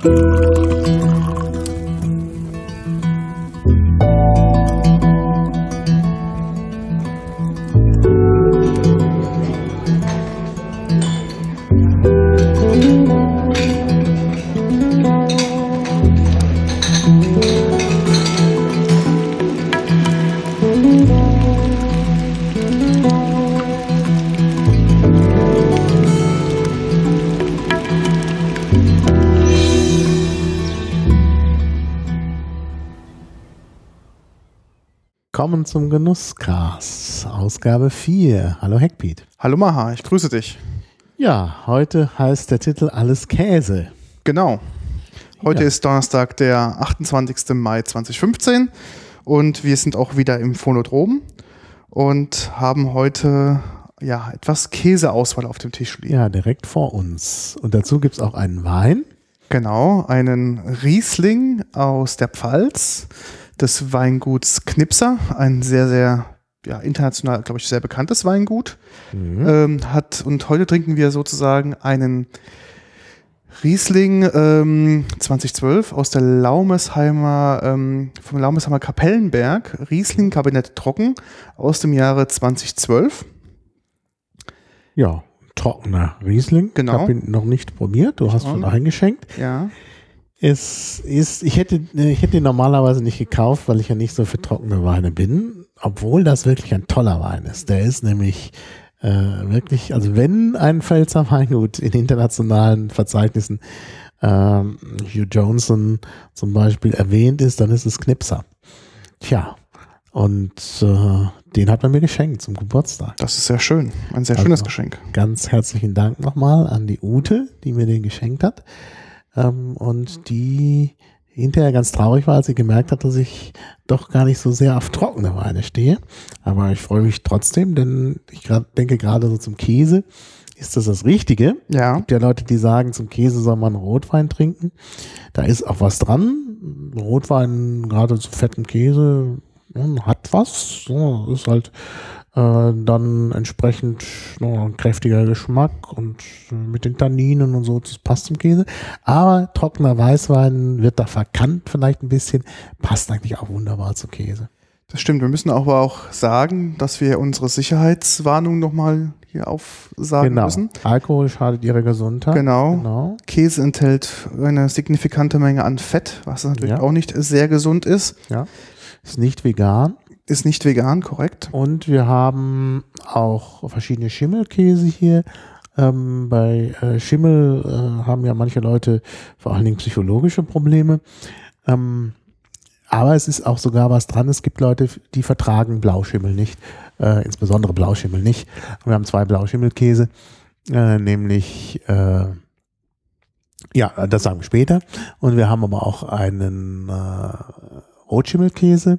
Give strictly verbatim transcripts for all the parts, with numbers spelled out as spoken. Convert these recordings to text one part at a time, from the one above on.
Willkommen zum Genusscast, Ausgabe vier. Hallo Heckpiet. Hallo Maha, ich grüße dich. Ja, heute heißt der Titel Alles Käse. Genau. Heute Ja. ist Donnerstag, der achtundzwanzigster Mai zweitausendfünfzehn und wir sind auch wieder im Phonodrom und haben heute ja etwas Käseauswahl auf dem Tisch liegen. Ja, direkt vor uns. Und dazu gibt es auch einen Wein. Genau, einen Riesling aus der Pfalz des Weinguts Knipser, ein sehr, sehr ja, international, glaube ich, sehr bekanntes Weingut. Mhm. Ähm, hat, und heute trinken wir sozusagen einen Riesling ähm, zweitausendzwölf aus der Laumesheimer, ähm, vom Laumesheimer Kapellenberg, Riesling Kabinett Trocken aus dem Jahre zweitausendzwölf. Ja, trockener Riesling. Genau. Ich habe ihn noch nicht probiert, du hast schon eingeschenkt. Ja. Es ist, ich hätte, ich hätte ihn normalerweise nicht gekauft, weil ich ja nicht so für trockene Weine bin, obwohl das wirklich ein toller Wein ist. Der ist nämlich äh, wirklich, also wenn ein Pfälzer Weingut in internationalen Verzeichnissen ähm, Hugh Johnson zum Beispiel erwähnt ist, dann ist es Knipser. Tja, und äh, den hat man mir geschenkt zum Geburtstag. Das ist sehr schön, ein sehr Also, schönes Geschenk. Ganz herzlichen Dank nochmal an die Ute, die mir den geschenkt hat. Ähm, und die hinterher ganz traurig war, als sie gemerkt hat, dass ich doch gar nicht so sehr auf trockene Weine stehe. Aber ich freue mich trotzdem, denn ich grad, denke gerade so zum Käse ist das das Richtige. Ja. Es gibt ja Leute, die sagen, zum Käse soll man Rotwein trinken. Da ist auch was dran. Rotwein, gerade zu fettem Käse, hat was. Ist halt äh, dann entsprechend no, ein kräftiger Geschmack und äh, mit den Tanninen und so, das passt zum Käse. Aber trockener Weißwein wird da verkannt vielleicht ein bisschen, passt eigentlich auch wunderbar zu Käse. Das stimmt, wir müssen aber auch sagen, dass wir unsere Sicherheitswarnung nochmal hier aufsagen genau. müssen. Alkohol schadet ihrer Gesundheit. Genau. genau. Käse enthält eine signifikante Menge an Fett, was natürlich Ja. auch nicht sehr gesund ist. Ja. Ist nicht vegan. Ist nicht vegan, korrekt. Und wir haben auch verschiedene Schimmelkäse hier. Ähm, bei äh, Schimmel äh, haben ja manche Leute vor allen Dingen psychologische Probleme. Ähm, aber es ist auch sogar was dran. Es gibt Leute, die vertragen Blauschimmel nicht, äh, insbesondere Blauschimmel nicht. Und wir haben zwei Blauschimmelkäse, äh, nämlich, äh, ja, das sagen wir später. Und wir haben aber auch einen äh, Rotschimmelkäse.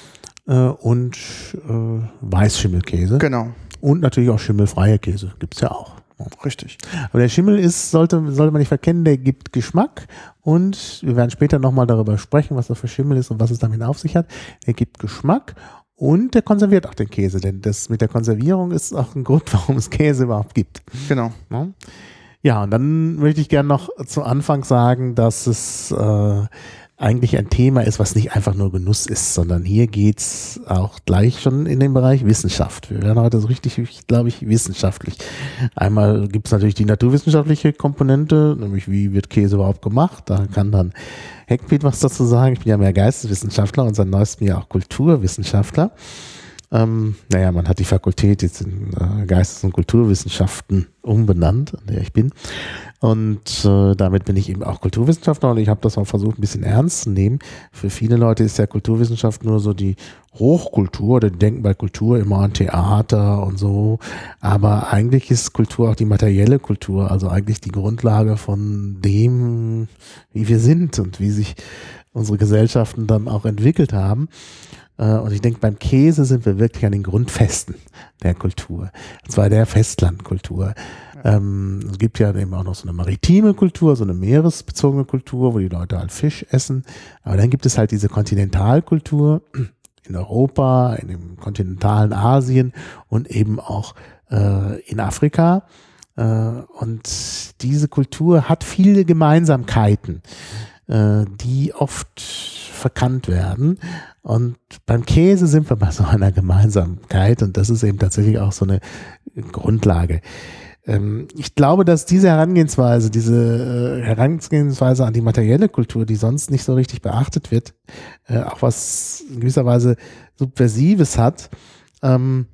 Und äh, Weißschimmelkäse. Genau. Und natürlich auch schimmelfreie Käse. Gibt es ja auch. Richtig. Aber der Schimmel ist, sollte, sollte man nicht verkennen, der gibt Geschmack. Und wir werden später nochmal darüber sprechen, was das für Schimmel ist und was es damit auf sich hat. Er gibt Geschmack und der konserviert auch den Käse. Denn das mit der Konservierung ist auch ein Grund, warum es Käse überhaupt gibt. Genau. Ja, und dann möchte ich gerne noch zu Anfang sagen, dass es äh, eigentlich ein Thema ist, was nicht einfach nur Genuss ist, sondern hier geht's auch gleich schon in den Bereich Wissenschaft. Wir werden heute so richtig, glaube ich, wissenschaftlich. Einmal gibt's natürlich die naturwissenschaftliche Komponente, nämlich wie wird Käse überhaupt gemacht. Da kann dann Heckpiet was dazu sagen. Ich bin ja mehr Geisteswissenschaftler und seit neuestem Jahr auch Kulturwissenschaftler. Ähm, naja, man hat die Fakultät jetzt in äh, Geistes- und Kulturwissenschaften umbenannt, an der ich bin. Und äh, damit bin ich eben auch Kulturwissenschaftler und ich habe das auch versucht, ein bisschen ernst zu nehmen. Für viele Leute ist ja Kulturwissenschaft nur so die Hochkultur, oder die denken bei Kultur immer an Theater und so. Aber eigentlich ist Kultur auch die materielle Kultur, also eigentlich die Grundlage von dem, wie wir sind und wie sich unsere Gesellschaften dann auch entwickelt haben. Und ich denke, beim Käse sind wir wirklich an den Grundfesten der Kultur. Und zwar der Festlandkultur. Ja. Ähm, es gibt ja eben auch noch so eine maritime Kultur, so eine meeresbezogene Kultur, wo die Leute halt Fisch essen. Aber dann gibt es halt diese Kontinentalkultur in Europa, in dem kontinentalen Asien und eben auch äh, in Afrika. Äh, und diese Kultur hat viele Gemeinsamkeiten, äh, die oft verkannt werden. Und beim Käse sind wir bei so einer Gemeinsamkeit und das ist eben tatsächlich auch so eine Grundlage. Ähm, ich glaube, dass diese Herangehensweise, diese äh, Herangehensweise an die materielle Kultur, die sonst nicht so richtig beachtet wird, äh, auch was in gewisser Weise Subversives hat, ähm,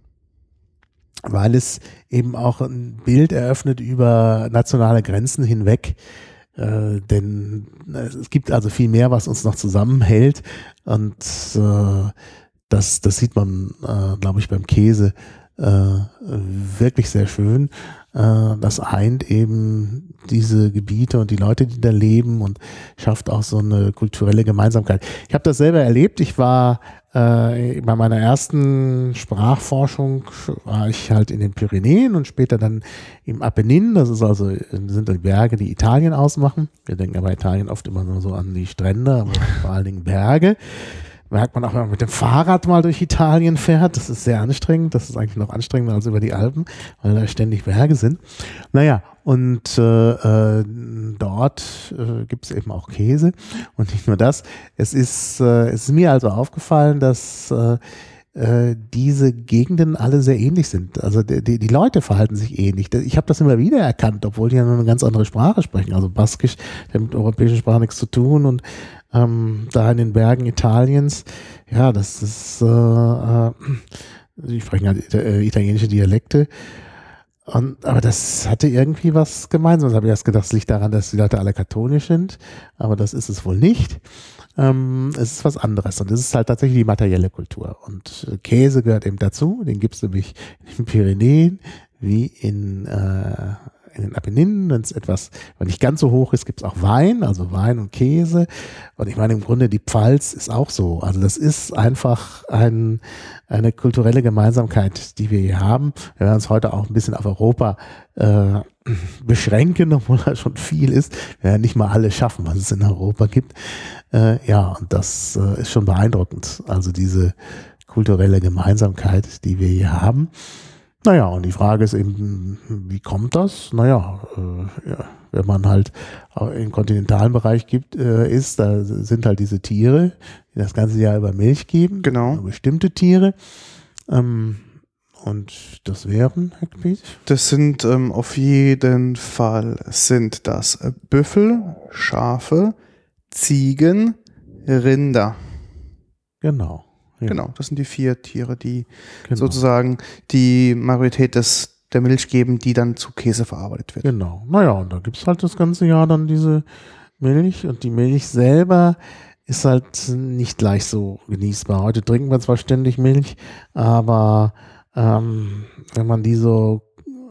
weil es eben auch ein Bild eröffnet über nationale Grenzen hinweg. Äh, denn es gibt also viel mehr, was uns noch zusammenhält und äh, das, das sieht man, äh, glaube ich, beim Käse äh, wirklich sehr schön. Äh, das eint eben diese Gebiete und die Leute, die da leben und schafft auch so eine kulturelle Gemeinsamkeit. Ich habe das selber erlebt. Ich war äh, bei meiner ersten Sprachforschung war ich halt in den Pyrenäen und später dann im Apennin. Das ist also, sind die Berge, die Italien ausmachen. Wir denken aber Italien oft immer nur so an die Strände, aber vor allen Dingen Berge. Merkt man auch, wenn man mit dem Fahrrad mal durch Italien fährt. Das ist sehr anstrengend. Das ist eigentlich noch anstrengender als über die Alpen, weil da ständig Berge sind. Naja, und äh, äh, dort äh, gibt es eben auch Käse. Und nicht nur das. Es ist, äh, es ist mir also aufgefallen, dass äh, äh, diese Gegenden alle sehr ähnlich sind. Also die, die, die Leute verhalten sich ähnlich. Ich habe das immer wieder erkannt, obwohl die ja nur eine ganz andere Sprache sprechen. Also Baskisch, der mit europäischen Sprachen nichts zu tun und Ähm, da in den Bergen Italiens, ja, das ist, äh, äh, die sprechen halt äh, italienische Dialekte, und, aber das hatte irgendwie was Gemeinsames. Habe ich erst gedacht, es liegt daran, dass die Leute alle katholisch sind, aber das ist es wohl nicht. Ähm, es ist was anderes und es ist halt tatsächlich die materielle Kultur und Käse gehört eben dazu, den gibt es nämlich in den Pyrenäen wie in äh, in den Apenninen, wenn es etwas, wenn nicht ganz so hoch ist, gibt es auch Wein, also Wein und Käse. Und ich meine, im Grunde die Pfalz ist auch so. Also das ist einfach ein, eine kulturelle Gemeinsamkeit, die wir hier haben. Wir werden uns heute auch ein bisschen auf Europa äh, beschränken, obwohl das schon viel ist. Wir werden nicht mal alles schaffen, was es in Europa gibt. Äh, ja, und das äh, ist schon beeindruckend. Also diese kulturelle Gemeinsamkeit, die wir hier haben. Naja, und die Frage ist eben, wie kommt das? Naja, äh, ja, wenn man halt im kontinentalen Bereich gibt, äh, ist, da sind halt diese Tiere, die das ganze Jahr über Milch geben. Genau. Bestimmte Tiere. Ähm, und das wären, Herr Kpies? Das sind ähm, auf jeden Fall sind das Büffel, Schafe, Ziegen, Rinder. Genau. Ja. Genau, das sind die vier Tiere, die Genau. sozusagen die Majorität des, der Milch geben, die dann zu Käse verarbeitet wird. Genau. Naja, und da gibt es halt das ganze Jahr dann diese Milch und die Milch selber ist halt nicht gleich so genießbar. Heute trinken wir zwar ständig Milch, aber ähm, wenn man die so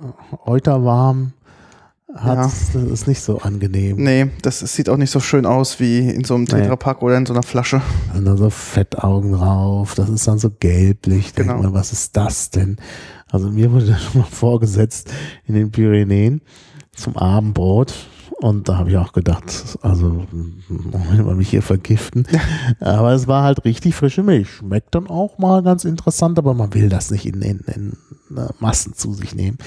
euterwarm hat, Ja. das ist nicht so angenehm. Nee, das sieht auch nicht so schön aus wie in so einem Tetrapack oder in so einer Flasche. Und dann so Fettaugen drauf, das ist dann so gelblich. Denkt Genau. man, was ist das denn? Also mir wurde das schon mal vorgesetzt in den Pyrenäen zum Abendbrot. Und da habe ich auch gedacht, also will man mich hier vergiften. Aber es war halt richtig frische Milch. Schmeckt dann auch mal ganz interessant, aber man will das nicht in, in, in Massen zu sich nehmen.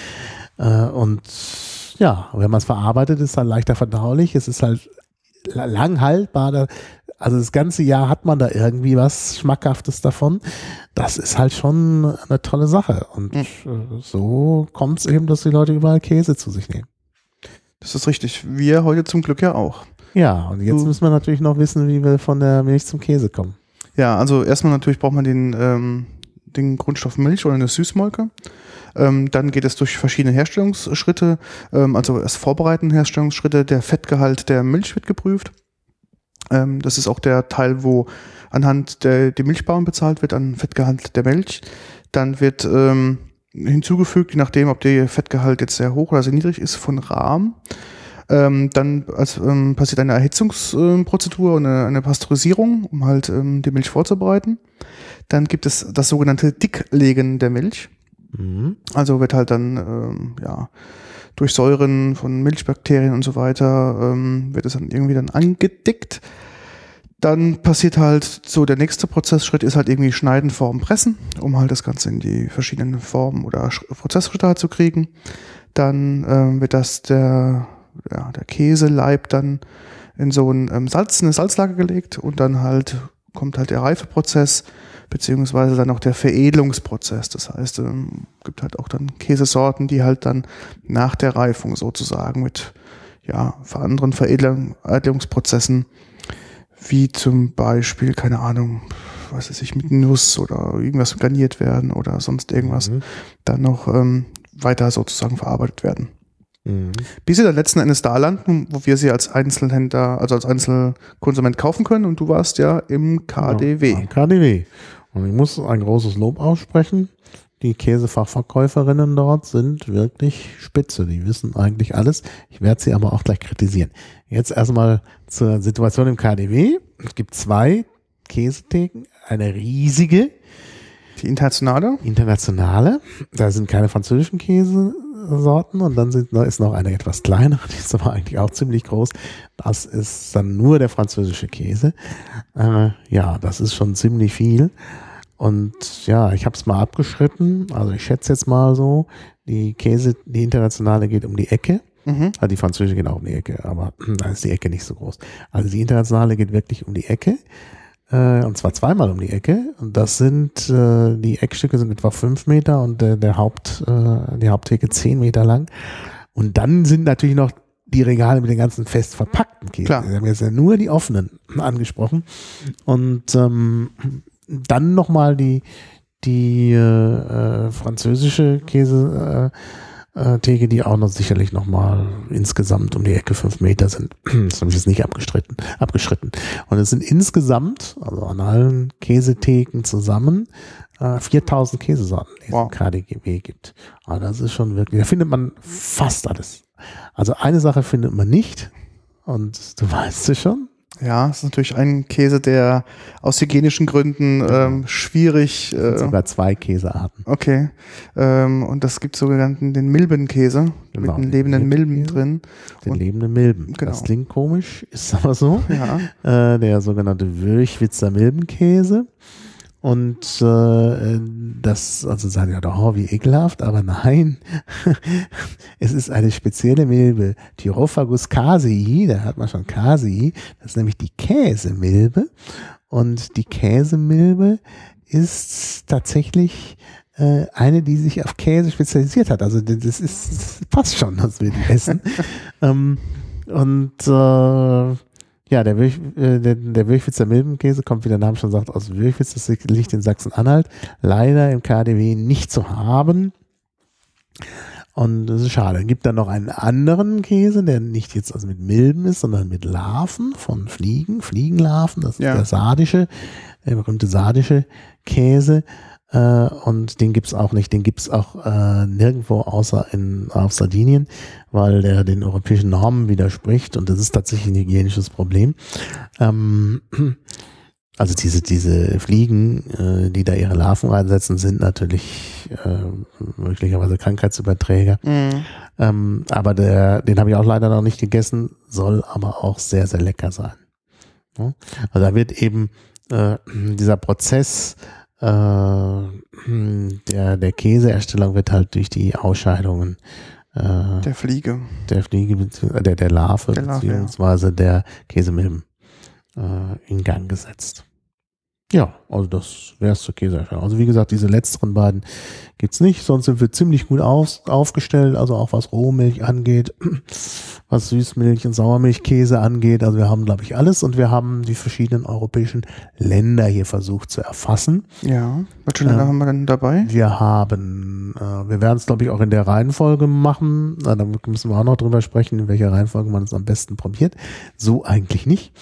Und ja, wenn man es verarbeitet, ist es halt leichter verdaulich. Es ist halt lang haltbar. Also das ganze Jahr hat man da irgendwie was Schmackhaftes davon. Das ist halt schon eine tolle Sache. Und mhm. so kommt es eben, dass die Leute überall Käse zu sich nehmen. Das ist richtig. Wir heute zum Glück ja auch. Ja, und jetzt du. müssen wir natürlich noch wissen, wie wir von der Milch zum Käse kommen. Ja, also erstmal natürlich braucht man den, ähm, den Grundstoff Milch oder eine Süßmolke. Ähm, dann geht es durch verschiedene Herstellungsschritte, ähm, also das Vorbereiten Herstellungsschritte. Der Fettgehalt der Milch wird geprüft. Ähm, das ist auch der Teil, wo anhand der die Milchbauern bezahlt wird, an Fettgehalt der Milch. Dann wird ähm, hinzugefügt, je nachdem, ob der Fettgehalt jetzt sehr hoch oder sehr niedrig ist, von Rahm. Ähm, dann als, ähm, passiert eine Erhitzungsprozedur und eine, eine Pasteurisierung, um halt ähm, die Milch vorzubereiten. Dann gibt es das sogenannte Dicklegen der Milch. Mhm. Also wird halt dann ähm, ja, durch Säuren von Milchbakterien und so weiter ähm, wird es dann irgendwie dann angedickt. Dann passiert halt so, der nächste Prozessschritt ist halt irgendwie Schneiden, Formen, Pressen, um halt das Ganze in die verschiedenen Formen oder Sch- Prozessschritte halt zu kriegen. Dann ähm, wird das der, ja, der Käseleib dann in so ein ähm, Salz, eine Salzlake gelegt und dann halt kommt halt der Reifeprozess beziehungsweise dann auch der Veredelungsprozess. Das heißt, es ähm, gibt halt auch dann Käsesorten, die halt dann nach der Reifung sozusagen mit ja, anderen Veredelungsprozessen wie zum Beispiel, keine Ahnung, was weiß ich, mit Nuss oder irgendwas garniert werden oder sonst irgendwas, mhm. dann noch ähm, weiter sozusagen verarbeitet werden. Mhm. Bis sie dann letzten Endes da landen, wo wir sie als Einzelhändler, also als Einzelkonsument kaufen können und du warst ja im K D W. Ja, im K D W. Und ich muss ein großes Lob aussprechen. Die Käsefachverkäuferinnen dort sind wirklich spitze. Die wissen eigentlich alles. Ich werde sie aber auch gleich kritisieren. Jetzt erstmal zur Situation im K D W. Es gibt zwei Käsetheken. Eine riesige. Die internationale? Internationale. Da sind keine französischen Käsesorten. Und dann sind, ist noch eine etwas kleinere. Die ist aber eigentlich auch ziemlich groß. Das ist dann nur der französische Käse. Äh, ja, das ist schon ziemlich viel. Und ja, ich habe es mal abgeschritten, also ich schätze jetzt mal so, die Käse, die internationale geht um die Ecke, mhm. also die französische geht auch um die Ecke, aber da ist die Ecke nicht so groß. Also die internationale geht wirklich um die Ecke, äh, und zwar zweimal um die Ecke, und das sind, äh, die Eckstücke sind etwa fünf Meter und äh, der Haupt, äh, die Haupttheke zehn Meter lang. Und dann sind natürlich noch die Regale mit den ganzen fest verpackten Käse. Klar. Wir haben jetzt ja nur die offenen angesprochen. Und ähm, dann nochmal die, die äh, französische Käse äh, äh, Theke, die auch noch sicherlich nochmal insgesamt um die Ecke fünf Meter sind. Das habe ich jetzt nicht abgestritten, abgeschritten. Und es sind insgesamt, also an allen Käsetheken zusammen, äh, viertausend Käsesorten, die es wow. im K D W gibt. Aber das ist schon wirklich, da findet man fast alles. Also eine Sache findet man nicht, und du weißt es schon. Ja, es ist natürlich ein Käse, der aus hygienischen Gründen ähm, schwierig. Es sind sogar zwei Käsearten. Okay. Ähm, und das gibt sogenannten den Milbenkäse genau, mit den lebenden Milben drin. Den und, lebenden Milben. Genau. Das klingt komisch, ist aber so. Ja. Äh, der sogenannte Würchwitzer Milbenkäse. Und äh, das, also sagen ja doch, oh, wie ekelhaft, aber nein, es ist eine spezielle Milbe, Thyrophagus casei, da hat man schon Casei, das ist nämlich die Käsemilbe, und die Käsemilbe ist tatsächlich äh, eine, die sich auf Käse spezialisiert hat, also das ist, das passt schon, dass wir die essen. ähm, und äh, Ja, der, Würch, äh, der, der Würchwitzer Milbenkäse kommt, wie der Name schon sagt, aus Würchwitz. Das liegt in Sachsen-Anhalt. Leider im K D W nicht zu haben. Und das ist schade. Es gibt dann noch einen anderen Käse, der nicht jetzt also mit Milben ist, sondern mit Larven von Fliegen, Fliegenlarven. Das ist ja. der sardische, der berühmte sardische Käse. Äh, und den gibt's auch nicht. Den gibt's auch äh, nirgendwo außer in, auf Sardinien, weil der den europäischen Normen widerspricht, und das ist tatsächlich ein hygienisches Problem. Ähm, also diese, diese Fliegen, äh, die da ihre Larven reinsetzen, sind natürlich äh, möglicherweise Krankheitsüberträger. Mhm. Ähm, aber der, den habe ich auch leider noch nicht gegessen, soll aber auch sehr, sehr lecker sein. Ja? Also da wird eben äh, dieser Prozess der, der Käseerstellung wird halt durch die Ausscheidungen äh, der Fliege, der Fliege, der, der Larve, der Larve beziehungsweise ja. der Käsemilben äh, in Gang gesetzt. Ja, also das wäre es zur Käseerstellung. Also wie gesagt, diese letzteren beiden gibt's nicht, sonst sind wir ziemlich gut auf, aufgestellt, also auch was Rohmilch angeht, was Süßmilch und Sauermilchkäse angeht. Also wir haben, glaube ich, alles, und wir haben die verschiedenen europäischen Länder hier versucht zu erfassen. Ja, welche Länder ähm, haben wir denn dabei? Wir haben, äh, wir werden es, glaube ich, auch in der Reihenfolge machen. Na, da müssen wir auch noch drüber sprechen, in welcher Reihenfolge man es am besten probiert. So eigentlich nicht.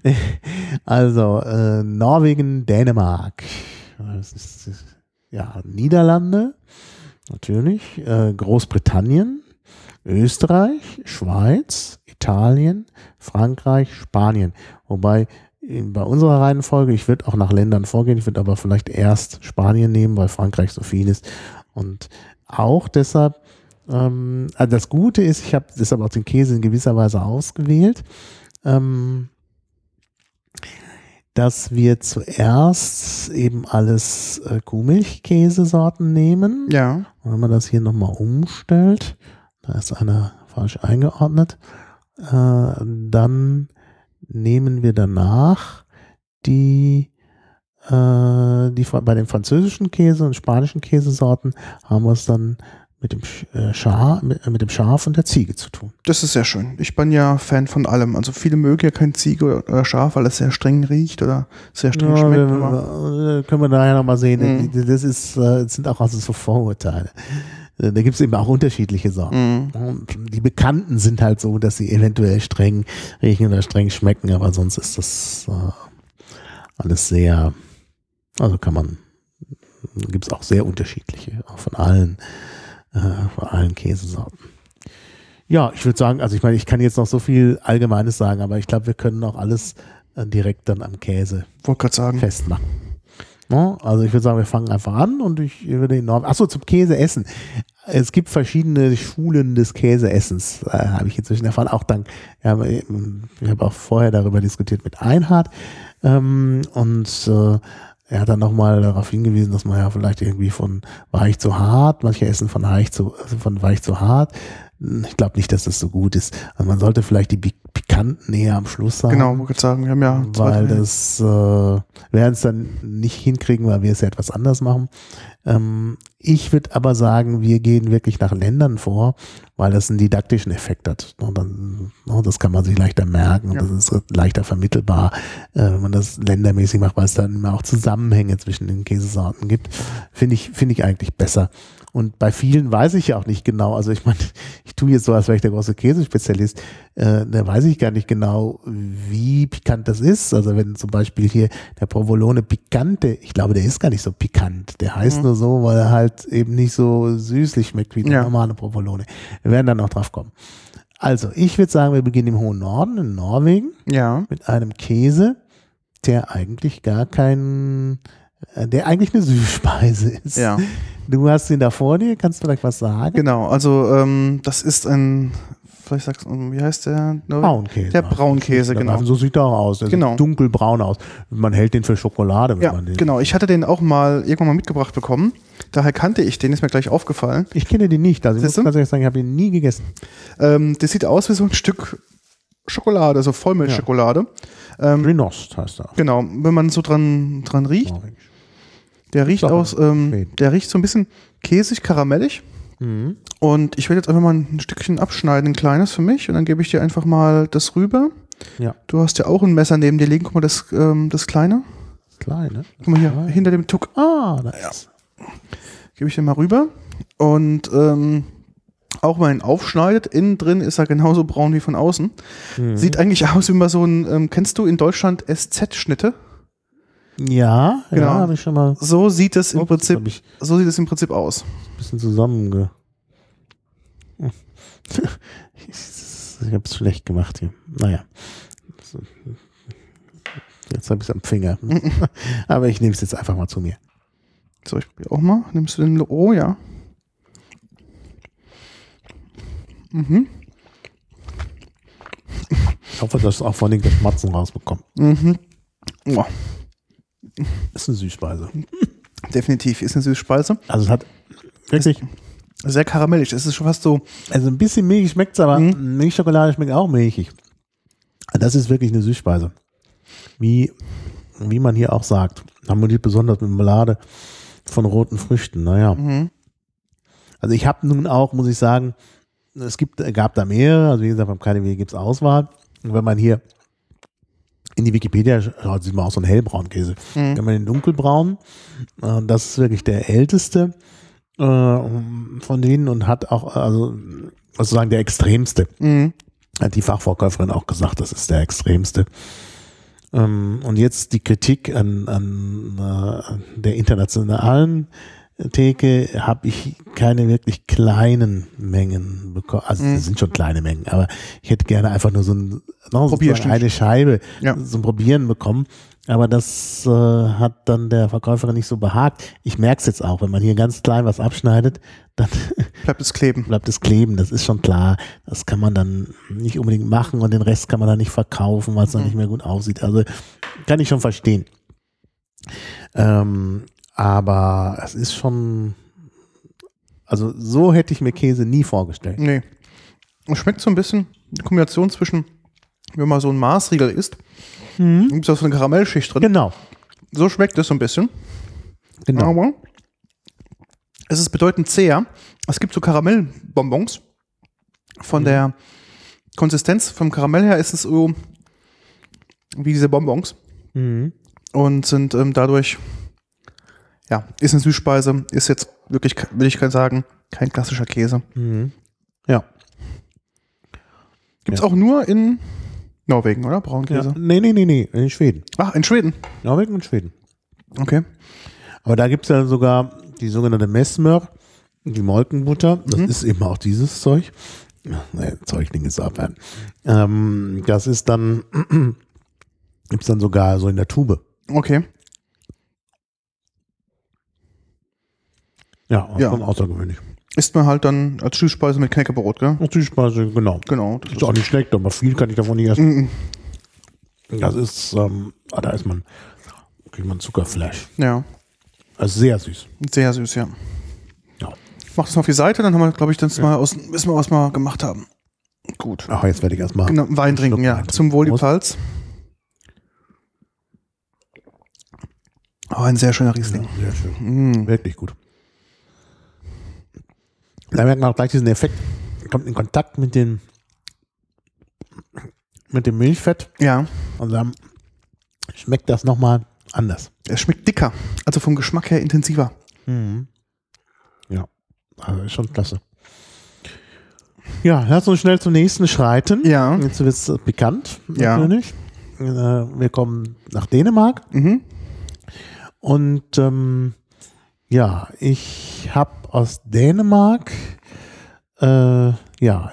Also äh, Norwegen, Dänemark, das ist, ja, Niederlande, natürlich, äh, Großbritannien, Österreich, Schweiz, Italien, Frankreich, Spanien. Wobei in, bei unserer Reihenfolge, ich würde auch nach Ländern vorgehen, ich würde aber vielleicht erst Spanien nehmen, weil Frankreich so viel ist. Und auch deshalb, ähm, also das Gute ist, ich habe deshalb auch den Käse in gewisser Weise ausgewählt, ähm, dass wir zuerst eben alles äh, Kuhmilchkäsesorten nehmen. Ja. Und wenn man das hier nochmal umstellt, Da ist einer falsch eingeordnet. Äh, dann nehmen wir danach die, äh, die bei den französischen Käse und spanischen Käsesorten haben wir es dann mit dem, äh, Schaf, mit, mit dem Schaf und der Ziege zu tun. Das ist sehr schön. Ich bin ja Fan von allem. Also viele mögen ja kein Ziege oder Schaf, weil es sehr streng riecht oder sehr streng ja, schmeckt. Wir, wir, können wir daher nochmal sehen. Mhm. Das, ist, das sind auch also so Vorurteile. Da gibt es eben auch unterschiedliche Sorten. Mhm. Die bekannten sind halt so, dass sie eventuell streng riechen oder streng schmecken, aber sonst ist das äh, alles sehr, also kann man, gibt es auch sehr unterschiedliche, auch von allen, äh, von allen Käsesorten. Ja, ich würde sagen, also ich meine, ich kann jetzt noch so viel Allgemeines sagen, aber ich glaube, wir können auch alles äh, direkt dann am Käse Wollte gerade sagen. festmachen. No? Also ich würde sagen, wir fangen einfach an und ich würde enorm. Achso, zum Käseessen. Es gibt verschiedene Schulen des Käseessens, äh, habe ich inzwischen erfahren. Auch dank, ja, ich habe auch vorher darüber diskutiert mit Einhard ähm, und äh, er hat dann nochmal darauf hingewiesen, dass man ja vielleicht irgendwie von weich zu hart, manche essen von weich zu, also von weich zu hart. Ich glaube nicht, dass das so gut ist. Also man sollte vielleicht die Pikanten eher am Schluss haben. Genau, wollte ich sagen, wir haben ja weil das äh, werden es dann nicht hinkriegen, weil wir es ja etwas anders machen. Ähm, ich würde aber sagen, wir gehen wirklich nach Ländern vor, weil das einen didaktischen Effekt hat. Und dann, und das kann man sich leichter merken und ja. das ist leichter vermittelbar, äh, wenn man das ländermäßig macht, weil es dann immer auch Zusammenhänge zwischen den Käsesorten gibt. Finde ich, finde ich eigentlich besser. Und bei vielen weiß ich ja auch nicht genau, also ich meine, ich tue jetzt so, als wäre ich der große Käsespezialist, äh, da weiß ich gar nicht genau, wie pikant das ist. Also wenn zum Beispiel hier der Provolone Picante, ich glaube, der ist gar nicht so pikant. Der heißt mhm. nur so, weil er halt eben nicht so süßlich schmeckt wie der ja. normale Provolone. Wir werden dann noch drauf kommen. Also, ich würde sagen, wir beginnen im hohen Norden, in Norwegen, ja. mit einem Käse, der eigentlich gar kein, der eigentlich eine Süßspeise ist. Ja. Du hast ihn da vor dir, kannst du vielleicht was sagen? Genau, also ähm, das ist ein, vielleicht sagst du, wie heißt der? Braunkäse. Der Braunkäse, genau. Also so sieht er auch aus, der genau. sieht dunkelbraun aus. Man hält den für Schokolade. Wenn ja, man den genau. Ich hatte den auch mal irgendwann mal mitgebracht bekommen. Daher kannte ich den, ist mir gleich aufgefallen. Ich kenne den nicht, also ich muss ganz ehrlich sagen, ich habe ihn nie gegessen. Ähm, das sieht aus wie so ein Stück Schokolade, so Vollmilchschokolade. Ja. Ähm, Rinost heißt er. Genau, wenn man so dran, dran riecht. Oh, Der riecht aus, ähm, der riecht so ein bisschen käsig, karamellig. Mhm. Und ich werde jetzt einfach mal ein Stückchen abschneiden, ein kleines für mich. Und dann gebe ich dir einfach mal das rüber. Ja. Du hast ja auch ein Messer neben dir liegen. Guck mal, das, ähm, das kleine. Das kleine? Guck mal hier, kleine. Hinter dem Tuck. Ah, da ist. Ja. Gebe ich dir mal rüber. Und ähm, auch wenn man ihn aufschneidet, innen drin ist er genauso braun wie von außen. Mhm. Sieht eigentlich aus wie mal so ein, ähm, kennst du in Deutschland S Z-Schnitte? Ja, genau. Ja, habe ich schon mal. So sieht es im Ups, Prinzip, ich so sieht es im Prinzip aus. Ein bisschen zusammenge. Ich habe es schlecht gemacht hier. Naja. Jetzt habe ich es am Finger. Aber ich nehme es jetzt einfach mal zu mir. So, ich probiere auch mal. Nimmst du den? Oh ja. Mhm. Ich hoffe, dass auch vor allem das Schmatzen rausbekommt. Mhm. Oh. Ist eine Süßspeise. Definitiv ist eine Süßspeise. Also es hat wirklich sehr karamellig. Es ist schon fast so. Also ein bisschen milchig schmeckt es, aber mhm. Milchschokolade schmeckt auch milchig. Das ist wirklich eine Süßspeise. Wie, wie man hier auch sagt. Harmoniert besonders mit Marmelade von roten Früchten. Naja. Mhm. Also ich habe nun auch, muss ich sagen, es gibt, gab da mehrere. Also wie gesagt, beim K D W gibt es Auswahl. Und wenn man hier in die Wikipedia schaut, sieht man auch so einen hellbraunen Käse. Mhm. Wenn man den dunkelbraun, äh, das ist wirklich der älteste äh, von denen und hat auch, also sozusagen der extremste. Mhm. Hat die Fachverkäuferin auch gesagt, das ist der extremste. Ähm, und jetzt die Kritik an, an äh, der internationalen Theke habe ich keine wirklich kleinen Mengen bekommen. Also es mm. sind schon kleine Mengen, aber ich hätte gerne einfach nur so, ein, no, so eine Scheibe ja. zum Probieren bekommen. Aber das äh, hat dann der Verkäuferin nicht so behagt. Ich merke es jetzt auch, wenn man hier ganz klein was abschneidet, dann bleibt es kleben. Bleibt es kleben, das ist schon klar. Das kann man dann nicht unbedingt machen und den Rest kann man dann nicht verkaufen, weil es mm. dann nicht mehr gut aussieht. Also kann ich schon verstehen. Ähm, Aber es ist schon, Also so hätte ich mir Käse nie vorgestellt. Nee. Es schmeckt so ein bisschen eine Kombination zwischen, wenn man so ein Maßriegel isst, mhm. gibt es auch so eine Karamellschicht drin. Genau. So schmeckt es so ein bisschen. Genau. Aber es ist bedeutend zäher. Es gibt so Karamellbonbons. Von mhm. der Konsistenz vom Karamell her ist es so wie diese Bonbons. Mhm. Und sind ähm, dadurch, ja, ist eine Süßspeise, ist jetzt wirklich, will ich sagen, kein klassischer Käse. Mhm. Ja. Gibt es ja. auch nur in Norwegen, oder? Braunkäse? Ja. Nee, nee, nee, nee, in Schweden. Ach, in Schweden? Norwegen und Schweden. Okay. Aber da gibt es ja sogar die sogenannte Messmör, die Molkenbutter. Das mhm. ist eben auch dieses Zeug. Nee, Zeugling ist abwerten. Ähm, das ist dann, gibt es dann sogar so in der Tube. Okay. Ja, ja. schon außergewöhnlich. Isst man halt dann als Süßspeise mit Knäckebrot, gell? Als Süßspeise, genau. Genau. Das ist auch nicht schlecht, aber viel kann ich davon nicht essen. Mm. Das ist, ähm, ah, da ist man, kriegt man Zuckerflash. Ja. Also sehr süß. Sehr süß, ja. Ja. Ich mach das mal auf die Seite, dann haben wir, glaube ich, das ja. mal aus, wissen wir, was wir gemacht haben. Gut. Ach, jetzt werde ich erstmal genau, Wein trinken, ja. Wein. Zum Wohl, die Pfalz. Oh, ein sehr schöner Riesling. Ja, sehr schön. Mm. Wirklich gut. Da merkt man auch gleich diesen Effekt, kommt in Kontakt mit dem mit dem Milchfett. Ja. Und dann schmeckt das nochmal anders. Es schmeckt dicker, also vom Geschmack her intensiver. Mhm. Ja, also ist schon klasse. Ja, lass uns schnell zum nächsten schreiten. Ja. Jetzt wird es bekannt, ja. natürlich. Wir kommen nach Dänemark. Mhm. Und ähm, ja, ich habe aus Dänemark äh, ja,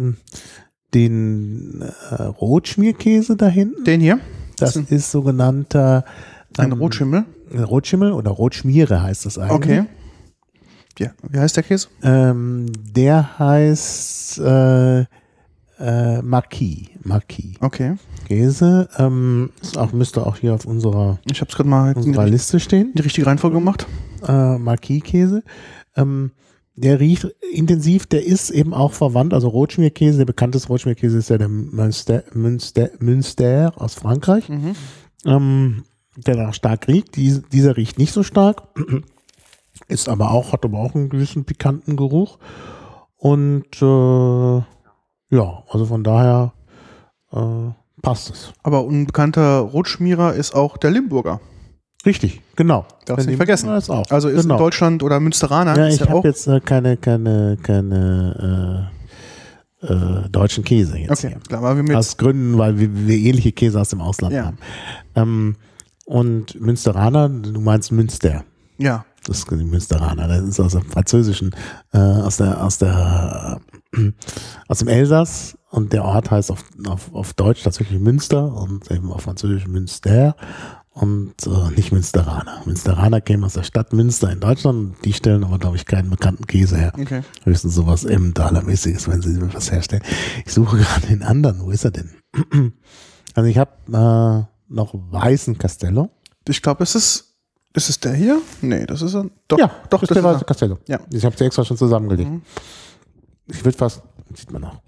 den äh, Rotschmierkäse da hinten. Den hier? Das ist, ist sogenannter ähm, ein Rotschimmel. Rotschmiere oder Rotschmiere heißt das eigentlich. Okay. Ja, wie heißt der Käse? Ähm, der heißt äh, äh, Marquis. Marquis. Okay. Käse. Ähm, ist auch, müsste auch hier auf unserer, ich hab's gerade mal unserer Liste stehen. Die richtige Reihenfolge gemacht. Äh, Marquis-Käse. Ähm, der riecht intensiv, der ist eben auch verwandt, also Rotschmierkäse, der bekannteste Rotschmierkäse ist ja der Münster, Münster, Münster aus Frankreich, mhm. ähm, der da stark riecht. Dies, dieser riecht nicht so stark, ist aber auch, hat aber auch einen gewissen pikanten Geruch. Und äh, ja, also von daher äh, passt es. Aber ein bekannter Rotschmierer ist auch der Limburger. Richtig, genau. Darfst nicht vergessen. Ist auch. Also ist genau. in Deutschland oder Münsteraner. Ja, ist ich ja habe jetzt äh, keine, keine, keine äh, äh, deutschen Käse jetzt okay, hier. Klar, weil wir mit aus Gründen, weil wir, wir ähnliche Käse aus dem Ausland ja. haben. Ähm, und Münsteraner, du meinst Münster. Ja. Das ist die Münsteraner, das ist aus dem Französischen, äh, aus der, aus der, äh, aus dem Elsass, und der Ort heißt auf, auf, auf Deutsch tatsächlich Münster und eben auf Französisch Münster und äh, nicht Münsteraner. Münsteraner kämen aus der Stadt Münster in Deutschland, und die stellen aber, glaube ich, keinen bekannten Käse her. Okay. Höchstens sowas Emmentaler-mäßiges, wenn sie was herstellen. Ich suche gerade den anderen, wo ist er denn? Also ich habe äh, noch weißen Castello. Ich glaube, es ist Ist es der hier? Nee, das ist er. Doch, ja, doch, das das ist der weiße er. Castello. Ja. Ich habe sie extra schon zusammengelegt. Mhm. Ich würde fast, sieht man auch.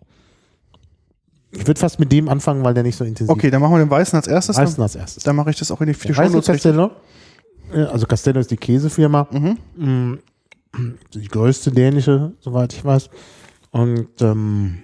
Ich würde fast mit dem anfangen, weil der nicht so intensiv ist. Okay, dann machen wir den weißen als erstes. Weißen als erstes. Dann mache ich das auch in die der weiße Castello. Also Castello ist die Käsefirma. Mhm. Die größte dänische, soweit ich weiß. Und ähm,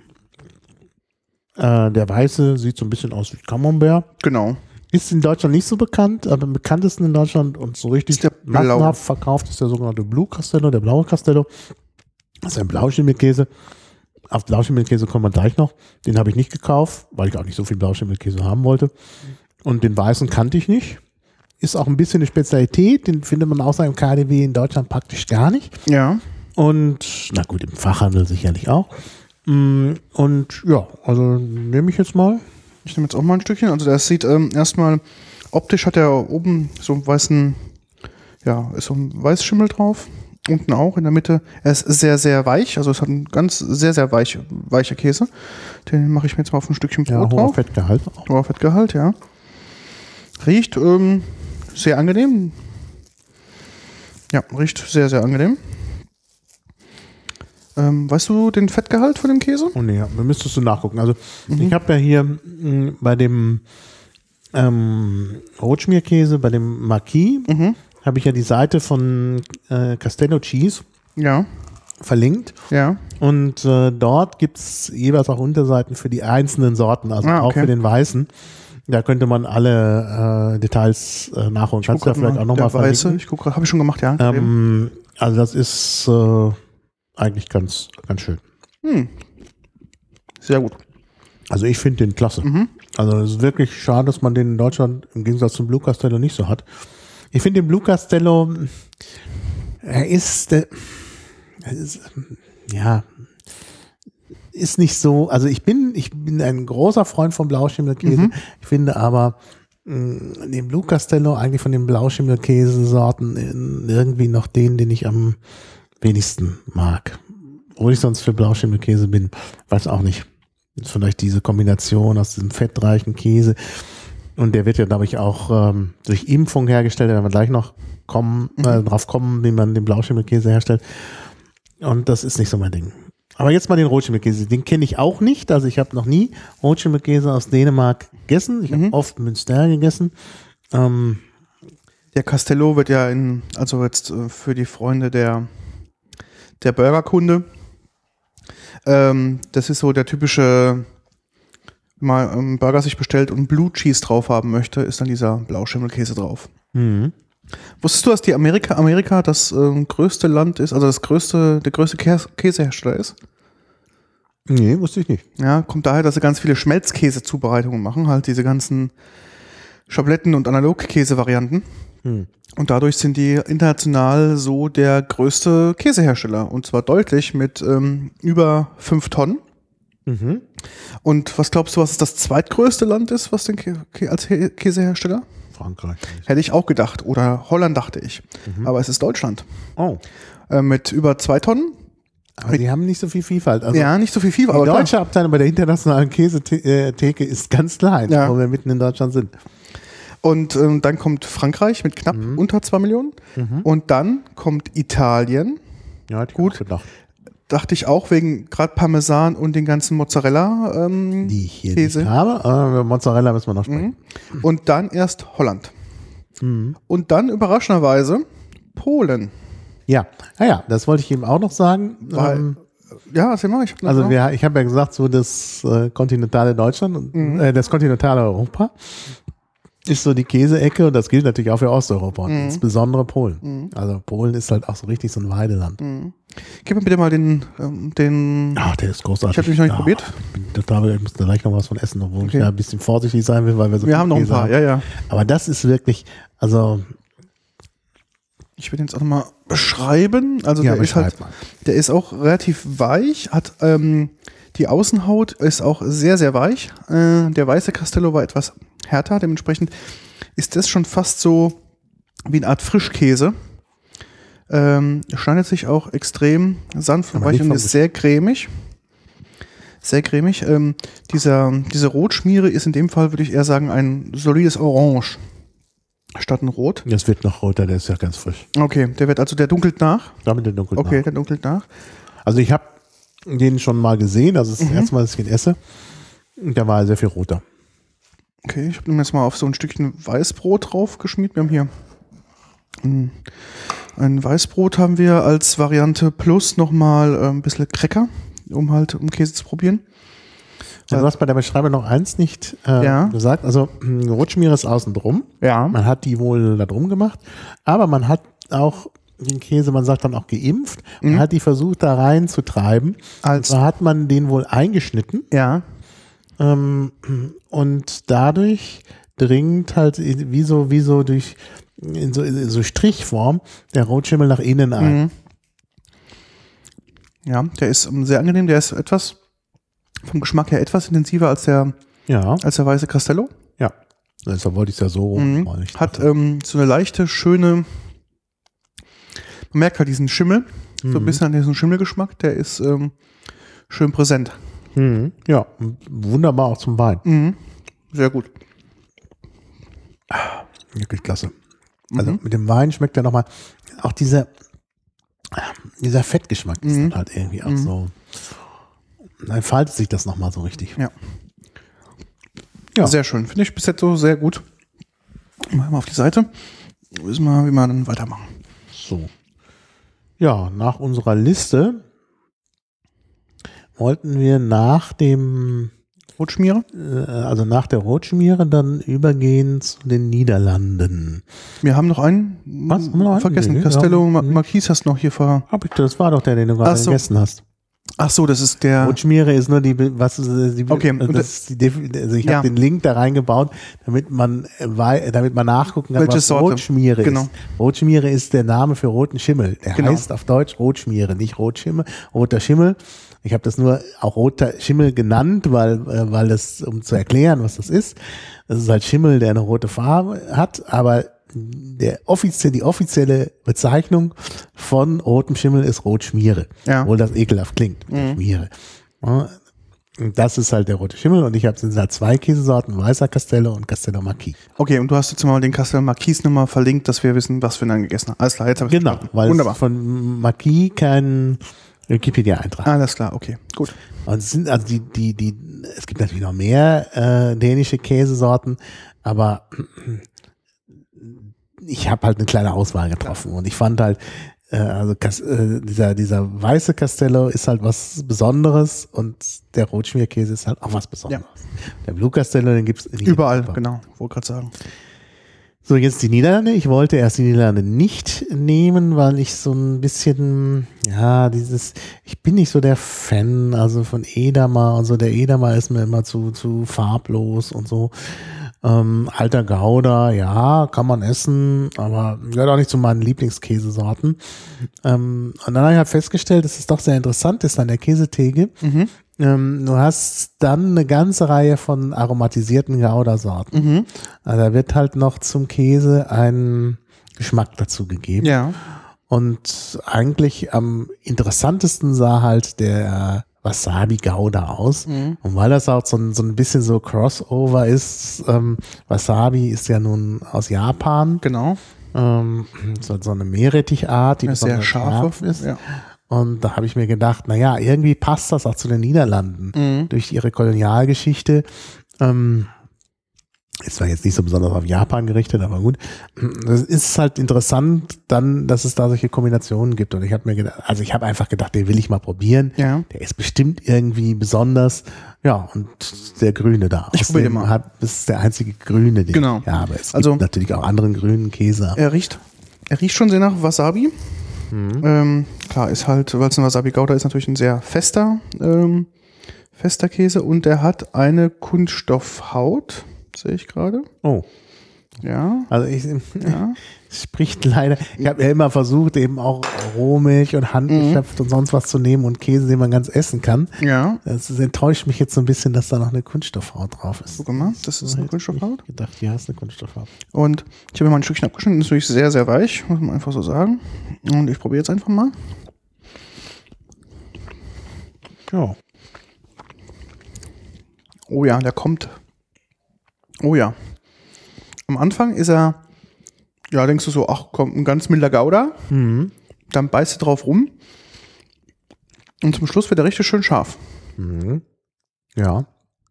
äh, der weiße sieht so ein bisschen aus wie Camembert. Genau. Ist in Deutschland nicht so bekannt, aber am bekanntesten in Deutschland und so richtig massenhaft verkauft ist der sogenannte Blue Castello, der blaue Castello. Das ist ein Blauschimmelkäse. Auf Blauschimmelkäse kommen wir gleich noch. Den habe ich nicht gekauft, weil ich auch nicht so viel Blauschimmelkäse haben wollte. Und den weißen kannte ich nicht. Ist auch ein bisschen eine Spezialität. Den findet man außer im K D W in Deutschland praktisch gar nicht. Ja. Und, na gut, im Fachhandel sicherlich auch. Und ja, also nehme ich jetzt mal. Ich nehme jetzt auch mal ein Stückchen. Also das sieht ähm, erstmal, optisch hat er oben so einen weißen, ja, ist so ein Weißschimmel drauf. Unten auch, in der Mitte. Er ist sehr, sehr weich. Also es hat einen ganz sehr, sehr weich, weicher Käse. Den mache ich mir jetzt mal auf ein Stückchen Brot ja, hoher drauf. Fettgehalt. Hoher Fettgehalt, ja. Riecht ähm, sehr angenehm. Ja, riecht sehr, sehr angenehm. Ähm, weißt du den Fettgehalt von dem Käse? Oh nee, da müsstest du nachgucken. Also mhm. ich habe ja hier mh, bei dem ähm, Rotschmierkäse, bei dem Marquis, mhm. habe ich ja die Seite von äh, Castello Cheese ja. verlinkt. Ja. Und äh, dort gibt es jeweils auch Unterseiten für die einzelnen Sorten, also ah, okay. auch für den Weißen. Da könnte man alle äh, Details äh, nachholen. Kannst du ja vielleicht auch nochmal verlinken. Ich gucke gerade, habe ich schon gemacht, ja. Ähm, also das ist äh, eigentlich ganz, ganz schön. Hm. Sehr gut. Also ich finde den klasse. Mhm. Also es ist wirklich schade, dass man den in Deutschland im Gegensatz zum Blue Castello nicht so hat. Ich finde den Blue Castello, er ist, äh, er ist ja, ist nicht so, also ich bin, ich bin ein großer Freund von Blauschimmelkäse. Mhm. Ich finde aber mh, den Blue Castello eigentlich von den Blauschimmelkäsesorten irgendwie noch den, den ich am wenigsten mag. Obwohl ich sonst für Blauschimmelkäse bin, weiß auch nicht. Vielleicht diese Kombination aus diesem fettreichen Käse. Und der wird ja, glaube ich, auch ähm, durch Impfung hergestellt. Da werden wir gleich noch kommen, mhm. äh, drauf kommen, wie man den Blauschimmelkäse herstellt. Und das ist nicht so mein Ding. Aber jetzt mal den Rotschimmelkäse. Den kenne ich auch nicht. Also ich habe noch nie Rotschimmelkäse aus Dänemark gegessen. Ich habe mhm. oft Münster gegessen. Ähm, der Castello wird ja in, also jetzt äh, für die Freunde der der Burgerkunde. Ähm, das ist so der typische, wenn man einen Burger sich bestellt und Blue Cheese drauf haben möchte, ist dann dieser Blauschimmelkäse drauf. Mhm. Wusstest du, dass die Amerika, Amerika das ähm, größte Land ist, also das größte, der größte Käse, Käsehersteller ist? Nee, wusste ich nicht. Ja, kommt daher, dass sie ganz viele Schmelzkäse-Zubereitungen machen, halt diese ganzen Schabletten- und Analogkäse-Varianten. Hm. Und dadurch sind die international so der größte Käsehersteller. Und zwar deutlich mit ähm, über fünf Tonnen. Mhm. Und was glaubst du, was das zweitgrößte Land ist, was den Kä- als He- Käsehersteller? Frankreich. Hätte ich auch gedacht. Oder Holland, dachte ich. Mhm. Aber es ist Deutschland. Oh. Äh, mit über zwei Tonnen. Aber die haben nicht so viel Vielfalt. Also ja, nicht so viel Vielfalt. Die aber deutsche klar. Abteilung bei der internationalen Käsetheke ist ganz klein, ja. wo wir mitten in Deutschland sind. Und ähm, dann kommt Frankreich mit knapp mhm. unter zwei Millionen. Mhm. Und dann kommt Italien. Ja, hätte ich Gut. auch gedacht. Dachte ich auch, wegen gerade Parmesan und den ganzen Mozzarella ähm, die ich hier Käse. Nicht habe, aber über Mozzarella müssen wir noch sprechen. Mhm. Und dann erst Holland. Mhm. Und dann überraschenderweise Polen. Ja, naja, das wollte ich eben auch noch sagen. Weil, ähm, ja, erzähl mal. Ich hab also wir, ich habe ja gesagt, so das äh, kontinentale Deutschland und mhm. äh, das kontinentale Europa ist so die Käseecke und das gilt natürlich auch für Osteuropa und mhm. insbesondere Polen. Mhm. Also Polen ist halt auch so richtig so ein Weideland. Mhm. Gib mir bitte mal den... Ähm, den Ach, der ist großartig. Ich habe den noch nicht ja, probiert. Ich bin total, ich muss da gleich noch was von essen, obwohl okay. ich da ein bisschen vorsichtig sein will, weil wir so Wir haben noch ein paar, haben. ja, ja. Aber das ist wirklich, also... Ich will den jetzt auch nochmal beschreiben. Also ja, der ist halt, der ist auch relativ weich, hat ähm, die Außenhaut ist auch sehr, sehr weich. Äh, der weiße Castello war etwas härter, dementsprechend ist das schon fast so wie eine Art Frischkäse. Ähm, schneidet sich auch extrem sanft und weich und ist sehr cremig. Sehr cremig. Ähm, dieser, diese Rotschmiere ist in dem Fall, würde ich eher sagen, ein solides Orange. Statt ein Rot. Das wird noch roter, der ist ja ganz frisch. Okay, der wird also, der dunkelt nach? Damit der dunkelt okay, nach. Okay, der dunkelt nach. Also ich habe den schon mal gesehen, also das ist mhm. das erste Mal, dass ich ihn esse. Da war er sehr viel roter. Okay, ich habe ihn jetzt mal auf so ein Stückchen Weißbrot drauf geschmiert. Wir haben hier ein, ein Weißbrot haben wir als Variante plus nochmal äh, ein bisschen Cracker, um halt um Käse zu probieren. Ja, du hast bei der Beschreibung noch eins nicht äh, ja. gesagt. Also Rotschmiere ist außen drum. Ja. Man hat die wohl da drum gemacht. Aber man hat auch den Käse, man sagt dann auch geimpft. Man mhm. hat die versucht da reinzutreiben. Und zwar hat man den wohl eingeschnitten. Ja. Ähm, und dadurch dringt halt wie so, wie so durch in so, in so Strichform der Rotschimmel nach innen ein. Mhm. Ja, der ist sehr angenehm. Der ist etwas vom Geschmack her etwas intensiver als der, ja. als der weiße Castello. Ja, deshalb wollte ich es ja so mhm. mal nicht. Hat ähm, so eine leichte, schöne, man merkt halt diesen Schimmel, mhm. so ein bisschen an diesen Schimmelgeschmack, der ist ähm, schön präsent. Mhm. Ja, wunderbar auch zum Wein. Mhm. Sehr gut. Wirklich klasse. Also mhm. mit dem Wein schmeckt er nochmal, auch dieser, dieser Fettgeschmack ist Mhm. dann halt irgendwie auch Mhm. so, dann entfaltet sich das nochmal so richtig. Ja. Ja. Sehr schön. Finde ich bis jetzt so sehr gut. Machen wir auf die Seite. Wissen wir, wie wir dann weitermachen. So. Ja, nach unserer Liste wollten wir nach dem, Rotschmiere. äh, also nach der Rotschmiere dann übergehen zu den Niederlanden. Wir haben noch einen. Was? Haben wir noch einen? Vergessen. Nee, Castello ja. Ma- Marquis hast du noch hier ver. Hab ich, das war doch der, den du gerade Ach so. gegessen hast. Ach so, das ist der. Rotschmiere ist nur die, was ist die, Okay, und das ist die, Defi- also ich Ja. habe den Link da reingebaut, damit man äh, wei- damit man nachgucken kann, Welche was Sorte? Rotschmiere Genau. ist. Rotschmiere ist der Name für roten Schimmel. Der Genau. heißt auf Deutsch Rotschmiere, nicht Rotschimmel, roter Schimmel. Ich habe das nur auch roter Schimmel genannt, weil äh, weil das, um zu erklären, was das ist. Das ist halt Schimmel, der eine rote Farbe hat, aber der offizielle, die offizielle Bezeichnung von rotem Schimmel ist Rotschmiere. Ja. Obwohl das ekelhaft klingt, Mhm. Schmiere. Ja, und das ist halt der rote Schimmel und ich habe sind halt zwei Käsesorten, Weißer Castello und Castello Marquis. Okay, und du hast jetzt mal den Castello Marquis nochmal verlinkt, dass wir wissen, was wir dann gegessen haben. Alles klar, jetzt habe ich Genau, weil Wunderbar. es von Marquis kein Wikipedia-Eintrag. Alles klar, okay, gut. Und es sind also die, die, die, es gibt natürlich noch mehr äh, dänische Käsesorten, aber ich habe halt eine kleine Auswahl getroffen und ich fand halt, äh, also Cas- äh, dieser, dieser weiße Castello ist halt was Besonderes und der Rotschmierkäse ist halt auch was Besonderes. Der Blue Castello, den gibt's den Überall, gibt's genau, wollte gerade sagen. So, jetzt die Niederlande. Ich wollte erst die Niederlande nicht nehmen, weil ich so ein bisschen, ja, dieses, ich bin nicht so der Fan, also von Edamer und so. Der Edamer ist mir immer zu, zu farblos und so. Ähm, alter Gouda, ja, kann man essen, aber gehört auch nicht zu meinen Lieblingskäsesorten. Ähm, und dann habe ich halt festgestellt, dass es doch sehr interessant ist an der Käsetheke. Mhm. Ähm, du hast dann eine ganze Reihe von aromatisierten Gouda-Sorten. Mhm. Also da wird halt noch zum Käse ein Geschmack dazu gegeben. Ja. Und eigentlich am interessantesten sah halt der Wasabi Gouda aus. Mhm. Und weil das auch so ein, so ein bisschen so Crossover ist, ähm, Wasabi ist ja nun aus Japan, Genau. ähm, so, so eine Meerrettichart, die Ja, sehr besonders scharf scharf ist. Ja. Und da habe ich mir gedacht, naja, irgendwie passt das auch zu den Niederlanden Mhm. durch ihre Kolonialgeschichte. Ähm, ist zwar jetzt nicht so besonders auf Japan gerichtet, aber gut. Es ist halt interessant dann, dass es da solche Kombinationen gibt. Und ich habe mir gedacht, also ich habe einfach gedacht, den will ich mal probieren. Ja. Der ist bestimmt irgendwie besonders. Ja, und der Grüne da. Ich probier den mal. Hab, das ist der einzige Grüne, den Genau. ich habe. Es Also- gibt natürlich auch anderen grünen Käse. Er riecht, er riecht schon sehr nach Wasabi. Mhm. Ähm, klar, ist halt, weil es ein Wasabi Gouda ist, natürlich ein sehr fester, ähm, fester Käse und der hat eine Kunststoffhaut, sehe ich gerade. Oh, Ja, also ich, ja. spricht leider. Ich habe ja immer versucht, eben auch Rohmilch und handgeschöpft und sonst was zu nehmen und Käse, den man ganz essen kann. Ja, Das enttäuscht mich jetzt so ein bisschen, dass da noch eine Kunststoffhaut drauf ist. guck mal, das ist eine Kunststoffhaut. Ich gedacht, ja, ist eine Kunststoffhaut. Und ich habe mir mal ein Stückchen abgeschnitten, ist natürlich sehr, sehr weich, muss man einfach so sagen. Und ich probiere jetzt einfach mal. Ja. Oh ja, der kommt. Oh ja. Am Anfang ist er, ja, denkst du so, ach komm, ein ganz milder Gouda. Mhm. Dann beißt du drauf rum. Und zum Schluss wird er richtig schön scharf. Mhm. Ja.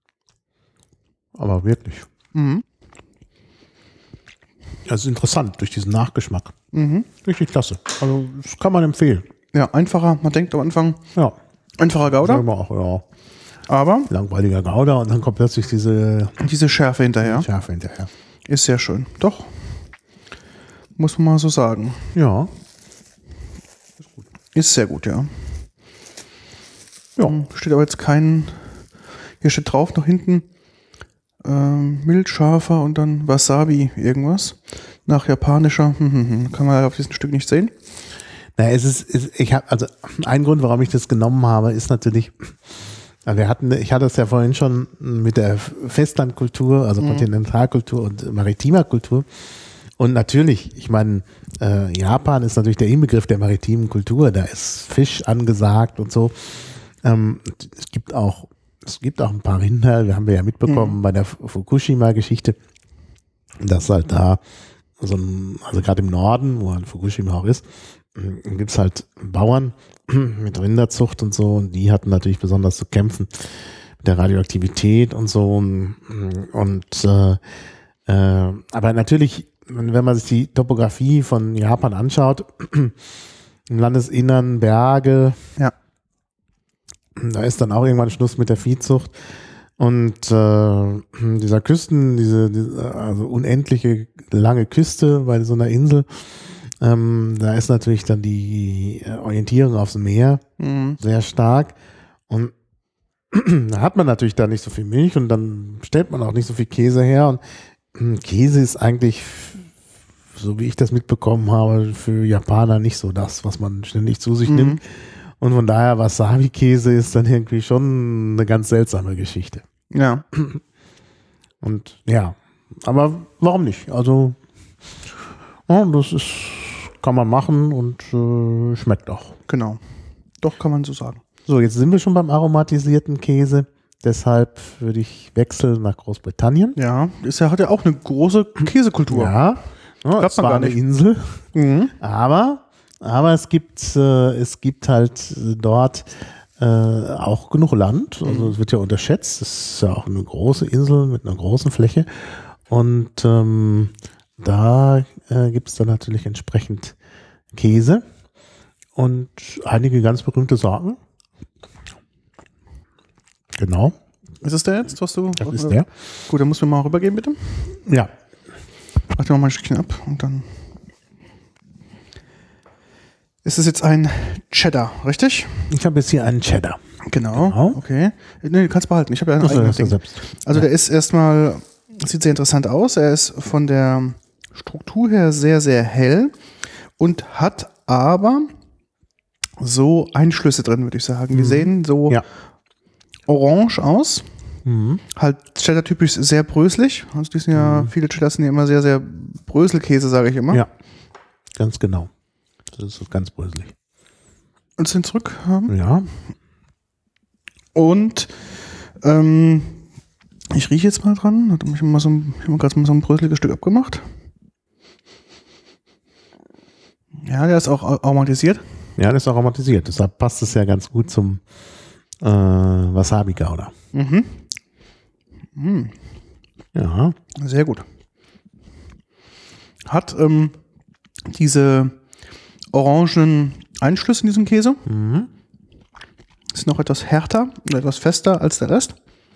Aber wirklich. Mhm. Das ist interessant durch diesen Nachgeschmack. Mhm. Richtig klasse. Also, das kann man empfehlen. Ja, einfacher, man denkt am Anfang, Ja. einfacher Sagen Gouda, wir auch, ja. aber Langweiliger Gouda und dann kommt plötzlich diese diese Schärfe hinterher Schärfe hinterher. ist sehr schön. Doch, muss man mal so sagen. Ja. Ist sehr gut, ja. Ja. Hm, Steht aber jetzt kein, hier steht drauf noch hinten, ähm, mild, scharfer und dann Wasabi irgendwas. Nach japanischer, hm, hm, hm, kann man auf diesem Stück nicht sehen. Na, es ist, es, ich habe, also ein Grund, warum ich das genommen habe, ist natürlich, wir hatten, ich hatte es ja vorhin schon mit der Festlandkultur, also Kontinentalkultur und maritimer Kultur. Und natürlich, ich meine, äh, Japan ist natürlich der Inbegriff der maritimen Kultur, da ist Fisch angesagt und so. Ähm, es gibt auch, es gibt auch ein paar Rinder, wir haben wir ja mitbekommen mhm. bei der Fukushima-Geschichte, dass halt da so ein, also gerade im Norden, wo halt Fukushima auch ist, gibt es halt Bauern mit Rinderzucht und so, und die hatten natürlich besonders zu kämpfen mit der Radioaktivität und so. Und, und äh, äh, aber natürlich, wenn man sich die Topografie von Japan anschaut, im Landesinnern, Berge, Ja. da ist dann auch irgendwann Schluss mit der Viehzucht. Und äh, dieser Küsten, diese, diese also unendliche lange Küste bei so einer Insel, ähm, da ist natürlich dann die Orientierung aufs Meer Mhm. sehr stark. Und da hat man natürlich da nicht so viel Milch und dann stellt man auch nicht so viel Käse her. Und äh, Käse ist eigentlich, so wie ich das mitbekommen habe, für Japaner nicht so das, was man ständig zu sich Mhm. nimmt. Und von daher, Wasabi-Käse ist dann irgendwie schon eine ganz seltsame Geschichte. Ja. Und ja, aber warum nicht? Also, ja, das ist, kann man machen und äh, schmeckt auch. Genau. Doch, kann man so sagen. So, jetzt sind wir schon beim aromatisierten Käse. Deshalb würde ich wechseln nach Großbritannien. Ja, ist ja, hat ja auch eine große Käsekultur. Ja, ja es man war gar eine nicht. Insel, Mhm. aber, aber es gibt, äh, es gibt halt dort äh, auch genug Land. Also es wird ja unterschätzt. Es ist ja auch eine große Insel mit einer großen Fläche. Und ähm, da äh, gibt es dann natürlich entsprechend Käse und einige ganz berühmte Sorten. Genau, Ist es der jetzt, was du? das ist der. Gut, dann musst du mir mal rübergehen, bitte. Ja, Mach dir mal ein Stückchen ab und dann. Ist es jetzt ein Cheddar, richtig? ich habe jetzt hier einen Cheddar. Genau. Genau. Okay. Nee, du kannst behalten. Ich habe ja ein Achso, eigenes das ist Ding. selbst. Also Ja. der ist erstmal, sieht sehr interessant aus. Er ist von der Struktur her sehr, sehr hell und hat aber so Einschlüsse drin, würde ich sagen. Die sehen so Ja. orange aus. Mhm. Halt Cheddar-typisch sehr bröselig. Also die sind ja, viele Cheddars sind ja immer sehr, sehr Bröselkäse, sage ich immer. Ja, ganz genau. Das ist ganz bröselig. Und den zurück haben. Ja, Und ähm, ich rieche jetzt mal dran. Hat mich mal so, ein- ich habe gerade mal so ein bröseliges Stück abgemacht. Ja, der ist auch ar- aromatisiert. ja, das ist aromatisiert. Deshalb passt es ja ganz gut zum äh, Wasabi-Gouda. Mhm. Mhm. Ja, Sehr gut. Hat ähm, diese orangen Einschlüsse in diesem Käse. mhm. Ist noch etwas härter oder etwas fester als der Rest.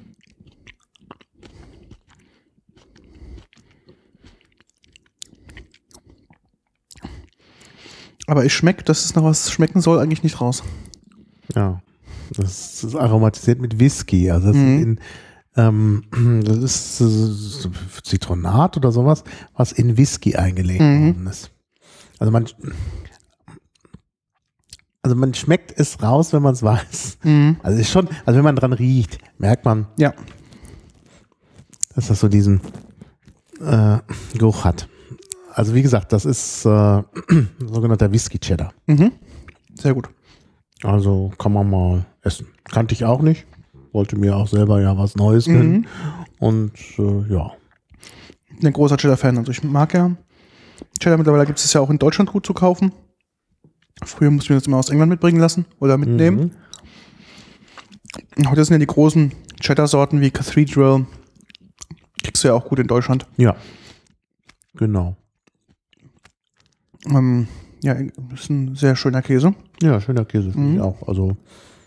Aber ich schmecke, dass es noch was schmecken soll, eigentlich nicht raus. Ja. Das ist aromatisiert mit Whisky. Also das, Mhm. ist in, ähm, das ist äh, Zitronat oder sowas, was in Whisky eingelegt Mhm. worden ist. Also man, also man schmeckt es raus, wenn man es weiß. Mhm. Also ist schon, also wenn man dran riecht, merkt man, Ja. dass das so diesen äh, Geruch hat. Also wie gesagt, das ist äh, sogenannter Whisky Cheddar. Mhm. Sehr gut. Also kann man mal essen. Kannte ich auch nicht. Wollte mir auch selber ja was Neues gönnen. Mhm. Und äh, ja. Ich bin ein großer Cheddar-Fan. Also ich mag ja Cheddar. Mittlerweile gibt es ja auch in Deutschland gut zu kaufen. Früher mussten wir das immer aus England mitbringen lassen oder mitnehmen. Mhm. Heute sind ja die großen Cheddar-Sorten wie Cathedral. Kriegst du ja auch gut in Deutschland. Ja. Genau. Ähm, ja, das ist ein sehr schöner Käse. Ja, schöner Käse finde Mhm. ich auch. Also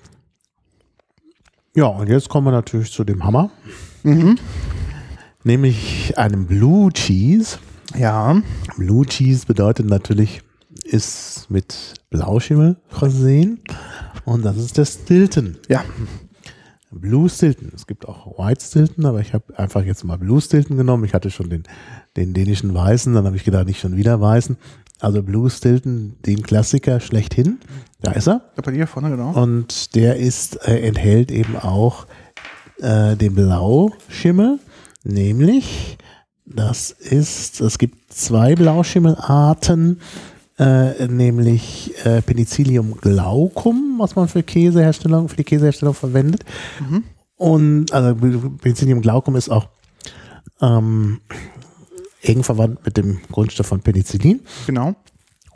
ja, und jetzt kommen wir natürlich zu dem Hammer. Mhm. Nämlich einem Blue Cheese. Ja. Blue Cheese bedeutet natürlich, ist mit Blauschimmel versehen. Und das ist der Stilton. Ja. Blue Stilton. Es gibt auch White Stilton, aber ich habe einfach jetzt mal Blue Stilton genommen. Ich hatte schon den, den dänischen Weißen, dann habe ich gedacht, nicht schon wieder Weißen. Also Blue Stilton, den Klassiker schlechthin. Da ist er. Da bei dir vorne, genau. Und der ist, äh, enthält eben auch äh, den Blauschimmel, nämlich das ist, es gibt zwei Blauschimmelarten, äh, nämlich äh, Penicillium glaucum, was man für Käseherstellung, für die Käseherstellung verwendet. Mhm. Und also Penicillium glaucum ist auch ähm, eng verwandt mit dem Grundstoff von Penicillin. Genau.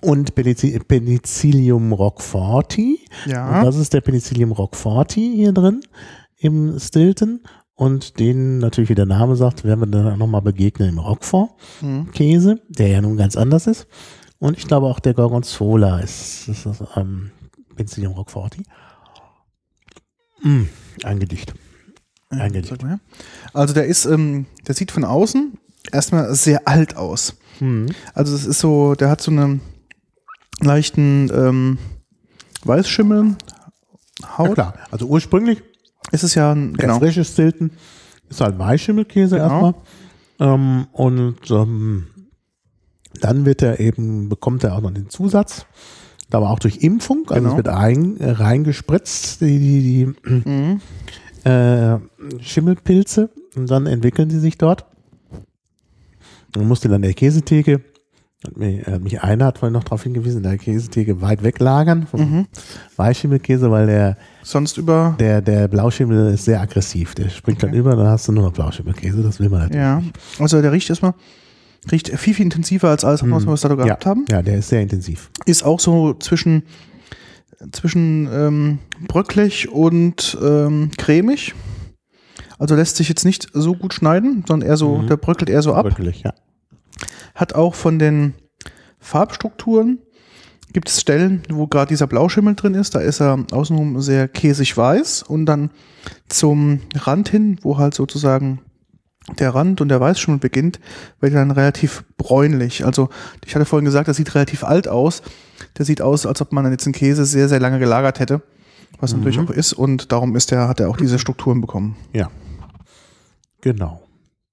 und Penici- Penicillium roqueforti. Ja. Und das ist der Penicillium roqueforti hier drin im Stilton. Und den, natürlich wie der Name sagt, werden wir dann nochmal begegnen im Roquefort-Käse, der ja nun ganz anders ist. Und ich glaube auch der Gorgonzola ist, ist das, ähm, Penicillium roqueforti. Mm, ein Gedicht. Ein Gedicht. Sag mal her. Also der ist, ähm, der sieht von außen erstmal sehr alt aus. Mhm. Also es ist so, der hat so einen leichten ähm, Weißschimmel, Haut. Ja klar, also ursprünglich Ist es ja ein, der genau. frische Stilton ist halt Weißschimmelkäse Genau. erstmal. Ähm, und ähm, dann wird er eben, bekommt er auch noch den Zusatz, aber auch durch Impfung, also Genau. es wird ein, äh, reingespritzt, die, die, die Mhm. äh, Schimmelpilze, und dann entwickeln die sich dort. Man musste dann der Käsetheke, hat mich, hat mich einer hat vorhin noch darauf hingewiesen, in der Käsetheke weit weg lagern vom Mhm. Weißschimmelkäse, weil der, Sonst über, der, der Blauschimmel ist sehr aggressiv. Der springt dann Okay. über, dann hast du nur noch Blauschimmelkäse, das will man natürlich ja, nicht. also der riecht erstmal, riecht viel, viel intensiver als alles, was wir da gehabt ja, haben. ja, der ist sehr intensiv. Ist auch so zwischen, zwischen ähm, bröcklig und ähm, cremig. Also lässt sich jetzt nicht so gut schneiden, sondern eher so, Mhm. der bröckelt eher so ab. Wirklich, ja. Hat auch von den Farbstrukturen, gibt es Stellen, wo gerade dieser Blauschimmel drin ist, da ist er außenrum sehr käsig weiß und dann zum Rand hin, wo halt sozusagen der Rand und der Weißschimmel beginnt, wird er dann relativ bräunlich. Also ich hatte vorhin gesagt, das sieht relativ alt aus. Der sieht aus, als ob man jetzt einen Käse sehr, sehr lange gelagert hätte, was Mhm. natürlich auch ist, und darum ist der, hat er auch diese Strukturen bekommen. Ja. Genau.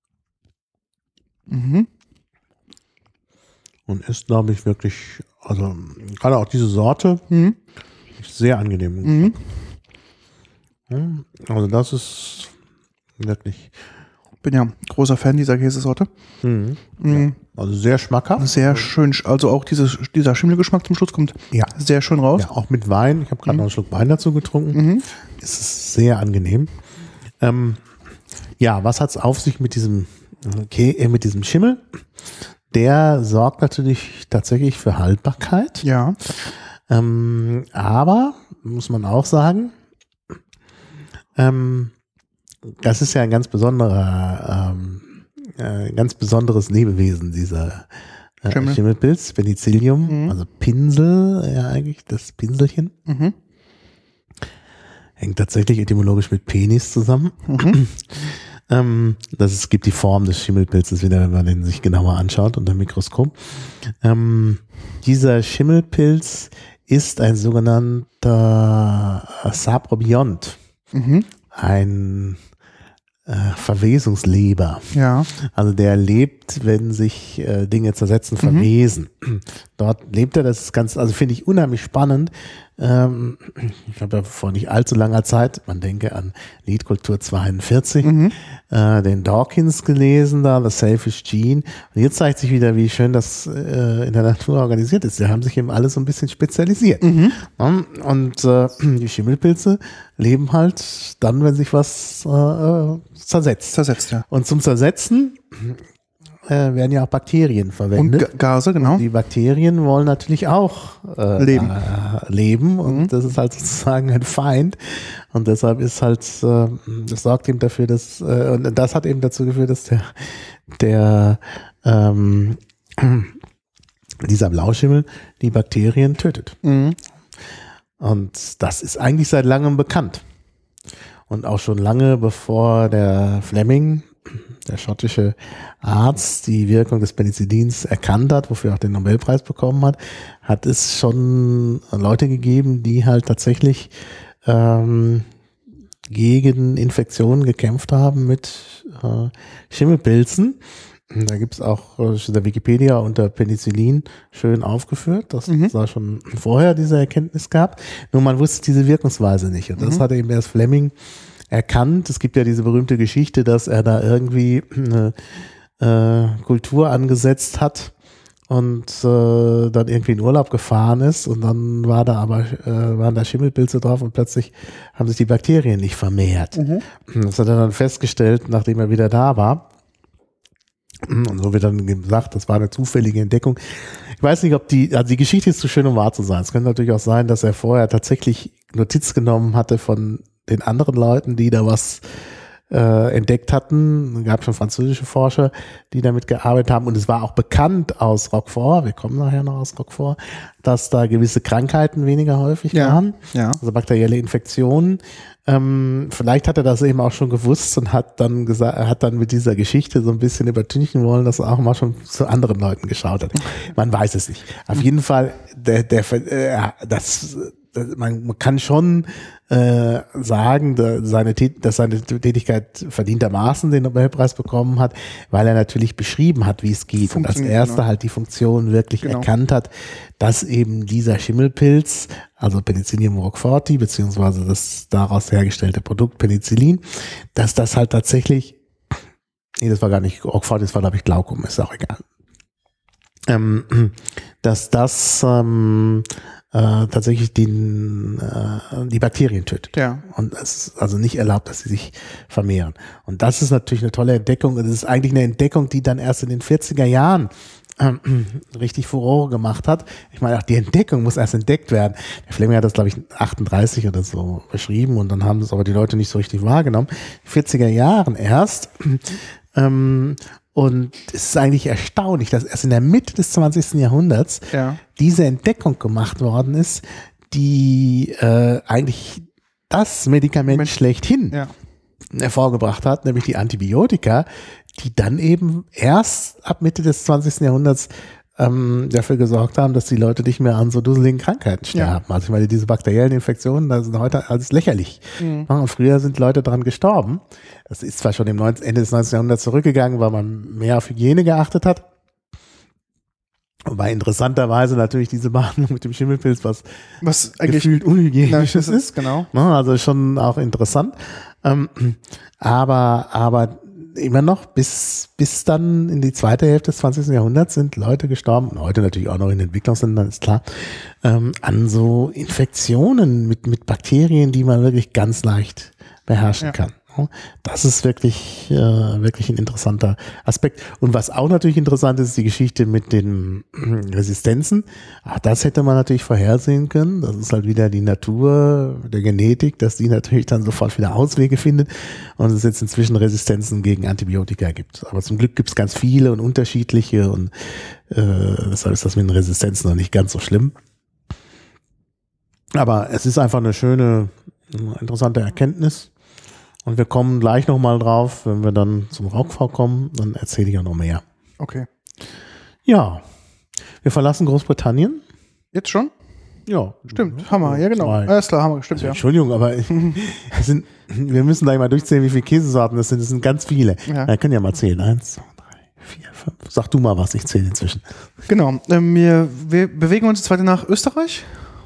Mhm. Und ist, glaube ich, wirklich, also gerade auch diese Sorte, Mhm. ist sehr angenehm. Mhm. Mhm. Also das ist wirklich, Bin ja großer Fan dieser Käsesorte. mhm. Mhm. also sehr schmackhaft. Sehr schön, also auch dieses, dieser Schimmelgeschmack zum Schluss kommt Ja. sehr schön raus. Ja, auch mit Wein. Ich habe gerade noch einen Schluck Wein dazu getrunken. Mhm. Es ist sehr angenehm. Ähm, ja, was hat es auf sich mit diesem, okay, äh, mit diesem Schimmel? Der sorgt natürlich tatsächlich für Haltbarkeit. Ja. Ähm, aber, muss man auch sagen, ähm, das ist ja ein ganz besonderer, ähm, äh, ganz besonderes Lebewesen, dieser äh, Schimmel. Schimmelpilz, Penicillium, Mhm. also Pinsel, ja eigentlich, das Pinselchen. Mhm. Hängt tatsächlich etymologisch mit Penis zusammen. Mhm. ähm, das ist, gibt die Form des Schimmelpilzes wieder, wenn man den sich genauer anschaut unter dem Mikroskop. Ähm, dieser Schimmelpilz ist ein sogenannter Saprobiont, Mhm. ein äh, Verwesungsleber. Ja. Also der lebt, wenn sich äh, Dinge zersetzen, verwesen. Dort lebt er, das ist ganz, also finde ich unheimlich spannend. Ähm, ich habe ja vor nicht allzu langer Zeit, man denke an Liedkultur zweiundvierzig, Mhm. äh, den Dawkins gelesen, da The Selfish Gene. Und jetzt zeigt sich wieder, wie schön das äh, in der Natur organisiert ist. Die haben sich eben alle so ein bisschen spezialisiert. Mhm. Ja, und äh, die Schimmelpilze leben halt dann, wenn sich was äh, äh, zersetzt. Zersetzt, ja. Und zum Zersetzen äh, werden ja auch Bakterien Und verwendet. Ga- Gase, genau. Die Bakterien wollen natürlich auch äh, Leben. Äh, leben und Mhm. das ist halt sozusagen ein Feind und deshalb ist halt, äh, das sorgt eben dafür, dass, äh, und das hat eben dazu geführt, dass der, der ähm, dieser Blauschimmel die Bakterien tötet. Mhm. Und das ist eigentlich seit langem bekannt. Und auch schon lange bevor der Fleming, der schottische Arzt, die Wirkung des Penicillins erkannt hat, wofür er auch den Nobelpreis bekommen hat, hat es schon Leute gegeben, die halt tatsächlich ähm, gegen Infektionen gekämpft haben mit äh, Schimmelpilzen. Da gibt es auch äh, der Wikipedia unter Penicillin schön aufgeführt, dass Mhm. es da schon vorher diese Erkenntnis gab. Nur man wusste diese Wirkungsweise nicht. Und das Mhm. hat eben erst Fleming erkannt. Es gibt ja diese berühmte Geschichte, dass er da irgendwie eine äh, Kultur angesetzt hat und äh, dann irgendwie in Urlaub gefahren ist und dann war da aber äh, waren da Schimmelpilze drauf und plötzlich haben sich die Bakterien nicht vermehrt. Mhm. Das hat er dann festgestellt, nachdem er wieder da war, Und so wird dann gesagt, das war eine zufällige Entdeckung. Ich weiß nicht, ob die, also die Geschichte ist zu schön, um wahr zu sein. Es könnte natürlich auch sein, dass er vorher tatsächlich Notiz genommen hatte von den anderen Leuten, die da was äh, entdeckt hatten. Es gab schon französische Forscher, die damit gearbeitet haben. Und es war auch bekannt aus Roquefort, wir kommen nachher noch aus Roquefort, dass da gewisse Krankheiten weniger häufig Ja, waren. ja. Also bakterielle Infektionen. Ähm, vielleicht hat er das eben auch schon gewusst und hat dann gesagt, er hat dann mit dieser Geschichte so ein bisschen übertünchen wollen, dass er auch mal schon zu anderen Leuten geschaut hat. Man weiß es nicht. Auf jeden Fall, der, der, äh, das, das, man, man kann schon äh, sagen, dass seine, dass seine Tätigkeit verdientermaßen den Nobelpreis bekommen hat, weil er natürlich beschrieben hat, wie es geht und als erster genau. halt die Funktion wirklich genau. erkannt hat, dass eben dieser Schimmelpilz, also Penicillium roqueforti, beziehungsweise das daraus hergestellte Produkt Penicillin, dass das halt tatsächlich, nee, das war gar nicht Roquefort, das war, glaube ich, Glaucum, ist auch egal, ähm, dass das ähm, äh, tatsächlich den, äh, die Bakterien tötet. Ja. Und es ist also nicht erlaubt, dass sie sich vermehren. Und das ist natürlich eine tolle Entdeckung. Und es ist eigentlich eine Entdeckung, die dann erst in den vierziger Jahren richtig Furore gemacht hat. Ich meine, auch die Entdeckung muss erst entdeckt werden. Der Fleming hat das, glaube ich, achtunddreißig oder so beschrieben und dann haben das aber die Leute nicht so richtig wahrgenommen. vierziger Jahren erst. Ähm, und es ist eigentlich erstaunlich, dass erst in der Mitte des zwanzigsten Jahrhunderts ja. diese Entdeckung gemacht worden ist, die äh, eigentlich das Medikament Mensch. schlechthin ja. hervorgebracht hat, nämlich die Antibiotika, die dann eben erst ab Mitte des zwanzigsten Jahrhunderts ähm, dafür gesorgt haben, dass die Leute nicht mehr an so dusseligen Krankheiten sterben. Ja. Also ich meine, diese bakteriellen Infektionen, das sind heute alles lächerlich. Mhm. Und früher sind Leute dran gestorben. Das ist zwar schon im Ende des neunzehnten Jahrhunderts zurückgegangen, weil man mehr auf Hygiene geachtet hat. Wobei interessanterweise natürlich diese Behandlung mit dem Schimmelpilz, was, was eigentlich gefühlt unhygienisches ist, genau. Also schon auch interessant. Ähm, aber, aber immer noch bis, bis dann in die zweite Hälfte des zwanzigsten Jahrhunderts sind Leute gestorben, und heute natürlich auch noch in Entwicklungsländern, ist klar, ähm, an so Infektionen mit, mit Bakterien, die man wirklich ganz leicht beherrschen ja. kann. Das ist wirklich, äh, wirklich ein interessanter Aspekt. Und was auch natürlich interessant ist, ist die Geschichte mit den Resistenzen. Auch das hätte man natürlich vorhersehen können. Das ist halt wieder die Natur der Genetik, dass die natürlich dann sofort wieder Auswege findet und es jetzt inzwischen Resistenzen gegen Antibiotika gibt. Aber zum Glück gibt es ganz viele und unterschiedliche und äh, deshalb ist das mit den Resistenzen noch nicht ganz so schlimm. Aber es ist einfach eine schöne, interessante Erkenntnis. Und wir kommen gleich nochmal drauf, wenn wir dann zum Roquefort kommen, dann erzähle ich auch noch mehr. Okay. Ja, wir verlassen Großbritannien. Jetzt schon? Ja. Stimmt, Hammer, ja genau. Zwei. Alles klar, Hammer, stimmt, also, ja. Entschuldigung, aber es sind, wir müssen gleich mal durchzählen, wie viele Käsesorten das sind. Das sind ganz viele. Ja. Wir können ja mal zählen. Eins, zwei, drei, vier, fünf. Sag du mal was, ich zähle inzwischen. Genau, ähm, wir, wir bewegen uns jetzt weiter nach Österreich.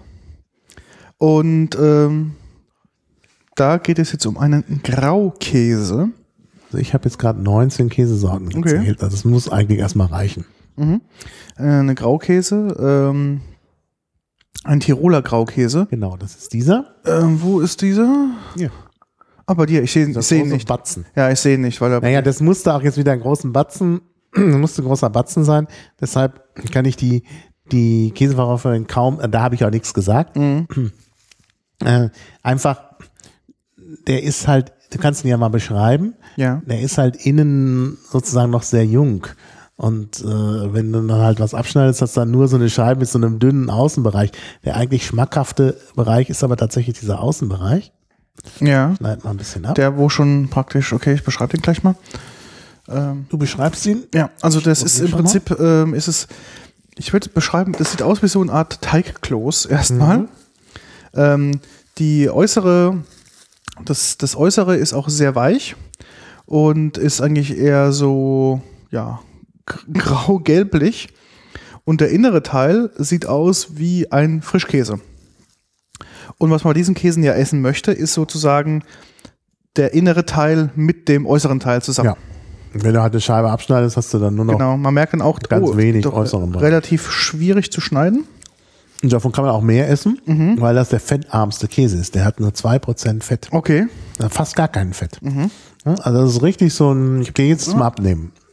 Und ähm, da geht es jetzt um einen Graukäse. Also ich habe jetzt gerade neunzehn Käsesorten gezählt. Okay. Also das muss eigentlich erstmal reichen. Mhm. Äh, eine Graukäse, ähm, ein Tiroler Graukäse. Genau, das ist dieser. Ähm, wo ist dieser? Ja. Ah, bei dir, ich sehe seh ihn nicht. Batzen. Ja, ich sehe ihn nicht. Weil er naja, das musste auch jetzt wieder ein großen Batzen, musste ein großer Batzen sein. Deshalb kann ich die, die Käseverkäuferin kaum, da habe ich auch nichts gesagt. Mhm. Äh, einfach der ist halt, du kannst ihn ja mal beschreiben, ja. Der ist halt innen sozusagen noch sehr jung. Und äh, wenn du dann halt was abschneidest, hast du dann nur so eine Scheibe mit so einem dünnen Außenbereich. Der eigentlich schmackhafte Bereich ist aber tatsächlich dieser Außenbereich. Ja. Schneid mal ein bisschen ab. Der, wo schon praktisch, okay, ich beschreibe den gleich mal. Ähm, du beschreibst ihn? Ja, also das ist im Prinzip, ähm, ist es, ich würde beschreiben, das sieht aus wie so eine Art Teigkloß erstmal. Mhm. Ähm, die äußere Das, das Äußere ist auch sehr weich und ist eigentlich eher so, ja, grau-gelblich. Und der innere Teil sieht aus wie ein Frischkäse. Und was man diesen Käsen ja essen möchte, ist sozusagen der innere Teil mit dem äußeren Teil zusammen. Ja. Wenn du halt eine Scheibe abschneidest, hast du dann nur noch genau, man merkt dann auch ganz oh, wenig äußeren Bereich. Relativ schwierig zu schneiden. Und davon kann man auch mehr essen, mhm. weil das der fettarmste Käse ist. Der hat nur zwei Prozent Fett. Okay. Fast gar keinen Fett. Mhm. Also das ist richtig so ein, ich gehe jetzt zum Abnehmen.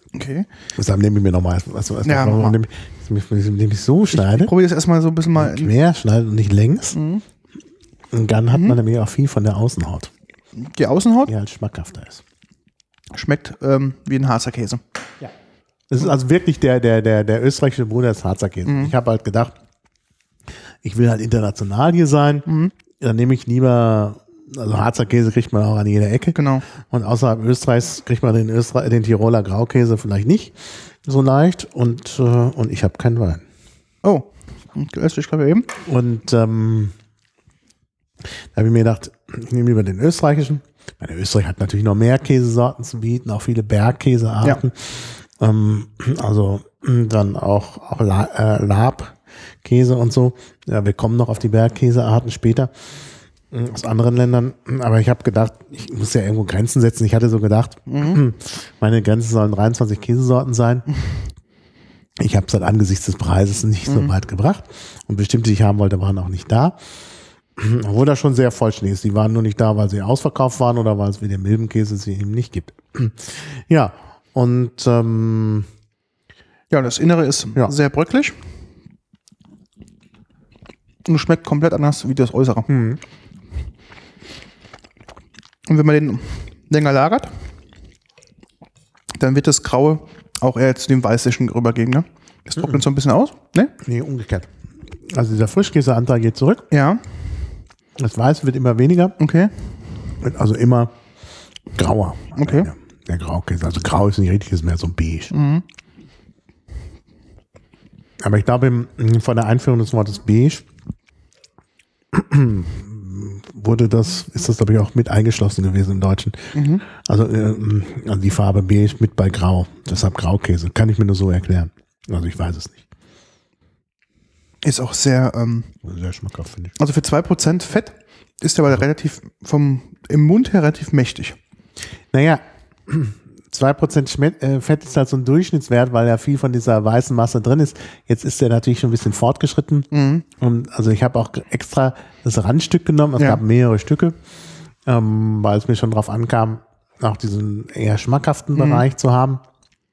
Okay. Deshalb nehme ich mir nochmal, was, was, Ja, warum nehme ich, nehme ich so schneide. Ich probiere das erstmal so ein bisschen mal. Quer schneide und nicht längs. Mhm. Und dann hat mhm. man nämlich auch viel von der Außenhaut. Die Außenhaut? Die halt schmackhafter ist. Schmeckt ähm, wie ein Harzer Käse. Ja. Das ist also wirklich der, der, der, der österreichische Bruder des Harzer Käse. Mhm. Ich habe halt gedacht, ich will halt international hier sein. Mhm. Dann nehme ich lieber, also Harzer Käse kriegt man auch an jeder Ecke. Genau. Und außerhalb Österreichs kriegt man den, Öster- den Tiroler Graukäse vielleicht nicht so leicht. Und, äh, und ich habe keinen Wein. Oh, das ich glaube eben. Und ähm, da habe ich mir gedacht, ich nehme lieber den österreichischen. Meine Österreich hat natürlich noch mehr Käsesorten zu bieten, auch viele Bergkäsearten. Ja. Ähm, also dann auch, auch La, äh, Labkäse und so. Ja, wir kommen noch auf die Bergkäsearten später aus anderen Ländern. Aber ich habe gedacht, ich muss ja irgendwo Grenzen setzen. Ich hatte so gedacht, mhm. meine Grenzen sollen dreiundzwanzig Käsesorten sein. Ich habe es halt angesichts des Preises nicht mhm. so weit gebracht. Und bestimmte, die ich haben wollte, waren auch nicht da. Obwohl das schon sehr vollständig ist. Die waren nur nicht da, weil sie ausverkauft waren oder weil es wie der Milbenkäse sie eben nicht gibt. Ja, und ähm, ja, das Innere ist ja. sehr bröckelig und schmeckt komplett anders wie das Äußere. Mhm. Und wenn man den länger lagert, dann wird das Graue auch eher zu dem Weißlichen rübergehen. Ne? Das trocknet mhm. so ein bisschen aus. Ne? Nee, umgekehrt. Also dieser Frischkäseanteil geht zurück. Ja. Das Weiße wird immer weniger. Okay. Also immer grauer. Okay. Der, der Graukäse. Also grau ist nicht richtig, ist mehr so beige. Mhm. Aber ich glaube, von der Einführung des Wortes beige wurde das, ist das glaube ich auch mit eingeschlossen gewesen im Deutschen. Mhm. Also, äh, also die Farbe beige mit bei grau. Deshalb Graukäse. Kann ich mir nur so erklären. Also ich weiß es nicht. Ist auch sehr, ähm, sehr schmackhaft, finde ich. Also für zwei Prozent Fett ist er aber also relativ, vom, im Mund her relativ mächtig. Naja, zwei Prozent Fett ist halt so ein Durchschnittswert, weil ja viel von dieser weißen Masse drin ist. Jetzt ist der natürlich schon ein bisschen fortgeschritten. Mhm. Und also ich habe auch extra das Randstück genommen. Es ja. gab mehrere Stücke, ähm, weil es mir schon drauf ankam, auch diesen eher schmackhaften mhm. Bereich zu haben.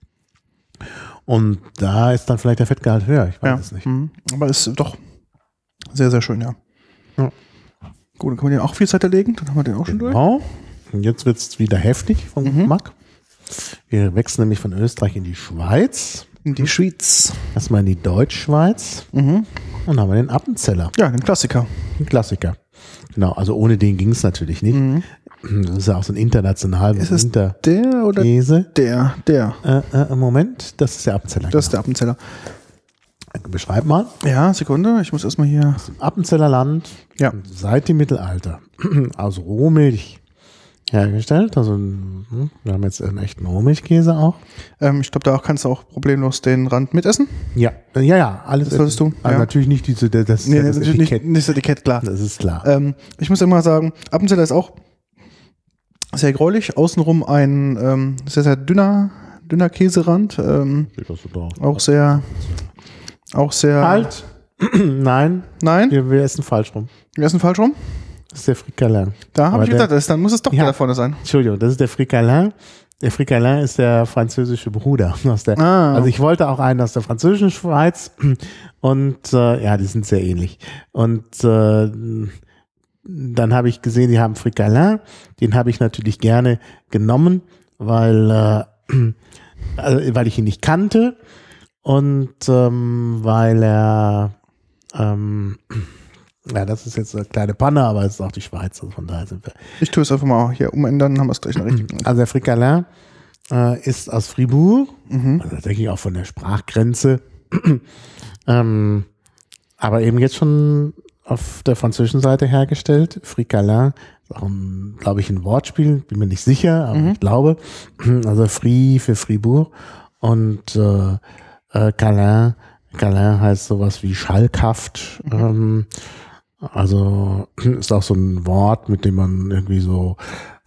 Und da ist dann vielleicht der Fettgehalt höher, ich weiß ja. es nicht. Mhm. Aber ist doch sehr, sehr schön, ja. ja. Gut, dann können wir den auch viel Zeit erlegen, dann haben wir den auch schon genau. durch. Und jetzt wird es wieder heftig vom mhm. Geschmack. Wir wechseln nämlich von Österreich in die Schweiz. In die Schweiz. Erstmal in die Deutschschweiz. Mhm. Und dann haben wir den Appenzeller. Ja, den Klassiker. Den Klassiker. Genau, also ohne den ging es natürlich nicht. Mhm. Das ist ja auch so ein international berühmter der oder Käse. Der, der. Äh, äh, Moment, das ist der Appenzeller. Das genau. ist der Appenzeller. Beschreib mal. Ja, Sekunde, ich muss erstmal hier. Das ist im Appenzeller Land ja. seit dem Mittelalter aus Rohmilch hergestellt. Also wir haben jetzt einen echten Rohmilchkäse auch. Ähm, ich glaube, da auch kannst du auch problemlos den Rand mitessen. Ja, ja, ja, alles. Das solltest du. Also ja. natürlich nicht diese, das, das, nee, das natürlich Etikett. Nicht, nicht das Etikett, klar. Das ist klar. Ähm, ich muss immer sagen, Appenzeller ist auch sehr gräulich. Außenrum ein ähm, sehr, sehr dünner, dünner Käserand. Ähm, auch sehr, auch sehr. Halt! Nein. Nein? Wir, wir essen falsch rum. Wir essen falsch rum? Das ist der Fricalin. Da habe ich gedacht, das, dann muss es doch ja, der da vorne sein. Entschuldigung, das ist der Fricalin. Der Fricalin ist der französische Bruder. Aus der, ah. Also ich wollte auch einen aus der französischen Schweiz und äh, ja, die sind sehr ähnlich. Und äh, dann habe ich gesehen, die haben Fricalin. Den habe ich natürlich gerne genommen, weil, äh, also, weil ich ihn nicht kannte und ähm, weil er ähm, ja, das ist jetzt eine kleine Panne, aber es ist auch die Schweiz, also von daher sind wir. Ich tue es einfach mal hier umändern, haben wir es gleich noch richtig. Also der Fricalin äh, ist aus Fribourg, mhm. also denke ich auch von der Sprachgrenze, ähm, aber eben jetzt schon auf der französischen Seite hergestellt. Fricalin ist auch, glaube ich, ein Wortspiel, bin mir nicht sicher, aber mhm. ich glaube. Also Fri für Fribourg und äh, äh, Calin, Calin heißt sowas wie schalkhaft. Mhm. Ähm, also ist auch so ein Wort, mit dem man irgendwie so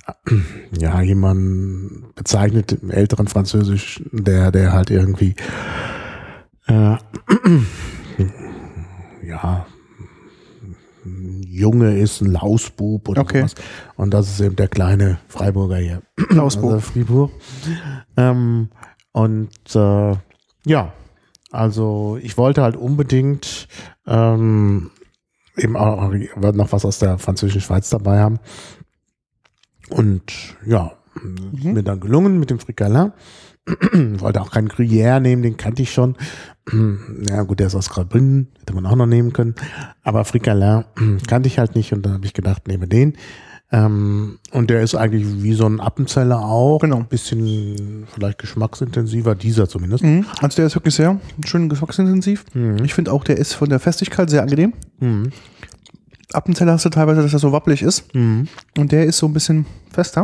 ja jemanden bezeichnet im älteren Französisch, der der halt irgendwie äh, ja ein Junge ist, ein Lausbub oder okay. sowas. Und das ist eben der kleine Freiburger hier. Lausbub. Also Fribourg. Ähm, Und äh, ja, also ich wollte halt unbedingt ähm, eben auch noch was aus der französischen Schweiz dabei haben. Und ja, mhm. ist mir dann gelungen mit dem Fricalin. Wollte auch keinen Gruyère nehmen, den kannte ich schon. Ja gut, der ist aus Graubünden, hätte man auch noch nehmen können. Aber Fricalin kannte ich halt nicht und dann habe ich gedacht, nehme den. Ähm, und der ist eigentlich wie so ein Appenzeller auch. Genau. Ein bisschen vielleicht geschmacksintensiver, dieser zumindest. Mhm. Also der ist wirklich sehr schön geschmacksintensiv. Mhm. Ich finde auch, der ist von der Festigkeit sehr angenehm. Mhm. Appenzeller hast du teilweise, dass er so wappelig ist. Mhm. Und der ist so ein bisschen fester.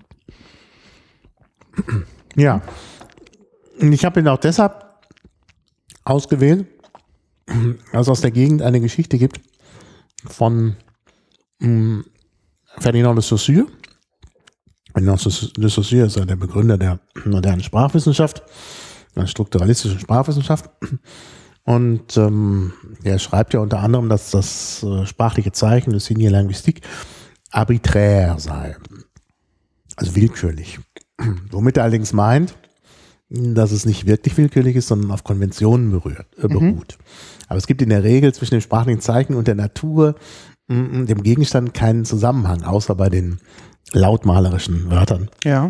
Ja. Und ich habe ihn auch deshalb ausgewählt, weil es aus der Gegend eine Geschichte gibt von mh, Ferdinand de Saussure. Ferdinand de Saussure ist ja der Begründer der modernen Sprachwissenschaft, der strukturalistischen Sprachwissenschaft. Und ähm, er schreibt ja unter anderem, dass das äh, sprachliche Zeichen, le signe linguistique, arbitraire sei. Also willkürlich. Womit er allerdings meint, dass es nicht wirklich willkürlich ist, sondern auf Konventionen berührt, äh, beruht. Mhm. Aber es gibt in der Regel zwischen dem sprachlichen Zeichen und der Natur, mh, dem Gegenstand, keinen Zusammenhang, außer bei den lautmalerischen Wörtern. Ja.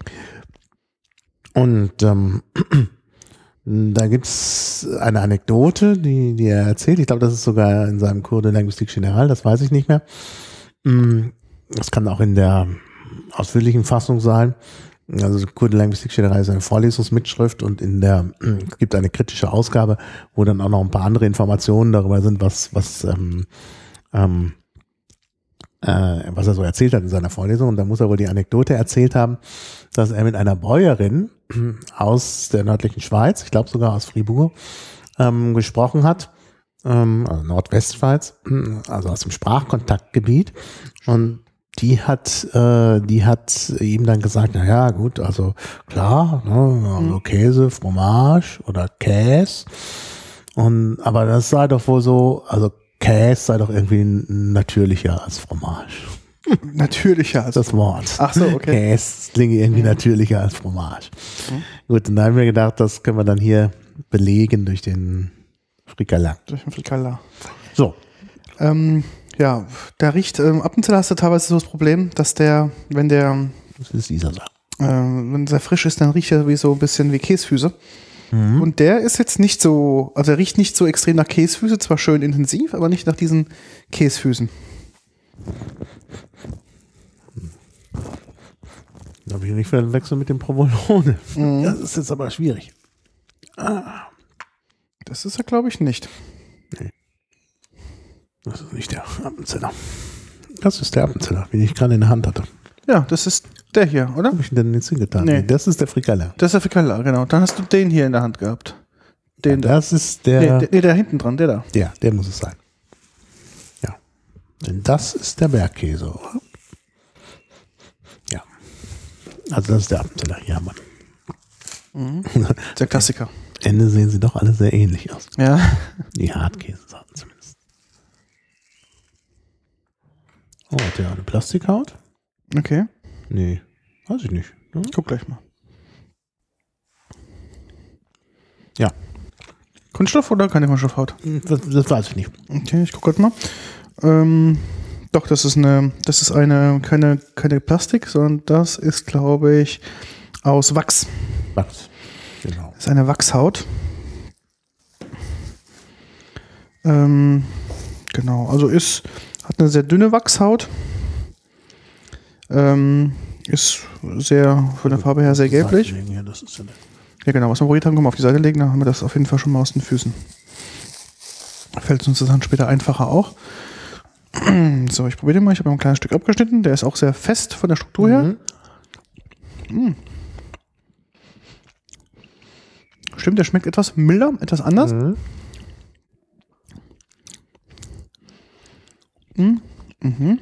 Und ähm, da gibt es eine Anekdote, die, die er erzählt. Ich glaube, das ist sogar in seinem Cours de Linguistique Générale, das weiß ich nicht mehr. Das kann auch in der ausführlichen Fassung sein. Also Cours de Linguistique Générale ist eine Vorlesungsmitschrift und in der es gibt eine kritische Ausgabe, wo dann auch noch ein paar andere Informationen darüber sind, was was ähm, ähm, äh, was er so erzählt hat in seiner Vorlesung. Und da muss er wohl die Anekdote erzählt haben, dass er mit einer Bäuerin aus der nördlichen Schweiz, ich glaube sogar aus Fribourg, ähm, gesprochen hat, ähm, also Nordwestschweiz, also aus dem Sprachkontaktgebiet. Und die hat, äh, die hat ihm dann gesagt, na ja, gut, also klar, ne, also Käse, Fromage oder Käse. Und aber das sei doch wohl so, also Käse sei doch irgendwie natürlicher als Fromage. Natürlicher als das Wort. Ach so, okay. Käse klingt irgendwie mhm. natürlicher als Fromage. Mhm. Gut, und da haben wir gedacht, das können wir dann hier belegen durch den Fricalin. Durch den Fricalin. So. Ähm, ja, der riecht, ähm, Appenzeller hast du teilweise so das Problem, dass der, wenn der das ist dieser Sache. Äh, wenn der frisch ist, dann riecht er wie so ein bisschen wie Käsefüße. Mhm. Und der ist jetzt nicht so, also er riecht nicht so extrem nach Käsefüße, zwar schön intensiv, aber nicht nach diesen Käsefüßen. Da habe ich nicht verwechselt mit dem Provolone. Mhm. Das ist jetzt aber schwierig. Ah. Das ist er, glaube ich, nicht. Nee. Das ist nicht der Appenzeller. Das ist der Appenzeller, den ich gerade in der Hand hatte. Ja, das ist der hier, oder? Habe ich denn jetzt hingetan? Nee. Nee, das ist der Fricalin. Das ist der Fricalin, genau. Dann hast du den hier in der Hand gehabt. Den ja, das da. ist der... Nee, der, nee, der hinten dran, der da. Ja, der muss es sein. Ja. Denn das ist der Bergkäse, oder? Ja. Also das ist der Appenzeller. Ja, Mann. Mhm. Der Klassiker. Am Ende sehen sie doch alle sehr ähnlich aus. Ja. Die Hartkäse-Sorten zumindest. Oh, hat der eine Plastikhaut? Okay. Nee, weiß ich nicht. Ja? Guck gleich mal. Ja. Kunststoff oder keine Kunststoffhaut? Das, das weiß ich nicht. Okay, ich gucke gerade mal. Ähm, doch, das ist eine, das ist eine, keine, keine Plastik, sondern das ist, glaube ich, aus Wachs. Wachs, genau. Das ist eine Wachshaut. Ähm, genau, also ist, hat eine sehr dünne Wachshaut. Ähm, ist sehr, von der Farbe her sehr gelblich. Ja, das ist ja, ja, genau, was wir probiert haben, können wir auf die Seite legen, dann haben wir das auf jeden Fall schon mal aus den Füßen. Fällt uns das dann später einfacher auch. So, ich probiere den mal, ich habe noch ein kleines Stück abgeschnitten, der ist auch sehr fest von der Struktur her. Mhm. Mm. Stimmt, der schmeckt etwas milder, etwas anders. Mhm. Mhm. Mhm.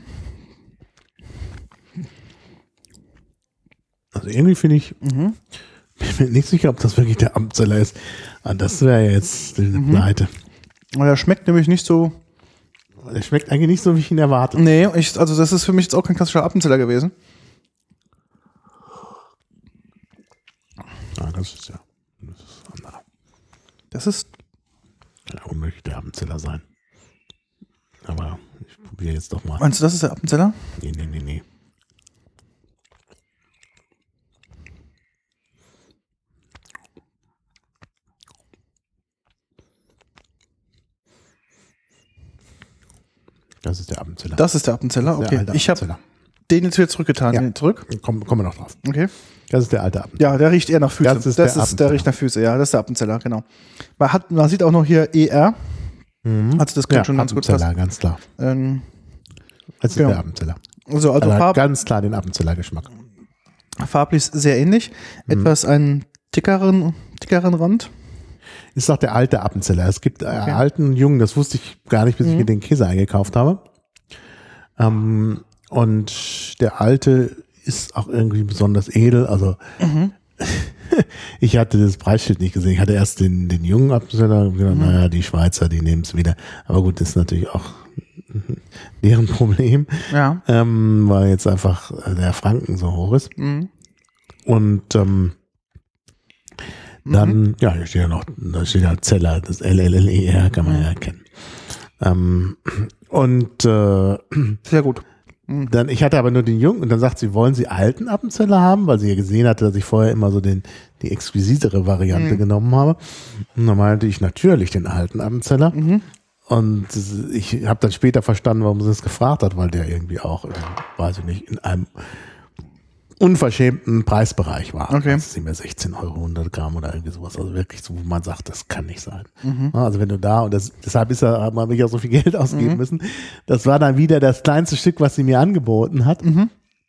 Also irgendwie finde ich, mhm. bin mir nicht sicher, ob das wirklich der Appenzeller ist. Aber das wäre ja jetzt eine mhm. Pleite. Der schmeckt nämlich nicht so. Der schmeckt eigentlich nicht so, wie ich ihn erwartet. Nee, ich, also das ist für mich jetzt auch kein klassischer Appenzeller gewesen. Ja, das ist ja das ist anderer. Das ist Ja, unmöglich der Appenzeller sein. Aber ich probiere jetzt doch mal. Meinst du, das ist der Appenzeller? Nee, nee, nee, nee. Das ist der Appenzeller. Das ist der Appenzeller, Das ist der okay. alte Ich habe Appenzeller. den jetzt wieder zurückgetan. Ja. Den zurück. Komm, kommen wir noch drauf. Okay. Das ist der alte Appenzeller. Ja, der riecht eher nach Füße. Das ist das der ist der riecht nach Füße, ja, das ist der Appenzeller, genau. Man, hat, man sieht auch noch hier E R. Mhm. Also das klingt Ja, schon ganz gut Appenzeller, passen. ganz klar. Ähm, Das ist genau. der Appenzeller. also also Er hat Farb, ganz klar den Appenzeller Geschmack. farblich sehr ähnlich. Mhm. Etwas einen dickeren, dickeren Rand. Ist doch der alte Appenzeller. Es gibt äh, alten Jungen, das wusste ich gar nicht, bis Mhm. ich mir den Käse eingekauft habe. Ähm, und der alte ist auch irgendwie besonders edel. Also Mhm. ich hatte das Preisschild nicht gesehen. Ich hatte erst den, den jungen Appenzeller und gedacht, Mhm. naja, die Schweizer, die nehmen es wieder. Aber gut, das ist natürlich auch deren Problem, Ja. ähm, weil jetzt einfach äh, der Franken so hoch ist. Mhm. Und ähm, dann, ja, hier steht ja noch, da steht ja Zeller, das L L L E R kann man Mhm. ja erkennen. Ähm, und äh, Sehr gut. Mhm. dann, ich hatte aber nur den Jungen und dann sagt sie, wollen Sie alten Appenzeller haben, weil sie ja gesehen hatte, dass ich vorher immer so den, die exquisitere Variante Mhm. genommen habe. Und dann meinte ich natürlich den alten Appenzeller. Mhm. Und ich habe dann später verstanden, warum sie es gefragt hat, weil der irgendwie auch, in, weiß ich nicht, in einem unverschämten Preisbereich war. Okay. Das ist nicht mehr sechzehn Euro hundert Gramm oder irgendwie sowas. Also wirklich so, wo man sagt, das kann nicht sein. Mhm. Also wenn du da, und das, deshalb ist er, hat man ja so viel Geld ausgeben Mhm. müssen. Das war dann wieder das kleinste Stück, was sie mir angeboten hat. Mhm.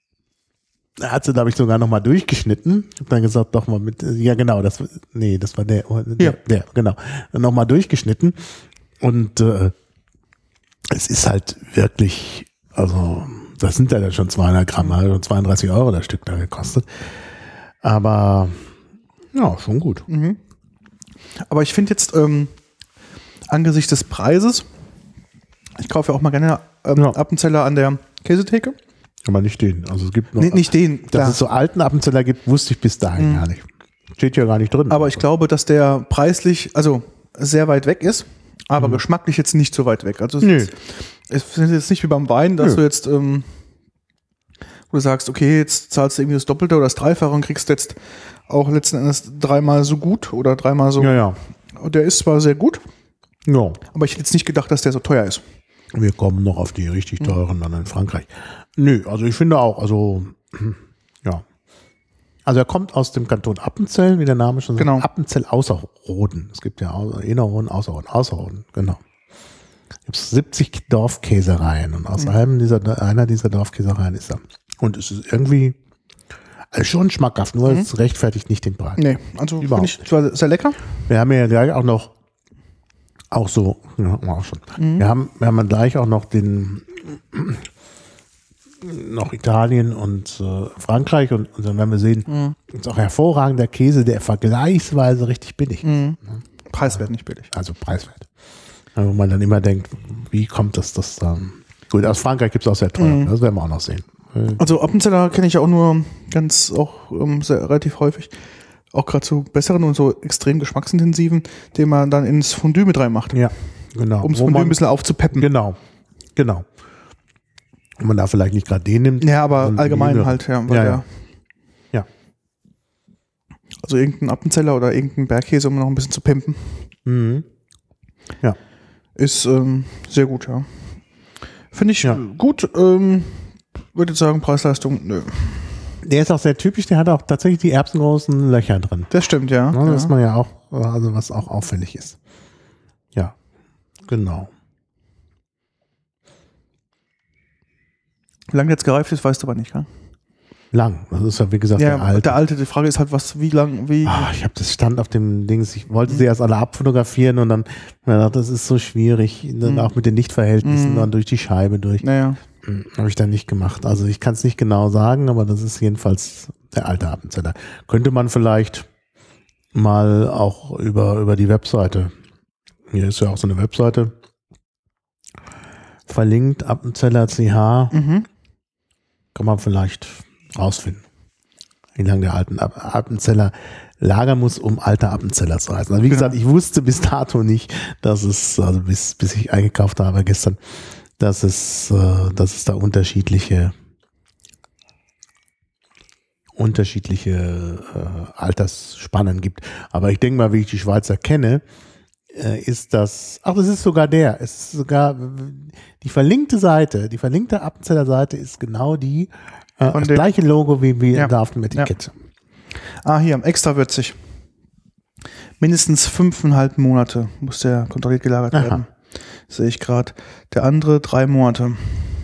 Da hat sie, glaube ich, sogar nochmal durchgeschnitten. Ich habe dann gesagt, doch mal mit, ja genau, das, nee, das war der, der, Ja. der genau, nochmal durchgeschnitten. Und äh, es ist halt wirklich, also das sind ja dann schon zweihundert Gramm, also zweiunddreißig Euro das Stück da gekostet. Aber ja, schon gut. Mhm. Aber ich finde jetzt ähm, angesichts des Preises, ich kaufe ja auch mal gerne ähm, Ja. Appenzeller an der Käsetheke. Aber nicht den. Also es gibt noch, Nee, nicht den, dass klar. es so alten Appenzeller gibt, wusste ich bis dahin Mhm. gar nicht. Steht ja gar nicht drin. Aber ich glaube, dass der preislich, also sehr weit weg ist, aber Mhm. geschmacklich jetzt nicht so weit weg. Also es Nö. ist, es ist jetzt nicht wie beim Wein, dass Nö. du jetzt, ähm, wo du sagst, okay, jetzt zahlst du irgendwie das Doppelte oder das Dreifache und kriegst jetzt auch letzten Endes dreimal so gut oder dreimal so. Ja, ja. Der ist zwar sehr gut, Ja. aber ich hätte jetzt nicht gedacht, dass der so teuer ist. Wir kommen noch auf die richtig teuren dann in Frankreich. Nö, also ich finde auch, also ja. Also er kommt aus dem Kanton Appenzell, wie der Name schon sagt. Genau. Appenzell Außerroden. Es gibt ja Au- Innerrhoden, Außerroden, Außerroden, genau. Es gibt siebzig Dorfkäsereien und aus einem dieser, einer dieser Dorfkäsereien ist er. Und es ist irgendwie also schon schmackhaft, nur es rechtfertigt nicht den Preis. Nee, also finde Überhaupt ich zwar sehr lecker. Wir haben ja gleich auch noch, auch so, ja, haben wir auch schon. Wir haben, wir haben dann gleich auch noch den, noch Italien und äh, Frankreich und, und dann werden wir sehen, Mhm. ist auch hervorragender Käse, der vergleichsweise richtig billig ist. Mhm. Preiswert nicht billig. Also preiswert. Ja, wo man dann immer denkt, wie kommt das, das dann? Gut, aus Frankreich gibt es auch sehr teuer, Mhm. das werden wir auch noch sehen. Äh, Also Appenzeller kenne ich ja auch nur ganz, auch ähm, sehr, relativ häufig. Auch gerade zu besseren und so extrem geschmacksintensiven, den man dann ins Fondue mit reinmacht. Ja, genau. Um das Wo Fondue man- ein bisschen aufzupeppen. Genau, genau. Und man da vielleicht nicht gerade den nimmt. Ja, aber sondern allgemein jüngere. halt, ja. Weil Ja, der, ja. Ja. Also irgendein Appenzeller oder irgendein Bergkäse, um noch ein bisschen zu pimpen, Mhm. ist ähm, sehr gut, ja. Finde ich Ja. gut. Ähm, würde jetzt sagen, Preis-Leistung, nö. Der ist auch sehr typisch, der hat auch tatsächlich die erbsengroßen Löcher drin. Das stimmt, ja. Ne, ja. Das man ja auch, also was auch auffällig ist. Ja, genau. Wie lange der jetzt gereift ist, weißt du aber nicht, gell? Lang. Das ist ja, wie gesagt, Ja, der alte. der alte, die Frage ist halt, was, wie lang, wie. Ah, ich habe das stand auf dem Dings, ich wollte sie erst alle abfotografieren und dann hab ich mir gedacht, das ist so schwierig, dann Mhm. auch mit den Lichtverhältnissen Mhm. dann durch die Scheibe durch. Naja. Habe ich dann nicht gemacht. Also ich kann es nicht genau sagen, aber das ist jedenfalls der alte Appenzeller. Könnte man vielleicht mal auch über, über die Webseite, hier ist ja auch so eine Webseite verlinkt, Appenzeller C H, Mhm. kann man vielleicht rausfinden. wie lange der alten Appenzeller lagern muss, um alter Appenzeller zu heißen. Also wie Genau. gesagt, ich wusste bis dato nicht, dass es, also bis, bis ich eingekauft habe gestern, dass es, äh, dass es da unterschiedliche unterschiedliche äh, Altersspannen gibt. Aber ich denke mal, wie ich die Schweizer kenne, äh, ist das, ach, das ist sogar der, es ist sogar die verlinkte Seite, die verlinkte Appenzeller Seite ist genau die, äh, das dem, gleiche Logo wie, wie ja, da auf dem Etikett. Ja. Ah, hier, extra würzig. Mindestens fünfeinhalb Monate muss der kontrolliert gelagert Aha. werden. Sehe ich gerade. Der andere drei Monate.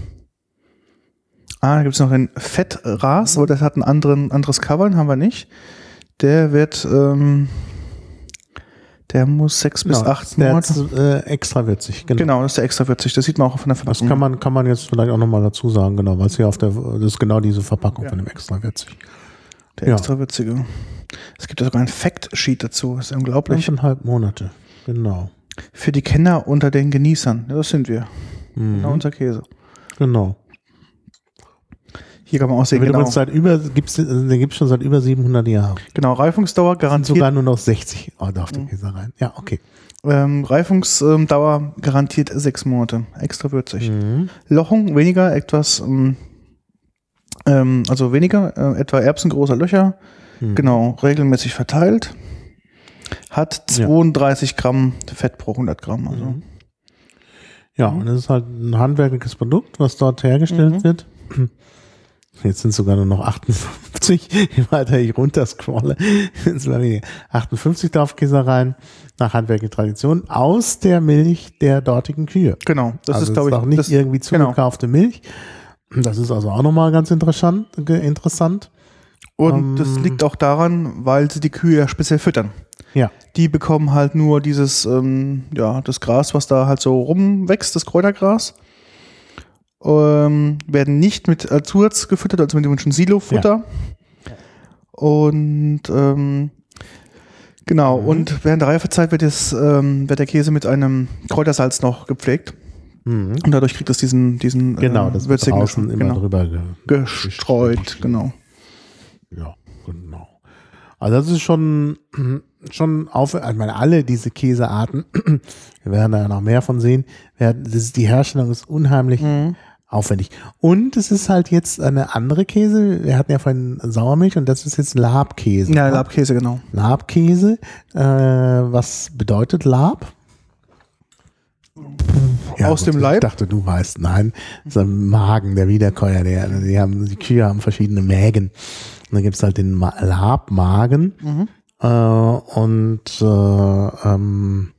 Ah, da gibt es noch den Fettras, aber das hat ein anderen, anderes Cover, haben wir nicht. Der wird, ähm, der muss sechs Genau, bis acht der Monate. ist, äh, extra würzig, genau. Genau, das ist der extra würzig. Das sieht man auch von der Das Verpackung. kann man, kann man jetzt vielleicht auch nochmal dazu sagen, genau, weil es hier auf der, das ist genau diese Verpackung Ja. von dem extra würzig. Der Ja. extra würzige. Es gibt ja sogar ein Fact-Sheet dazu. Das ist unglaublich. Fünfeinhalb Monate, genau. Für die Kenner unter den Genießern. Ja, das sind wir. Mhm. Genau, unser Käse. Genau. Hier kann man auch sehen, Genau. genau. Seit über, gibt's, den gibt es schon seit über siebenhundert Jahren. Genau, Reifungsdauer Sind garantiert. sogar nur noch sechzig oh, da auf der Käse rein. Ja, okay. Ähm, Reifungsdauer garantiert sechs Monate. Extra würzig. Mhm. Lochung weniger, etwas, ähm, ähm, also weniger, äh, etwa erbsengroße Löcher. Mhm. Genau, regelmäßig verteilt. Hat zweiunddreißig Gramm Fett pro hundert Gramm. Also. Mhm. Ja, und das ist halt ein handwerkliches Produkt, was dort hergestellt Mhm. wird. Jetzt sind es sogar nur noch achtundfünfzig, je weiter ich runterscrolle, sind es mal weniger. achtundfünfzig Dorfkäsereien nach handwerklicher Tradition aus der Milch der dortigen Kühe. Genau, das also ist, glaube ich, auch nicht das, irgendwie genau. zugekaufte Milch. Das ist also auch nochmal ganz interessant. interessant. Und Ähm, das liegt auch daran, weil sie die Kühe ja speziell füttern. Ja. Die bekommen halt nur dieses, ähm, ja, das Gras, was da halt so rumwächst, das Kräutergras. Ähm, werden nicht mit äh, Zusatz gefüttert, also mit dem schon Silo-Futter. Ja. Und ähm, genau, Mhm. und während der Reifezeit wird, es, ähm, wird der Käse mit einem Kräutersalz noch gepflegt. Mhm. Und dadurch kriegt es diesen, diesen Genau, äh, das wird würzigen draußen Geschmack. immer genau. drüber ge gestreut. Genau. Ja, genau. Also das ist schon, schon auf, ich meine, alle diese Käsearten, wir werden da ja noch mehr von sehen, werden, das ist, die Herstellung ist unheimlich Mhm. aufwendig. Und es ist halt jetzt eine andere Käse, wir hatten ja vorhin Sauermilch und das ist jetzt Labkäse. Ja, Labkäse, genau. Labkäse, äh, was bedeutet Lab? Ja, Aus gut, dem Leib? Ich dachte, du weißt. Nein, das ist ein Magen, der Wiederkäuer. Der, die, haben, die Kühe haben verschiedene Mägen. Und dann gibt es halt den Ma- Labmagen. Mhm. Äh, und äh, ähm,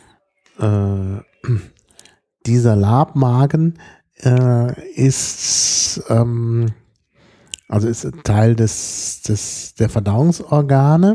äh, dieser Labmagen äh, ist ähm, also ist Teil des, des der Verdauungsorgane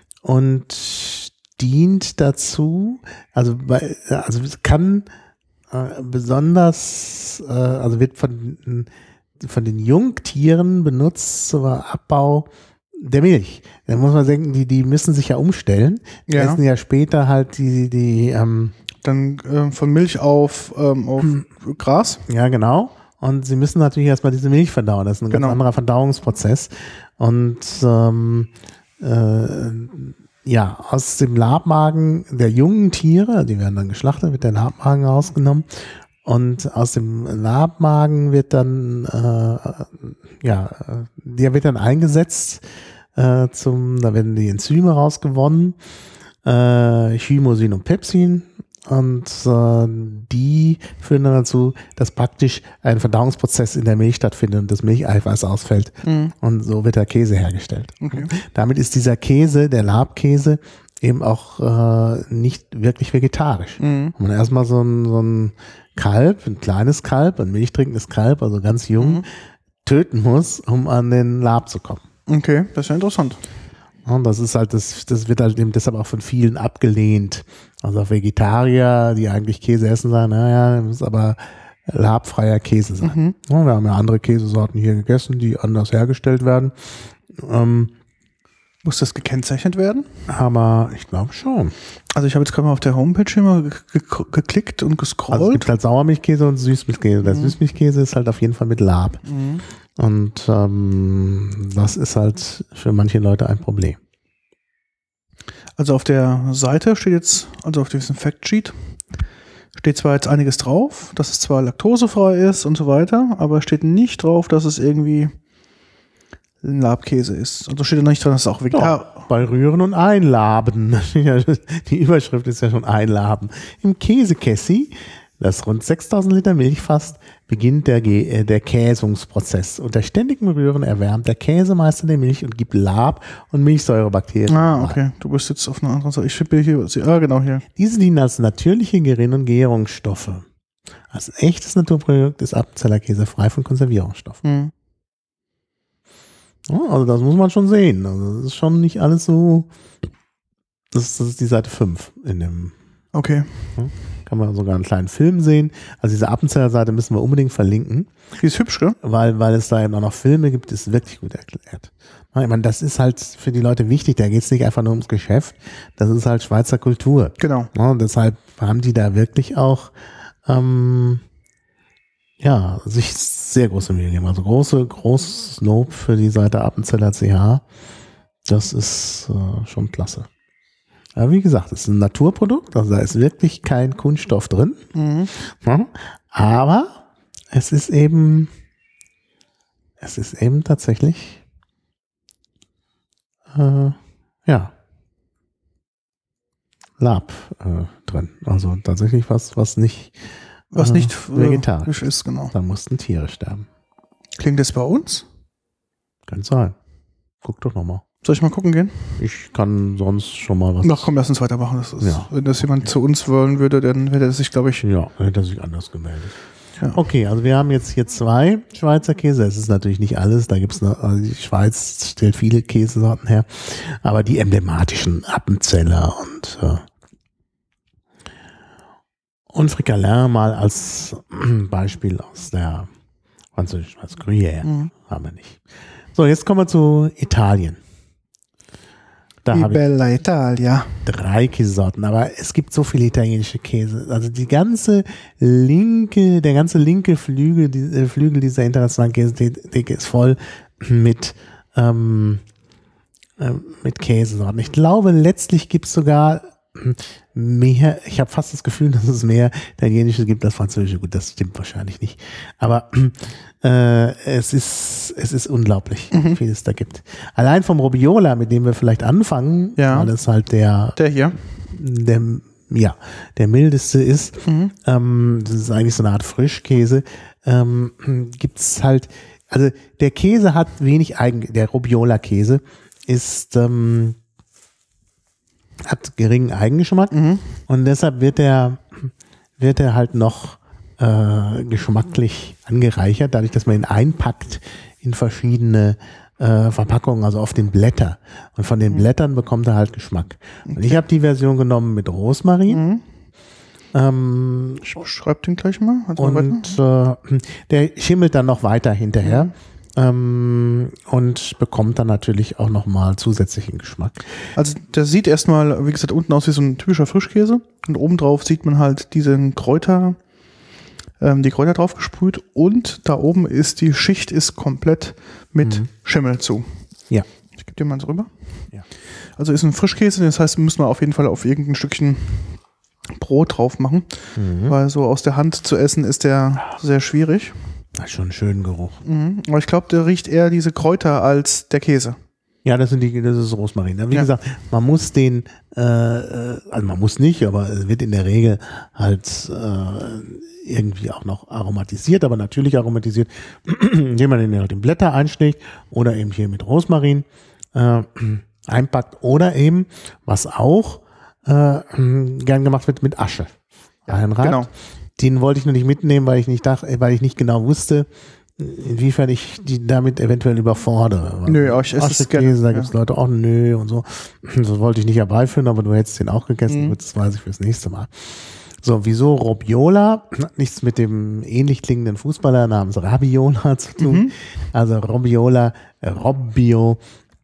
und dient dazu, also bei, also es kann äh, besonders, äh, also wird von, von den Jungtieren benutzt zum Abbau der Milch. Da muss man denken, die, die müssen sich ja umstellen. Die Ja. essen ja später halt die, die, ähm, Dann äh, von Milch auf, ähm, auf Gras. ja genau. Und sie müssen natürlich erstmal diese Milch verdauen. Das ist ein Genau. ganz anderer Verdauungsprozess. Und ähm, äh, ja, aus dem Labmagen der jungen Tiere, die werden dann geschlachtet, wird der Labmagen rausgenommen. Und aus dem Labmagen wird dann, äh, ja, der wird dann eingesetzt äh, zum, da werden die Enzyme rausgewonnen, äh, Chymosin und Pepsin. Und äh, die führen dann dazu, dass praktisch ein Verdauungsprozess in der Milch stattfindet und das Milcheiweiß ausfällt. Mhm. Und so wird der Käse hergestellt. Okay. Damit ist dieser Käse, der Labkäse, eben auch äh, nicht wirklich vegetarisch. Mhm. Wenn man erstmal so ein, so ein Kalb, ein kleines Kalb, ein milchtrinkendes Kalb, also ganz jung, Mhm. töten muss, um an den Lab zu kommen. Okay, das ist ja interessant. Und das ist halt, das, das wird halt eben deshalb auch von vielen abgelehnt. Also auch Vegetarier, die eigentlich Käse essen, sagen, naja, muss aber labfreier Käse sein. Mhm. Ja, wir haben ja andere Käsesorten hier gegessen, die anders hergestellt werden. Ähm, Muss das gekennzeichnet werden? aber ich glaube schon. Also ich habe jetzt gerade mal auf der Homepage hier mal ge ge geklickt und Also es gescrollt. gibt halt Sauermilchkäse und Süßmilchkäse. Der Mhm. Süßmilchkäse ist halt auf jeden Fall mit Lab. Mhm. Und ähm, das ist halt für manche Leute ein Problem. Also auf der Seite steht jetzt, also auf diesem Factsheet, steht zwar jetzt einiges drauf, dass es zwar laktosefrei ist und so weiter, aber es steht nicht drauf, dass es irgendwie ein Labkäse ist. Also steht da nicht dran, dass es auch vegetarisch ist. Bei Rühren und Einlaben. Die Überschrift ist ja schon Einlaben. Im Käsekessi, das rund sechstausend Liter Milch fasst, beginnt der, Ge- äh, der Käsungsprozess. Unter ständigem Rühren erwärmt der Käsemeister die Milch und gibt Lab- und Milchsäurebakterien. Ah, okay. Du bist jetzt auf einer anderen Seite. Ich schippe hier. Ah, genau hier. Diese dienen als natürliche Gerinn- und Gärungsstoffe. Als echtes Naturprodukt ist Appenzeller Käse frei von Konservierungsstoffen. Hm. Ja, also das muss man schon sehen. Also das ist schon nicht alles so. Das ist, das ist die Seite fünf in dem. Okay. Kann man sogar einen kleinen Film sehen. Also diese Appenzeller Seite müssen wir unbedingt verlinken. Die ist hübsch, gell? Weil, weil es da eben auch noch Filme gibt, ist wirklich gut erklärt. Ich meine, das ist halt für die Leute wichtig. Da geht es nicht einfach nur ums Geschäft. Das ist halt Schweizer Kultur. Genau. Ja, und deshalb haben die da wirklich auch ähm, ja, sich sehr große Mühe gegeben. Also große, großes Lob für die Seite Appenzeller C H. Das ist äh, schon klasse. Aber wie gesagt, es ist ein Naturprodukt, also da ist wirklich kein Kunststoff drin. Mhm. Ja, aber es ist eben, es ist eben tatsächlich, äh, ja, Lab äh, drin. Also tatsächlich was, was nicht, Was äh, nicht vegetarisch ist, genau. Da mussten Tiere sterben. Klingt das bei uns? Kann sein. Guck doch nochmal. Soll ich mal gucken gehen? Ich kann sonst schon mal was. Ach komm, lass uns weitermachen. Das ist, Ja. Wenn das jemand zu uns wollen würde, dann hätte er sich, glaube ich. Ja, dann hätte er sich anders gemeldet. Ja. Okay, also wir haben jetzt hier zwei Schweizer Käse. Es ist natürlich nicht alles. Da gibt es, also die Schweiz stellt viele Käsesorten her. Aber die emblematischen Appenzeller und, äh, und Fricalin mal als Beispiel aus der französischen, als Gruyère. Mhm. Haben wir nicht. So, jetzt kommen wir zu Italien. Da Die habe ich Bella Italia. drei Käsesorten, aber es gibt so viele italienische Käse. Also die ganze linke, der ganze linke Flügel, die, äh, Flügel dieser internationalen Käsetheke ist voll mit, ähm, äh, mit Käsesorten. Ich glaube, letztlich gibt es sogar mehr, ich habe fast das Gefühl, dass es mehr italienische gibt als französische. Gut, das stimmt wahrscheinlich nicht. Aber äh, es ist es ist unglaublich, Mhm. wie viel es da gibt. Allein vom Robiola, mit dem wir vielleicht anfangen, Ja. weil es halt der, Der hier. der, ja, der mildeste ist, Mhm. ähm, das ist eigentlich so eine Art Frischkäse, ähm, gibt es halt, also der Käse hat wenig Eigen, der Robiola-Käse ist, ähm, hat geringen Eigengeschmack Mhm. und deshalb wird er, wird er halt noch äh, geschmacklich angereichert, dadurch, dass man ihn einpackt in verschiedene äh, Verpackungen, also auf den Blätter. Und von den Blättern bekommt er halt Geschmack. Und ich habe die Version genommen mit Rosmarin. Mhm. Ähm, Ich schreib den gleich mal. Also mal weiter. und äh, der schimmelt dann noch weiter hinterher. Mhm. Ähm, und bekommt dann natürlich auch nochmal zusätzlichen Geschmack. Also der sieht erstmal, wie gesagt, unten aus wie so ein typischer Frischkäse. Und obendrauf sieht man halt diesen Kräuter, ähm, die Kräuter drauf gesprüht. Und da oben ist die Schicht ist komplett mit Mhm. Schimmel zu. Ja. Ich gebe dir mal so rüber. Ja. Also ist ein Frischkäse, das heißt, müssen wir auf jeden Fall auf irgendein Stückchen Brot drauf machen. Mhm. Weil so aus der Hand zu essen ist der sehr schwierig. Hat schon einen schönen Geruch. Mhm. Aber ich glaube, der riecht eher diese Kräuter als der Käse. Ja, das sind die, das ist Rosmarin. Wie Ja. gesagt, man muss den, äh, äh, also man muss nicht, aber es wird in der Regel halt äh, irgendwie auch noch aromatisiert, aber natürlich aromatisiert, indem man den halt in Blätter einschlägt oder eben hier mit Rosmarin äh, einpackt oder eben, was auch äh, gern gemacht wird, mit Asche einreibt. Genau. Den wollte ich nur nicht mitnehmen, weil ich nicht dachte, weil ich nicht genau wusste, inwiefern ich die damit eventuell überfordere. Nö, aber ich esse es Aschekäse, gerne, da ja. gibt es Leute, auch nö und so. Das wollte ich nicht herbeiführen, aber du hättest den auch gegessen. Mhm. Gut, das weiß ich fürs nächste Mal. So, wieso Robiola? Hat nichts mit dem ähnlich klingenden Fußballer namens Rabiola zu tun. Mhm. Also Robiola, äh, Robbio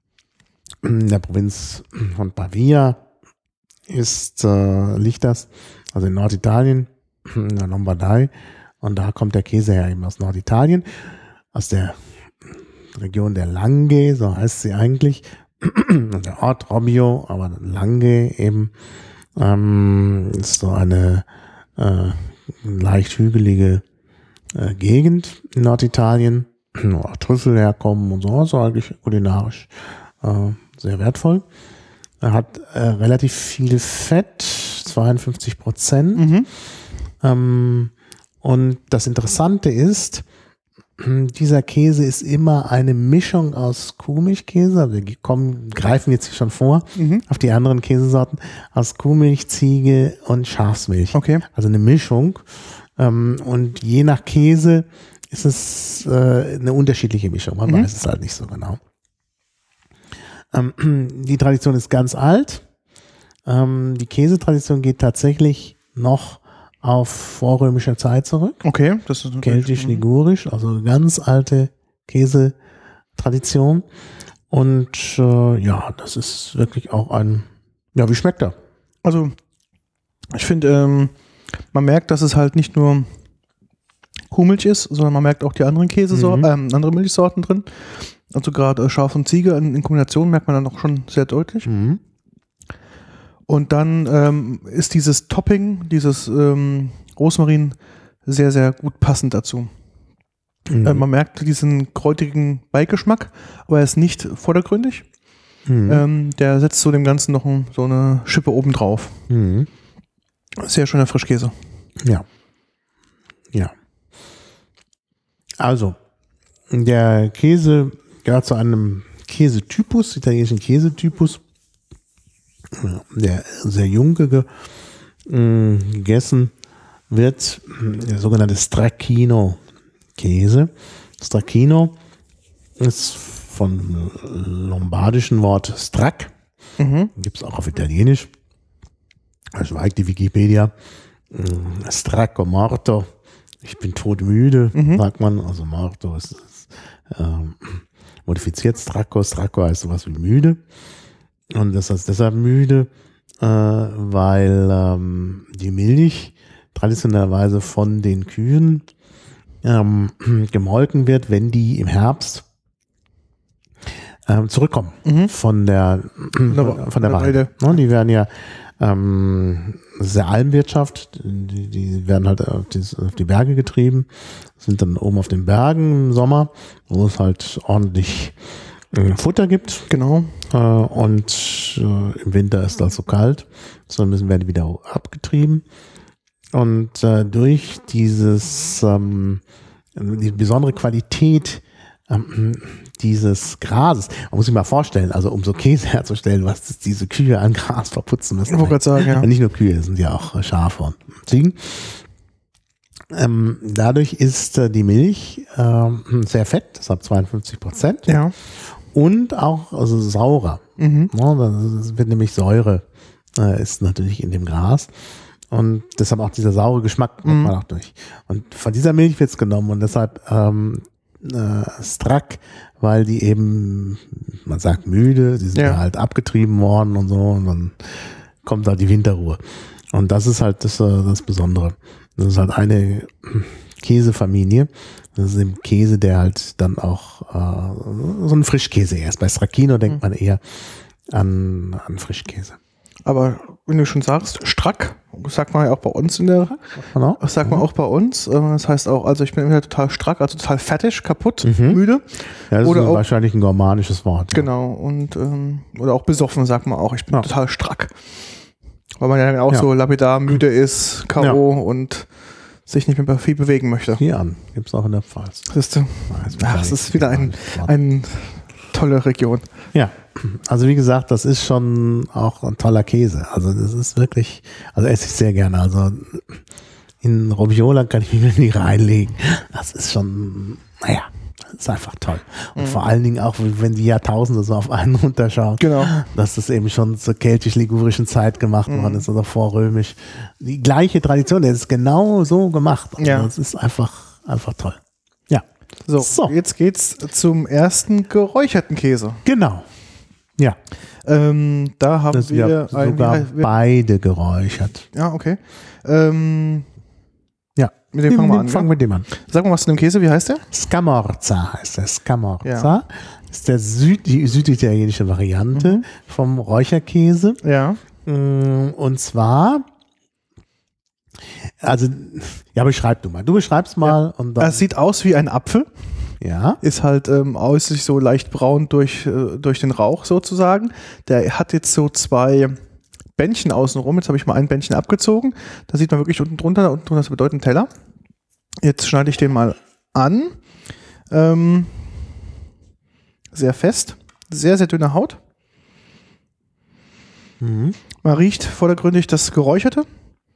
in der Provinz von Pavia ist, äh, liegt das, also in Norditalien, in der Lombardei. Und da kommt der Käse her eben aus Norditalien, aus der Region der Langhe, so heißt sie eigentlich. Der Ort Robbio, aber Langhe eben ähm, ist so eine äh, leicht hügelige äh, Gegend in Norditalien, wo auch Trüffel herkommen und so, so eigentlich kulinarisch äh, sehr wertvoll. Er hat äh, relativ viel Fett, zweiundfünfzig Prozent. Mhm. Ähm, und das Interessante ist, dieser Käse ist immer eine Mischung aus Kuhmilchkäse, wir kommen, greifen jetzt hier schon vor Mhm. auf die anderen Käsesorten, aus Kuhmilch, Ziege und Schafsmilch. Okay. Also eine Mischung. Ähm, und je nach Käse ist es äh, eine unterschiedliche Mischung, man Mhm. weiß es halt nicht so genau. Ähm, die Tradition ist ganz alt. Ähm, die Käsetradition geht tatsächlich noch auf vorrömischer Zeit zurück. Okay, das ist natürlich- Keltisch-Ligurisch, also ganz alte Käsetradition. Und äh, ja, das ist wirklich auch ein, ja, wie schmeckt er? Also, ich finde, ähm, man merkt, dass es halt nicht nur Kuhmilch ist, sondern man merkt auch die anderen Käsesorten, Mhm. ähm, andere Milchsorten drin. Also gerade äh, Schaf und Ziege in, in Kombination merkt man dann auch schon sehr deutlich. Mhm. Und dann ähm, ist dieses Topping, dieses ähm, Rosmarin sehr, sehr gut passend dazu. Mhm. Äh, man merkt diesen kräutrigen Beigeschmack, aber er ist nicht vordergründig. Mhm. Ähm, der setzt so dem Ganzen noch ein, so eine Schippe oben drauf. Mhm. Sehr schöner Frischkäse. Ja. Ja. Also, der Käse gehört zu einem Käsetypus, italienischen Käsetypus, der sehr jung ge mh, gegessen wird, der sogenannte Stracchino-Käse. Stracchino ist vom lombardischen Wort Strack, Mhm. gibt es auch auf Italienisch. Da schweigt die Wikipedia. Mh, Stracco morto. Ich bin todmüde, Mhm. sagt man. Also morto ist, ist ähm, modifiziert. Stracco. Stracco heißt sowas wie müde. Und das heißt deshalb müde, äh, weil ähm, die Milch traditionellerweise von den Kühen ähm, gemolken wird, wenn die im Herbst ähm, zurückkommen Mhm. von der, von, von der Weide. Ne, die werden ja ähm, das ist ja Almwirtschaft, die, die werden halt auf die, auf die Berge getrieben, sind dann oben auf den Bergen im Sommer, wo es halt ordentlich äh, Futter gibt. Genau. Äh, und äh, im Winter ist das so kalt, so müssen werden die wieder abgetrieben. Und äh, durch dieses ähm, die besondere Qualität ähm, dieses Grases, man muss sich mal vorstellen, also um so Käse herzustellen, was diese Kühe an Gras verputzen müssen. Ich wollte gerade sagen, ja. Nicht nur Kühe, das sind ja auch Schafe und Ziegen. Ähm, dadurch ist äh, die Milch ähm, sehr fett, deshalb zweiundfünfzig Prozent. Ja. Und auch also saurer. Mhm. Ja, das wird nämlich Säure, äh, ist natürlich in dem Gras. Und deshalb auch dieser saure Geschmack Mhm. kommt man auch durch. Und von dieser Milch wird es genommen und deshalb ähm, äh, Strack, weil die eben, man sagt müde, die sind Ja. ja halt abgetrieben worden und so und dann kommt da die Winterruhe. Und das ist halt das, äh, das Besondere. Das ist halt eine Käsefamilie. Das ist ein Käse, der halt dann auch äh, so ein Frischkäse erst. Bei Stracchino denkt man eher an, an Frischkäse. Aber wenn du schon sagst, strack, das sagt man ja auch bei uns in der, Genau. das sagt man auch bei uns. äh, Das heißt auch, also ich bin immer total strack, also total fertig, kaputt, Mhm. müde. Ja, das Oder ist auch- wahrscheinlich ein germanisches Wort. Ja. Genau. Und ähm, oder auch besoffen sagt man auch, ich bin Ja. total strack. Weil man ja dann auch Ja. so lapidar müde ist, K O und sich nicht mehr viel bewegen möchte. Hier an. Gibt es auch in der Pfalz. Siehst du? Weiß Ach, es ist wieder ein, eine tolle Region. Ja, also wie gesagt, das ist schon auch ein toller Käse. Also das ist wirklich, also esse ich sehr gerne. Also in Robbiola kann ich mich nicht reinlegen. Das ist schon, naja, das ist einfach toll. Und Mhm. vor allen Dingen auch, wenn die Jahrtausende so auf einen runterschauen, Genau. dass das eben schon zur keltisch-ligurischen Zeit gemacht Mhm. worden ist oder vorrömisch. Die gleiche Tradition, der ist genau so gemacht. Also Ja. das ist einfach, einfach toll. Ja, So, So. jetzt geht's zum ersten geräucherten Käse. genau. Ja. Ähm, da haben Das wir wir ein, wie sogar heißt- wir, beide geräuchert. ja, okay. Ähm, Ja. Mit dem fangen wir an. Fangen wir mit dem an. Sag mal was zu dem Käse, wie heißt der? Scamorza heißt der. Scamorza. Ja. Ist der Süd, die süditalienische Variante mhm. vom Räucherkäse. Ja. Und zwar, also, ja, beschreib du mal. Du beschreibst mal. Ja. Und dann, es sieht aus wie ein Apfel. Ja. Ist halt ähm, äußerlich so leicht braun durch, äh, durch den Rauch sozusagen. Der hat jetzt so zwei Bändchen außenrum. Jetzt habe ich mal ein Bändchen abgezogen. Da sieht man wirklich unten drunter, unten drunter, das bedeutet Teller. Jetzt schneide ich den mal an. Ähm, sehr fest. Sehr, sehr dünne Haut. Mhm. Man riecht vordergründig das Geräucherte.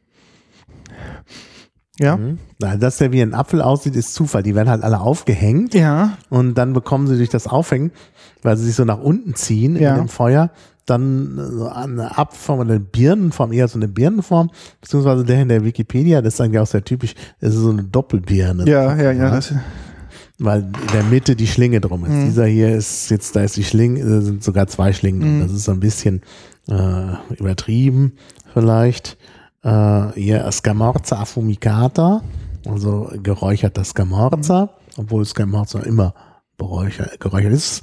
Ja. Mhm. Dass der wie ein Apfel aussieht, ist Zufall. Die werden halt alle aufgehängt. Ja. Und dann bekommen sie durch das Aufhängen, weil sie sich so nach unten ziehen ja. in dem Feuer, dann so eine Abform oder eine Birnenform, eher so eine Birnenform, beziehungsweise der in der Wikipedia, das ist eigentlich auch sehr typisch, das ist so eine Doppelbirne. Ja, ja, ja. Das weil in der Mitte die Schlinge drum ist. Mhm. Dieser hier ist jetzt, da ist die Schlinge, da sind sogar zwei Schlingen drum. Mhm. Das ist so ein bisschen äh, übertrieben vielleicht. Äh, hier Scamorza affumicata, also geräucherter Scamorza, mhm. obwohl Scamorza immer beräuchert, geräuchert ist.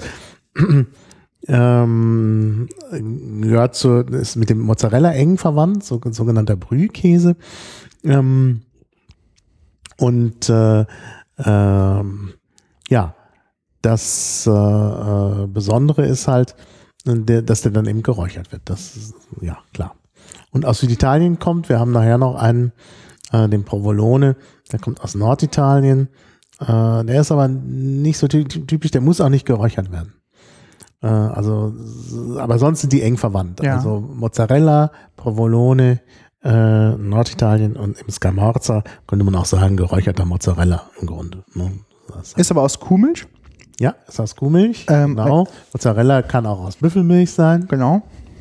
Ähm, gehört zu, ist mit dem Mozzarella eng verwandt, so, sogenannter Brühkäse. Ähm, und äh, ähm, ja, das äh, Besondere ist halt, der, dass der dann eben geräuchert wird. Das ist, ja, klar. Und aus Süditalien kommt, wir haben nachher noch einen, äh, den Provolone, der kommt aus Norditalien. Äh, der ist aber nicht so typisch, der muss auch nicht geräuchert werden. Also, aber sonst sind die eng verwandt. Ja. Also Mozzarella, Provolone, äh, Norditalien und im Scamorza könnte man auch sagen, geräucherter Mozzarella im Grunde. Ne? Ist aber aus Kuhmilch? Ja, ist aus Kuhmilch. Ähm, genau. Mozzarella kann auch aus Büffelmilch sein. Genau.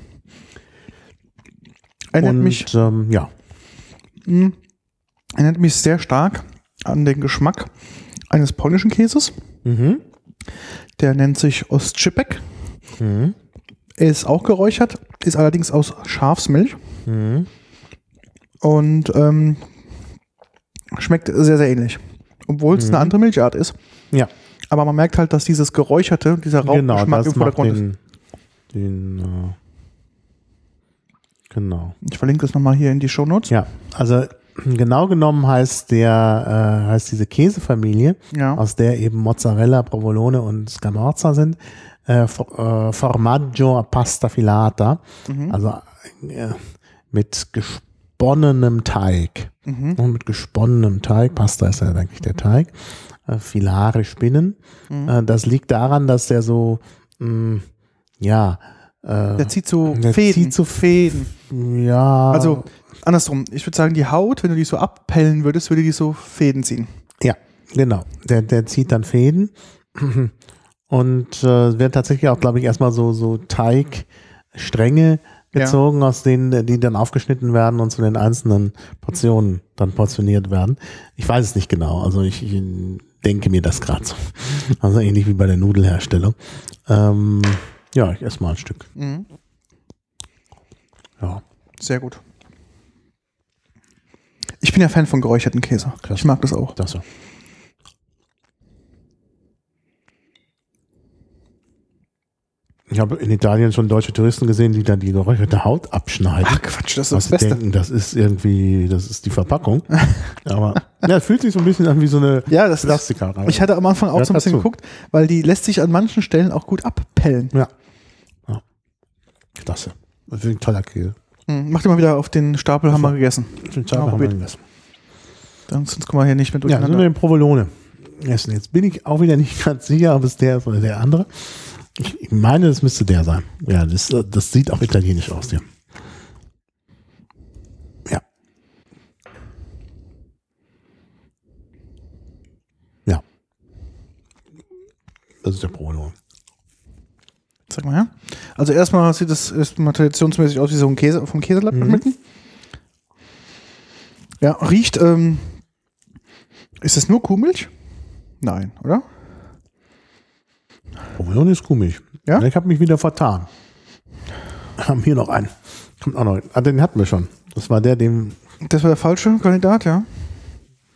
Erinnert und, mich, ähm, ja. Mh, erinnert mich sehr stark an den Geschmack eines polnischen Käses. Mhm. Der nennt sich Oscypek. Mhm. Er ist auch geräuchert, ist allerdings aus Schafsmilch. Mhm. Und ähm, schmeckt sehr, sehr ähnlich. Obwohl es mhm. eine andere Milchart ist. Ja. Aber man merkt halt, dass dieses Geräucherte, dieser Rauchgeschmack genau, im Vordergrund den, ist. Den, äh, genau. Ich verlinke das nochmal hier in die Shownotes. Ja, also genau genommen heißt der, äh, heißt diese Käsefamilie, ja. aus der eben Mozzarella, Provolone und Scamorza sind, äh, for, äh, Formaggio a Pasta Filata, mhm. also äh, mit gesponnenem Teig. Mhm. Und mit gesponnenem Teig, Pasta ist ja eigentlich der Teig, äh, Filare Spinnen. Mhm. Äh, das liegt daran, dass der so, mh, ja, äh, der zieht so der Fäden. Zieht so Fäden. Ja. Also andersrum, ich würde sagen, die Haut, wenn du die so abpellen würdest, würde die so Fäden ziehen. Ja, genau. Der, der zieht dann Fäden und äh, wird tatsächlich auch, glaube ich, erstmal so, so Teigstränge gezogen, ja. aus denen, die dann aufgeschnitten werden und zu den einzelnen Portionen dann portioniert werden. Ich weiß es nicht genau, also ich, ich denke mir das gerade so. Also ähnlich wie bei der Nudelherstellung. Ähm, ja, ich esse mal ein Stück. Mhm. Ja. Sehr gut. Ich bin ja Fan von geräucherten Käse. Klasse. Ich mag das auch. Das so. Ich habe in Italien schon deutsche Touristen gesehen, die dann die geräucherte Haut abschneiden. Ach Quatsch, das ist das Beste. Denken, das ist irgendwie, das ist die Verpackung. Aber ja, es fühlt sich so ein bisschen an wie so eine ja, das Plastiker. Ist, ich hatte am Anfang auch ja, so ein bisschen geguckt, weil die lässt sich an manchen Stellen auch gut abpellen. Ja. ja. Klasse. Das ist ein toller Käse. Hm, mach dir mal wieder auf den Stapel, haben wir gegessen. Den Stapel haben wir gegessen. Dann, sonst kommen wir hier nicht mehr Ja, durcheinander. sind wir den Provolone essen. Jetzt bin ich auch wieder nicht ganz sicher, ob es der ist oder der andere. Ich, ich meine, das müsste der sein. Ja, das, das sieht auch italienisch aus, ja. Ja. Ja. Das ist der Provolone. Sag mal her. Also erstmal sieht das erstmal traditionsmäßig aus wie so ein Käse vom Käselapp Mhm. mitten. Ja, riecht, ähm, ist das nur Kuhmilch? Nein, oder? Provolone ist Kuhmilch. Ja? Ich habe mich wieder vertan. Wir haben hier noch einen. Kommt auch noch. Ah, den hatten wir schon. Das war der, dem. Das war der falsche Kandidat, ja.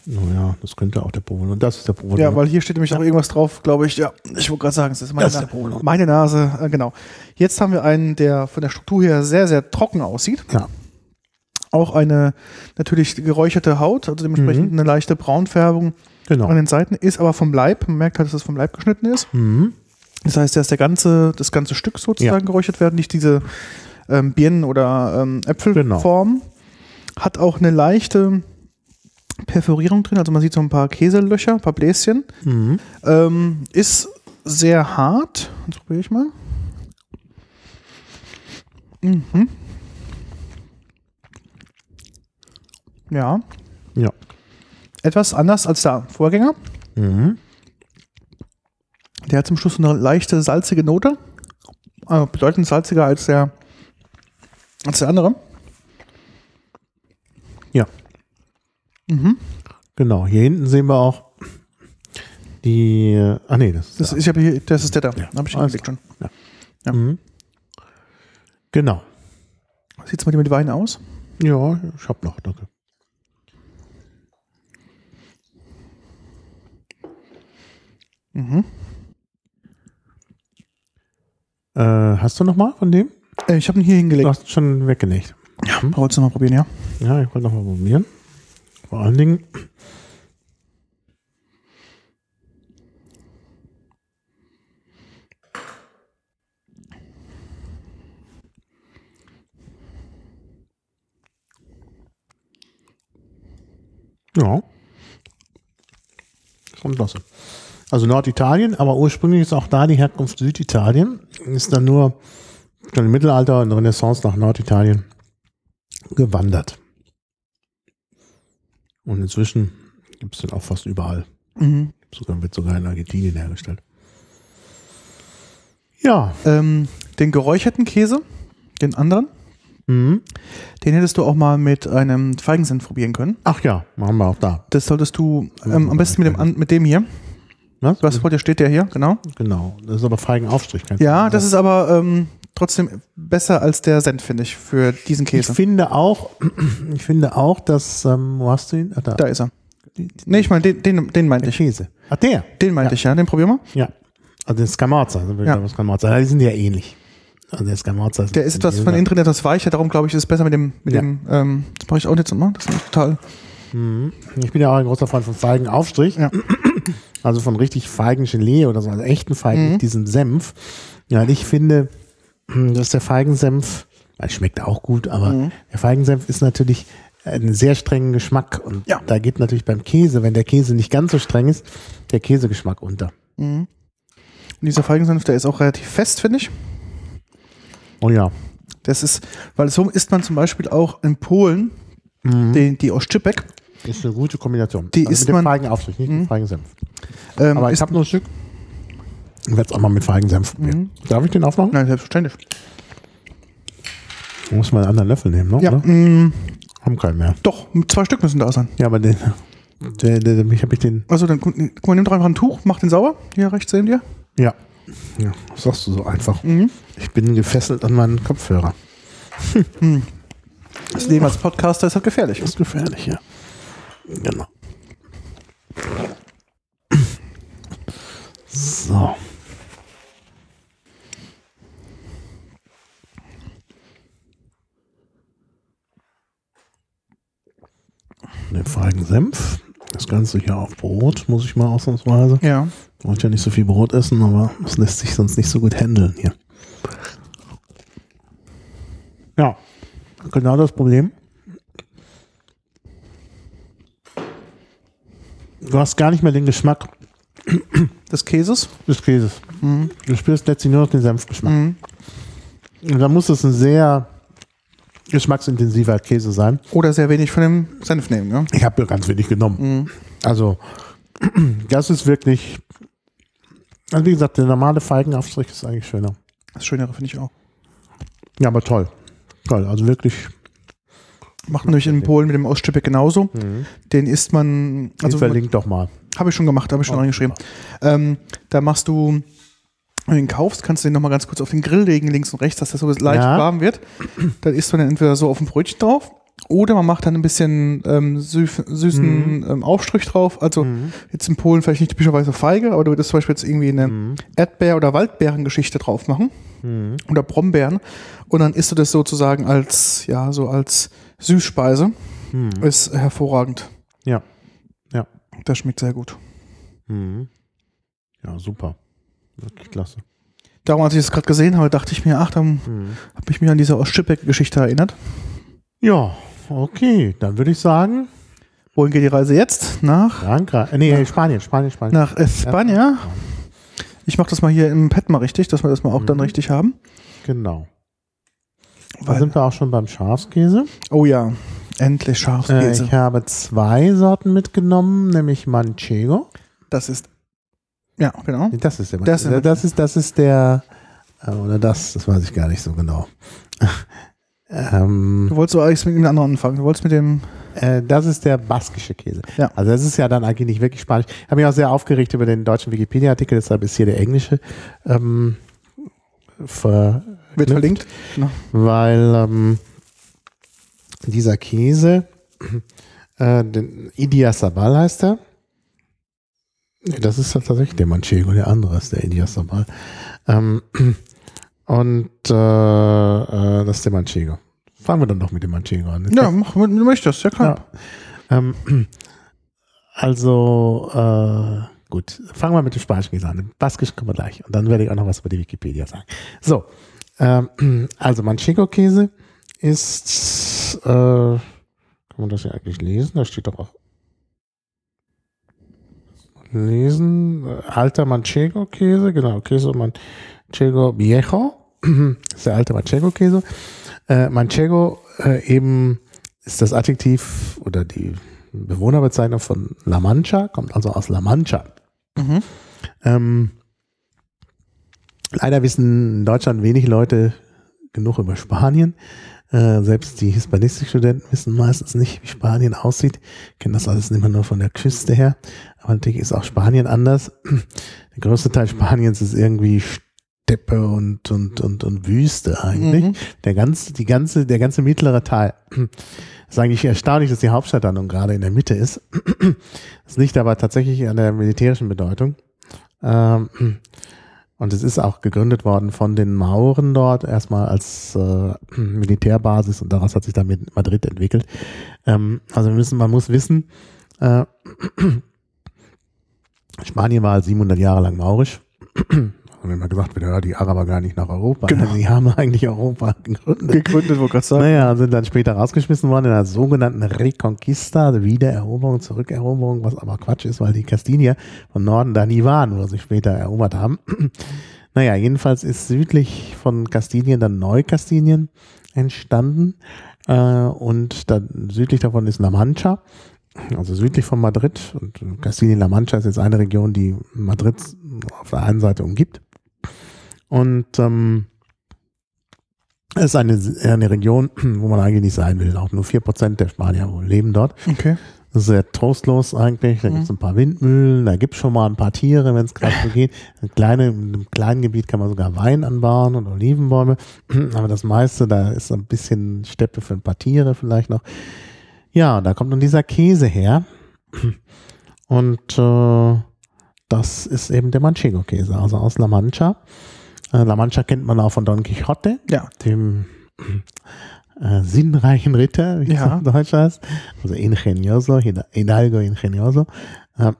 Naja, das könnte auch der Provolone. Das ist der Provolone. Ja, weil hier steht nämlich noch irgendwas drauf, glaube ich. Ja, ich wollte gerade sagen, das ist meine, Das ist der Na- Provolone. meine Nase. Äh, genau. Jetzt haben wir einen, der von der Struktur her sehr, sehr trocken aussieht. Ja. Auch eine natürlich geräucherte Haut, also dementsprechend Mhm. eine leichte Braunfärbung Genau. an den Seiten, ist aber vom Leib. Man merkt halt, dass es vom Leib geschnitten ist. Mhm. Das heißt, dass der ganze, das ganze Stück sozusagen Ja. geräuchert werden, nicht diese ähm, Birnen- oder ähm, Äpfelform. Hat auch eine leichte Perforierung drin, also man sieht so ein paar Käselöcher, ein paar Bläschen. Mhm. Ähm, ist sehr hart. Jetzt probiere ich mal. Mhm. Ja. Ja. Etwas anders als der Vorgänger. Mhm. Der hat zum Schluss eine leichte salzige Note. Also bedeutend salziger als der, als der andere. Ja. Mhm. Genau. Hier hinten sehen wir auch die. Ah, nee, das ist. Das, da. ist, ich habe hier, das ist der da. Ja. Habe ich Alles hingelegt schon. Ja. Mhm. Genau. Sieht es mal mit Wein aus? Ja, ich hab noch, danke. Mhm. Äh, hast du noch mal von dem? Äh, ich habe ihn hier Du hingelegt. hast schon weggelegt. Ja, wolltest du mal probieren, ja? Ja, ich wollte noch mal probieren. Vor allen Dingen. Ja. Kommt klasse. Also Norditalien, aber ursprünglich ist auch da die Herkunft Süditalien. Ist dann nur schon im Mittelalter und Renaissance nach Norditalien gewandert. Und inzwischen gibt es den auch fast überall. Mhm. Sogar, wird sogar in Argentinien hergestellt. Ja. Ähm, den geräucherten Käse, den anderen, Mhm. den hättest du auch mal mit einem Feigensenf probieren können. Ach ja, machen wir auch da. Das solltest du ähm, am besten mit dem, an- mit dem hier. Was? Was heute steht der hier, genau. Genau. Das ist aber Feigenaufstrich. kein Ja, Feigensenf. das ist aber ähm, trotzdem besser als der Senf, finde ich, für diesen Ich Käse. finde auch, ich finde auch, dass, ähm, wo hast du ihn? Ach, da. Da ist er. Nee, ich meine, den, den, den meinte Der ich. Käse. Ach, der? Den meinte Ja. ich, ja. Den probieren wir. Ja. Also der Scamorza. Also Ja. ja. Scamorza. Die sind ja ähnlich. Also der Scamorza Der ist etwas von innen drin etwas weicher, darum glaube ich, ist es besser mit dem, mit Ja. dem, ähm, das mache ich auch jetzt immer. Das ist total. Mhm. Ich bin ja auch ein großer Freund von Feigenaufstrich. Ja. Also von richtig Feigengelee oder so, also echten Feigen Mhm. mit diesem Senf. Ja, und ich finde, dass der Feigensenf, weil schmeckt auch gut, aber Mhm. der Feigensenf ist natürlich einen sehr strengen Geschmack. Und Ja. da geht natürlich beim Käse, wenn der Käse nicht ganz so streng ist, der Käsegeschmack unter. Mhm. Und dieser Feigensenf, der ist auch relativ fest, finde ich. Oh ja. Das ist, weil so isst man zum Beispiel auch in Polen, Mhm. den, die aus Stübeck. Ist eine gute Kombination. Die also isst mit dem man- Feigenaufstrich, nicht Mhm. mit Feigensenf. Ähm, Aber ich isst- habe nur ein Stück. Ich werde es auch mal mit Feigensenf probieren. Mhm. Darf ich den aufmachen? Nein, selbstverständlich. Ich muss mal einen anderen Löffel nehmen, ne? Ja, Oder? mh, Haben keinen mehr. doch, zwei Stück müssen da sein. Ja, aber den, der, der, der, ich habe ich den. Also dann guck guck mal, nimm doch einfach ein Tuch, mach den sauber. Hier rechts neben dir. Ja. Ja, das sagst du so einfach. Mhm. Ich bin gefesselt an meinen Kopfhörer. Das Leben als Podcaster ist halt gefährlich. Das ist gefährlich, ja. Genau. So. Den Feigensenf. Das Ganze hier auf Brot, muss ich mal ausnahmsweise. Ja. Ich wollte ja nicht so viel Brot essen, aber es lässt sich sonst nicht so gut handeln hier. Ja, genau das Problem. Du hast gar nicht mehr den Geschmack Des Käses. des Käses. Mhm. Du spürst letztlich nur noch den Senfgeschmack. Mhm. Und da muss es ein sehr geschmacksintensiver Käse sein. Oder sehr wenig von dem Senf nehmen, ja. Ich habe ja ganz wenig genommen. Mhm. Also, das ist wirklich. Also, wie gesagt, der normale Feigenaufstrich ist eigentlich schöner. Das Schönere finde ich auch. Ja, aber toll. Toll, also wirklich. Macht man nämlich in Polen mit dem aus Stübeck genauso. Den isst man. Also Also verlinkt doch mal. habe ich schon gemacht, habe ich schon Oh, reingeschrieben. Ähm, da machst du, wenn du ihn kaufst, kannst du den nochmal ganz kurz auf den Grill legen, links und rechts, dass das so leicht Ja. warm wird. Dann isst du den entweder so auf dem Brötchen drauf Oder man macht dann ein bisschen ähm, süß, süßen Mhm. ähm, Aufstrich drauf. Also Mhm. jetzt in Polen vielleicht nicht typischerweise Feige, aber du würdest zum Beispiel jetzt irgendwie eine Mhm. Erdbeer- oder Waldbeerengeschichte drauf machen. Mhm. Oder Brombeeren. Und dann isst du das sozusagen als, ja, so als Süßspeise. Mhm. Ist hervorragend. Ja. Ja. Das schmeckt sehr gut. Mhm. Ja, super. Wirklich klasse. Darum, als ich das gerade gesehen habe, dachte ich mir, ach, dann Mhm. habe ich mich an diese Ostschippeck-Geschichte erinnert. Ja, okay. Dann würde ich sagen, Wohin geht die Reise jetzt? Nach, Frankreich. Äh, nee, Nach- Spanien, Spanien, Spanien. nach Espanja. Ich mache das mal hier im Pad mal richtig, dass wir das mal auch dann Mhm. richtig haben. Genau. Da Weil, sind wir auch schon beim Schafskäse. oh ja, endlich Äh, Schafskäse. ich habe zwei Sorten mitgenommen, nämlich Manchego. Das ist, ja, genau. Nee, Das ist der Das ist der Manchego. Das ist, das ist der, äh, oder das, das weiß ich gar nicht so genau. ähm, Du wolltest so eigentlich mit dem anderen anfangen. Du wolltest mit dem, äh, das ist der baskische Käse. Ja. Also das ist ja dann eigentlich nicht wirklich spanisch. Ich habe mich auch sehr aufgeregt über den deutschen Wikipedia-Artikel, deshalb ist hier der englische ähm, ver wird verlinkt. Genau. weil ähm, dieser Käse, äh, den Idiazabal heißt er. Nee, das ist tatsächlich der Manchego, der andere ist der Idiazabal. Ähm, und äh, äh, das ist der Manchego. Fangen wir dann doch mit dem Manchego an. Ist Ja, das- mach, wenn du möchtest, ja klar. ja. Ähm, also, äh, gut, fangen wir mit dem spanischen Käse an. Den baskischen kommen wir gleich. Und dann werde ich auch noch was über die Wikipedia sagen. So, ähm, also Manchego-Käse ist, äh, kann man das ja eigentlich lesen? Da steht doch auch lesen, äh, alter Manchego-Käse, genau, Käse Manchego Viejo, das ist der alte Manchego-Käse. Äh, Manchego äh, eben ist das Adjektiv oder die Bewohnerbezeichnung von La Mancha, kommt also aus La Mancha. Mhm. Ähm, leider wissen in Deutschland wenig Leute genug über Spanien. Äh, selbst die Hispanistikstudenten wissen meistens nicht, wie Spanien aussieht. Kennen das alles immer nur von der Küste her. Aber natürlich ist auch Spanien anders. Der größte Teil Spaniens ist irgendwie Steppe und, und, und, und Wüste eigentlich. Mhm. Der ganze, die ganze, der ganze mittlere Teil. Das ist eigentlich erstaunlich, dass die Hauptstadt dann nun gerade in der Mitte ist. Das liegt aber tatsächlich an der militärischen Bedeutung. Ähm, und es ist auch gegründet worden von den Mauren dort, erstmal als äh, Militärbasis, und daraus hat sich dann mit Madrid entwickelt. Ähm, also wir müssen, man muss wissen, äh, Spanien war siebenhundert Jahre lang maurisch. Und wenn man gesagt wird, ja, die Araber gar nicht nach Europa. Genau. Die haben eigentlich Europa gegründet. Gegründet, wollte ich gerade sagen. Naja, sind dann später rausgeschmissen worden in einer sogenannten Reconquista, also Wiedereroberung, Zurückeroberung, was aber Quatsch ist, weil die Kastilier von Norden da nie waren, wo sie später erobert haben. Naja, jedenfalls ist südlich von Kastilien dann Neukastilien entstanden äh, und dann südlich davon ist La Mancha, also südlich von Madrid, und Kastilien-La Mancha ist jetzt eine Region, die Madrid auf der einen Seite umgibt. Und ähm, es ist eine, eine Region, wo man eigentlich nicht sein will. Auch nur vier Prozent der Spanier leben dort. Okay. Das ist sehr trostlos eigentlich. Da Mhm. gibt es ein paar Windmühlen, da gibt es schon mal ein paar Tiere, wenn es gerade so geht. In, kleine, in einem kleinen Gebiet kann man sogar Wein anbauen und Olivenbäume. Aber das meiste, da ist ein bisschen Steppe für ein paar Tiere vielleicht noch. Ja, da kommt dann dieser Käse her. Und äh, das ist eben der Manchego-Käse, also aus La Mancha. Äh, La Mancha kennt man auch von Don Quixote, Ja. dem äh, sinnreichen Ritter, wie Ja. es in Deutsch heißt. Also Ingenioso, Hidalgo Ingenioso, äh,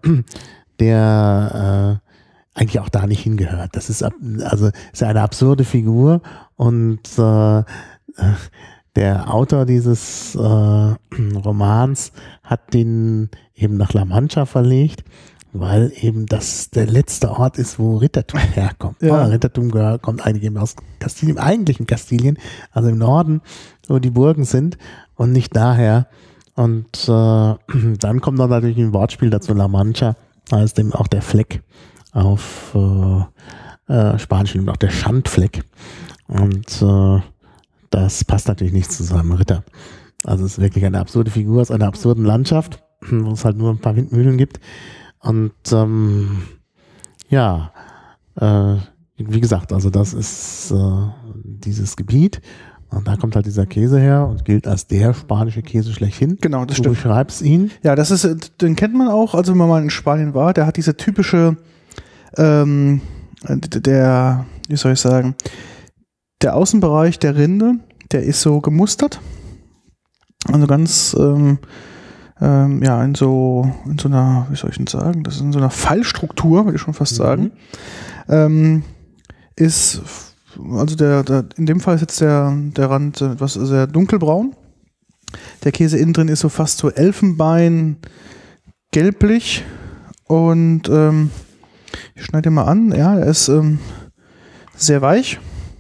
der äh, eigentlich auch da nicht hingehört. Das ist ab- also ist eine absurde Figur, und äh, der Autor dieses äh, Romans hat den eben nach La Mancha verlegt, weil eben das der letzte Ort ist, wo Rittertum herkommt. Ja. Ah, Rittertum gehört, kommt eigentlich eben aus Kastilien, im eigentlichen Kastilien, also im Norden, wo die Burgen sind, und nicht daher. Und äh, dann kommt noch natürlich ein Wortspiel dazu, La Mancha, heißt eben auch der Fleck auf äh, äh, Spanisch, eben auch der Schandfleck. Und äh, das passt natürlich nicht zu seinem Ritter. Also es ist wirklich eine absurde Figur aus einer absurden Landschaft, wo es halt nur ein paar Windmühlen gibt. Und ähm, ja, äh, wie gesagt, also das ist äh, dieses Gebiet. Und da kommt halt dieser Käse her und gilt als der spanische Käse schlechthin. Genau, das du stimmt. Du beschreibst ihn. Ja, das ist, den kennt man auch, also wenn man mal in Spanien war, der hat diese typische, ähm, der, wie soll ich sagen, der Außenbereich der Rinde, der ist so gemustert. Also ganz, ähm, ähm, ja, in so, in so einer, wie soll ich denn sagen, das ist in so einer Pfeilstruktur, würde ich schon fast sagen. Mhm. Ähm, ist, also der, der, in dem Fall ist jetzt der, der Rand etwas sehr dunkelbraun. Der Käse innen drin ist so fast so Elfenbein gelblich und ähm, ich schneide ihn mal an, ja, er ist ähm, sehr weich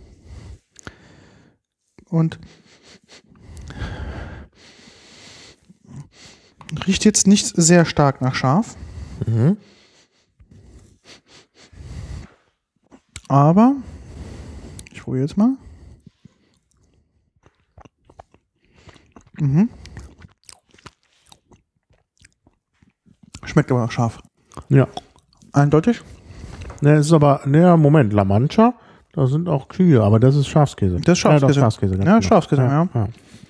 und riecht jetzt nicht sehr stark nach scharf. Mhm. Aber ich probiere jetzt mal. Mhm. Schmeckt aber noch scharf. Ja. Eindeutig? Ne, ist aber, ne, Moment, La Mancha, da sind auch Kühe, aber das ist Schafskäse. Das ist Schafskäse. Ja, Schafskäse, ja, genau. Schafskäse, ja. ja.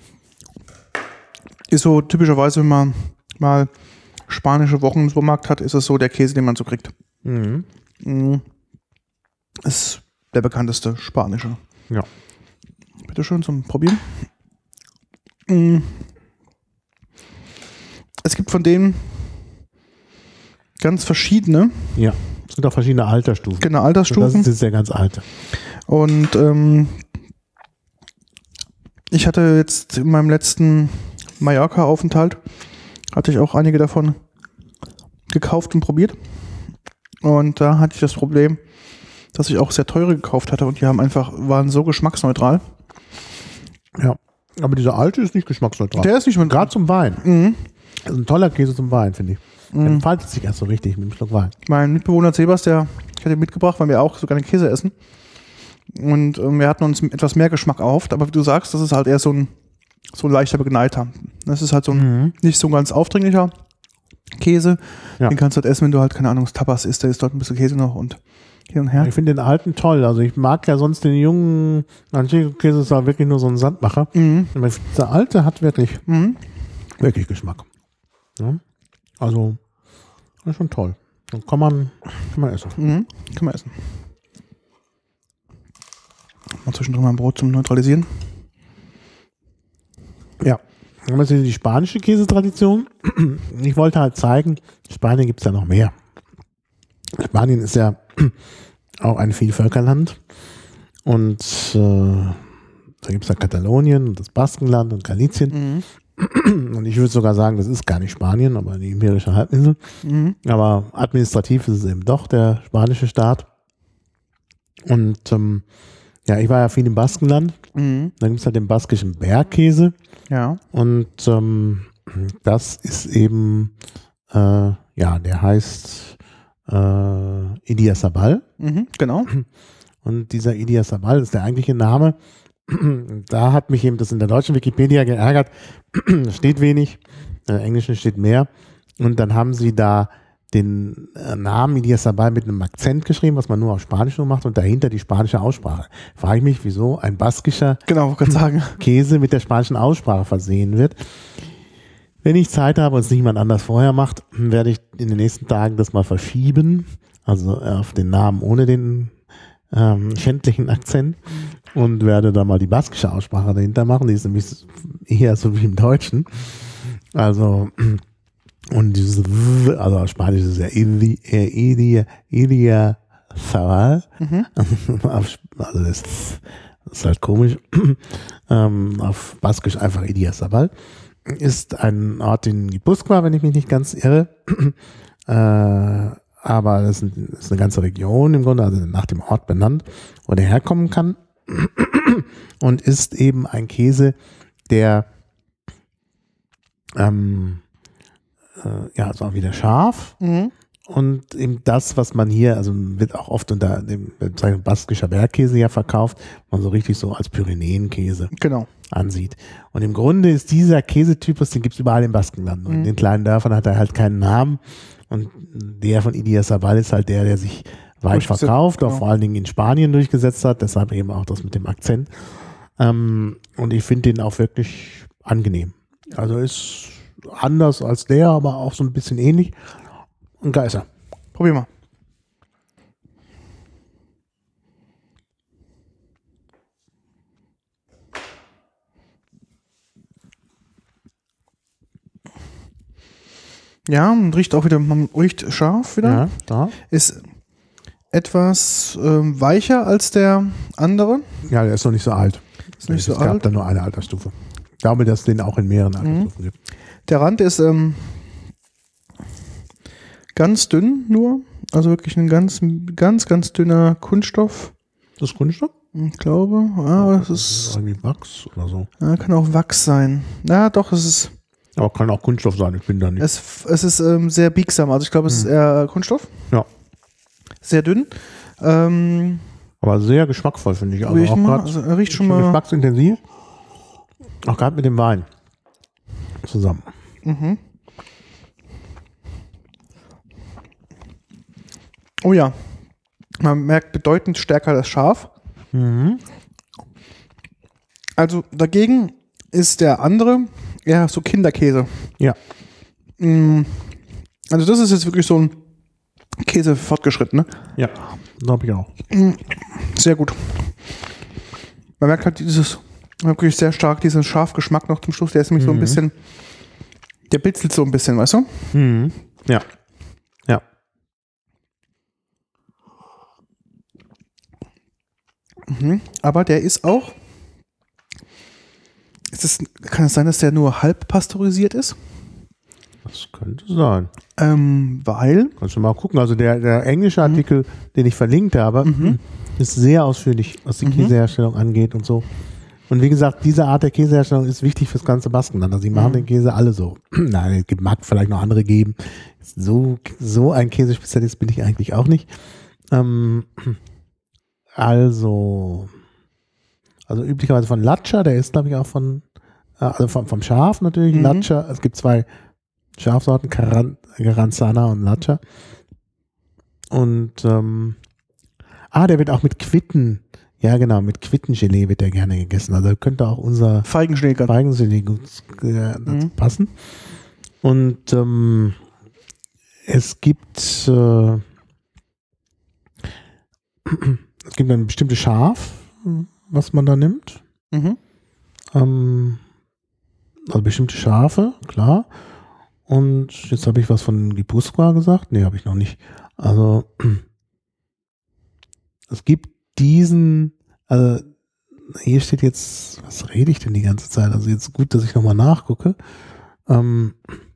Ist so typischerweise, wenn man mal spanische Wochen im Supermarkt hat, ist es so der Käse, den man so kriegt. Mhm. Mhm. Ist der bekannteste spanische. Ja. Bitte schön zum Probieren. Mhm. Es gibt von denen ganz verschiedene. Ja, es gibt auch verschiedene Altersstufen. Genau, Altersstufen. Und das ist jetzt der ganz alte. Und ähm, ich hatte jetzt in meinem letzten Mallorca-Aufenthalt, hatte ich auch einige davon gekauft und probiert. Und da hatte ich das Problem, dass ich auch sehr teure gekauft hatte und die haben einfach, waren so geschmacksneutral. Ja, aber dieser alte ist nicht geschmacksneutral. Der ist nicht gerade zum Wein. Mhm. Das ist ein toller Käse zum Wein, finde ich. Der Mhm. entfaltet sich erst so richtig mit einem Schluck Wein. Mein Mitbewohner Sebas, der ich hatte ihn mitgebracht, weil wir auch so gerne Käse essen. Und ähm, wir hatten uns etwas mehr Geschmack erhofft, aber wie du sagst, das ist halt eher so ein, so ein leichter Begleiter. Das ist halt so ein mhm. nicht so ein ganz aufdringlicher Käse. Ja. Den kannst du halt essen, wenn du halt, keine Ahnung, Tapas isst, da ist dort ein bisschen Käse noch und hin und her. Ich finde den alten toll. Also ich mag ja sonst den jungen Manchego-Käse, ist ja wirklich nur so ein Sandmacher. Mhm. Aber ich finde, der alte hat wirklich, mhm. wirklich Geschmack. Ja? Also, das ist schon toll. Dann kann man, kann man essen. Mhm. Kann man essen. Mal zwischendrin mal ein Brot zum Neutralisieren. Ja. Dann haben wir jetzt die spanische Käsetradition. Ich wollte halt zeigen, in Spanien gibt es ja noch mehr. Spanien ist ja auch ein Vielvölkerland. Und äh, da gibt es ja Katalonien und das Baskenland und Galicien. Mhm. Und ich würde sogar sagen, das ist gar nicht Spanien, aber die Iberische Halbinsel. Mhm. Aber administrativ ist es eben doch der spanische Staat. Und ähm, ja, ich war ja viel im Baskenland. Mhm. Da gibt es halt den baskischen Bergkäse. Ja. Und ähm, das ist eben, äh, ja, der heißt äh, Idiazabal. Mhm, genau. Und dieser Idiazabal ist der eigentliche Name. Da hat mich eben das in der deutschen Wikipedia geärgert. Steht wenig, in der englischen steht mehr. Und dann haben sie da den Namen Idiazabal mit einem Akzent geschrieben, was man nur auf Spanisch nur macht und dahinter die spanische Aussprache. Frage ich mich, wieso ein baskischer genau, kann sagen. Käse mit der spanischen Aussprache versehen wird. Wenn ich Zeit habe und es niemand anders vorher macht, werde ich in den nächsten Tagen das mal verschieben, also auf den Namen ohne den ähm, schändlichen Akzent und werde da mal die baskische Aussprache dahinter machen. Die ist nämlich eher so wie im Deutschen. Also und dieses W, also auf Spanisch ist es ja Idia, Idia Zabal. Mhm. Also das, das ist halt komisch. ähm, auf Baskisch einfach Idiazabal. Ist ein Ort in Gipuzkoa, wenn ich mich nicht ganz irre. äh, aber das ist, ist eine ganze Region im Grunde, also nach dem Ort benannt, wo der herkommen kann. Und ist eben ein Käse, der ähm, ja, ist auch wieder scharf. Mhm. Und eben das, was man hier, also wird auch oft unter dem baskischer Bergkäse ja verkauft, man so richtig so als Pyrenäenkäse genau. ansieht. Und im Grunde ist dieser Käsetypus, den gibt es überall im Baskenland. Und mhm. in den kleinen Dörfern hat er halt keinen Namen. Und der von Idiazabal ist halt der, der sich weit verkauft, genau. auch vor allen Dingen in Spanien durchgesetzt hat. Deshalb eben auch das mit dem Akzent. Ähm, und ich finde den auch wirklich angenehm. Also ist anders als der, aber auch so ein bisschen ähnlich. Und geil ist er. Probier mal. Ja, und riecht auch wieder, man riecht scharf wieder. Ja, da. Ist etwas ähm, weicher als der andere. Ja, der ist noch nicht so alt. Ist nicht so es gab alt. dann nur eine Altersstufe. Ich glaube, dass es den auch in mehreren Altersstufen gibt. Der Rand ist ähm, ganz dünn nur. Also wirklich ein ganz, ganz, ganz dünner Kunststoff. Das ist Kunststoff? Ich glaube. Ah, das ist. Irgendwie Wachs oder so. Ja, kann auch Wachs sein. Na doch, es ist. Aber kann auch Kunststoff sein, ich bin da nicht. Es, es ist ähm, sehr biegsam. Also ich glaube, es ist eher Kunststoff. Ja. Sehr dünn. Ähm, Aber sehr geschmackvoll, finde ich. Also Riech auch mal, grad also er riecht schon schon mal. geschmacksintensiv. Auch gerade mit dem Wein zusammen. Mhm. Oh ja. Man merkt bedeutend stärker das Scharf. Mhm. Also dagegen ist der andere eher so Kinderkäse. Ja. Mm, Also das ist jetzt wirklich so ein Käse fortgeschritten, ne? Ja, glaube ich auch. Sehr gut. Man merkt halt dieses wirklich sehr stark diesen Scharfgeschmack noch zum Schluss. Der ist nämlich so ein bisschen, der bitzelt so ein bisschen, weißt du? Mhm. Ja. Ja. Mhm. Aber der ist auch, ist es, kann es sein, dass der nur halb pasteurisiert ist? Das könnte sein. Ähm, weil, Kannst du mal gucken. Also der, der englische Artikel, den ich verlinkt habe, ist sehr ausführlich, was die Käseherstellung angeht und so. Und wie gesagt, diese Art der Käseherstellung ist wichtig fürs ganze Baskenland. Also die machen den Käse alle so. Nein, es mag vielleicht noch andere geben. So, so ein Käsespezialist bin ich eigentlich auch nicht. Ähm, also, also üblicherweise von Latscher, der ist glaube ich auch von, äh, also vom, vom Schaf natürlich, Mhm. Latscher. Es gibt zwei Schafsorten, Caran- Garanzana und Latscher. Und ähm, ah, der wird auch mit Quitten, ja genau, mit Quittengelee wird der gerne gegessen. Also könnte auch unser Feigenschläger. Feigengelee gut äh, dazu Mhm. passen. Und ähm, es gibt äh, es gibt ein bestimmtes Schaf, was man da nimmt. Mhm. Ähm, also bestimmte Schafe, klar. Und jetzt habe ich was von Gipuzkoa gesagt. Nee, habe ich noch nicht. Also es gibt diesen, also hier steht jetzt, was rede ich denn die ganze Zeit? Also jetzt gut, dass ich nochmal nachgucke. Ähm,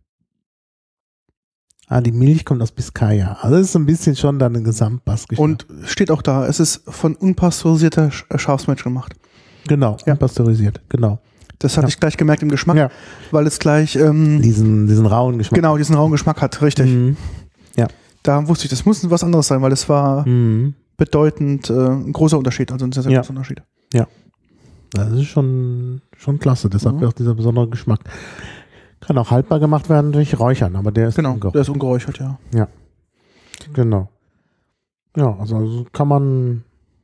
ah, die Milch kommt aus Biskaya. Also das ist so ein bisschen schon dann ein Gesamtbaskischer. Und steht auch da, es ist von unpasteurisierter Sch- äh, Schafsmilch gemacht. Genau, Ja. unpasteurisiert, genau. Das hatte Ja. ich gleich gemerkt im Geschmack, Ja, weil es gleich ähm, diesen, diesen rauen Geschmack. genau diesen rauen Geschmack hat, richtig. Mhm. Da wusste ich, das muss was anderes sein, weil es war Mhm. bedeutend äh, ein großer Unterschied, also ein sehr, sehr Ja. großer Unterschied. Das ist schon, schon klasse, deshalb Mhm. auch dieser besondere Geschmack. Kann auch haltbar gemacht werden durch Räuchern, aber der ist Genau, ungeräuchert. der ist ungeräuchert, ja. Genau. Ja, also, also kann man.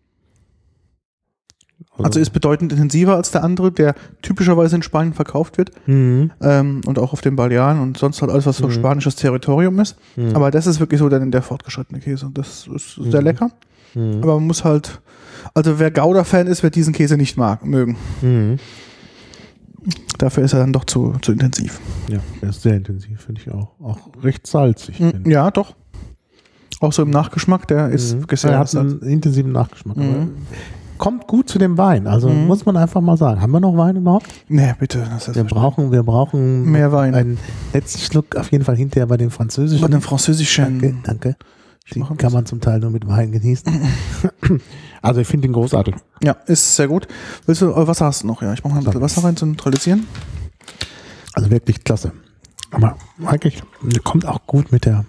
Also ist bedeutend intensiver als der andere, der typischerweise in Spanien verkauft wird Mhm. ähm, und auch auf den Balearen und sonst halt alles, was so Mhm. spanisches Territorium ist. Mhm. Aber das ist wirklich so dann der fortgeschrittene Käse. Das ist sehr Mhm. lecker, Mhm. aber man muss halt, also wer Gouda-Fan ist, wird diesen Käse nicht mag, mögen. Mhm. Dafür ist er dann doch zu, zu intensiv. Ja, der ist sehr intensiv, finde ich auch. Auch recht salzig. Mhm. finde ich. Ja, doch. Auch so im Nachgeschmack, der ist Mhm. wirklich Er sehr hat einen intensiven Nachgeschmack. Mhm. Aber kommt gut zu dem Wein. Also Mhm. muss man einfach mal sagen. Haben wir noch Wein überhaupt? Nee, bitte. Das ist Wir brauchen, wir brauchen mehr Wein. einen letzten Schluck auf jeden Fall hinterher bei den französischen. Bei den französischen. Danke, danke. Ich Die mach ein kann bisschen. man zum Teil nur mit Wein genießen. Also ich finde den großartig. Ja, ist sehr gut. Willst du äh, Wasser hast du noch? Ja, ich mache mal ein bisschen Wasser rein zu neutralisieren. Also wirklich klasse. Aber eigentlich kommt auch gut mit der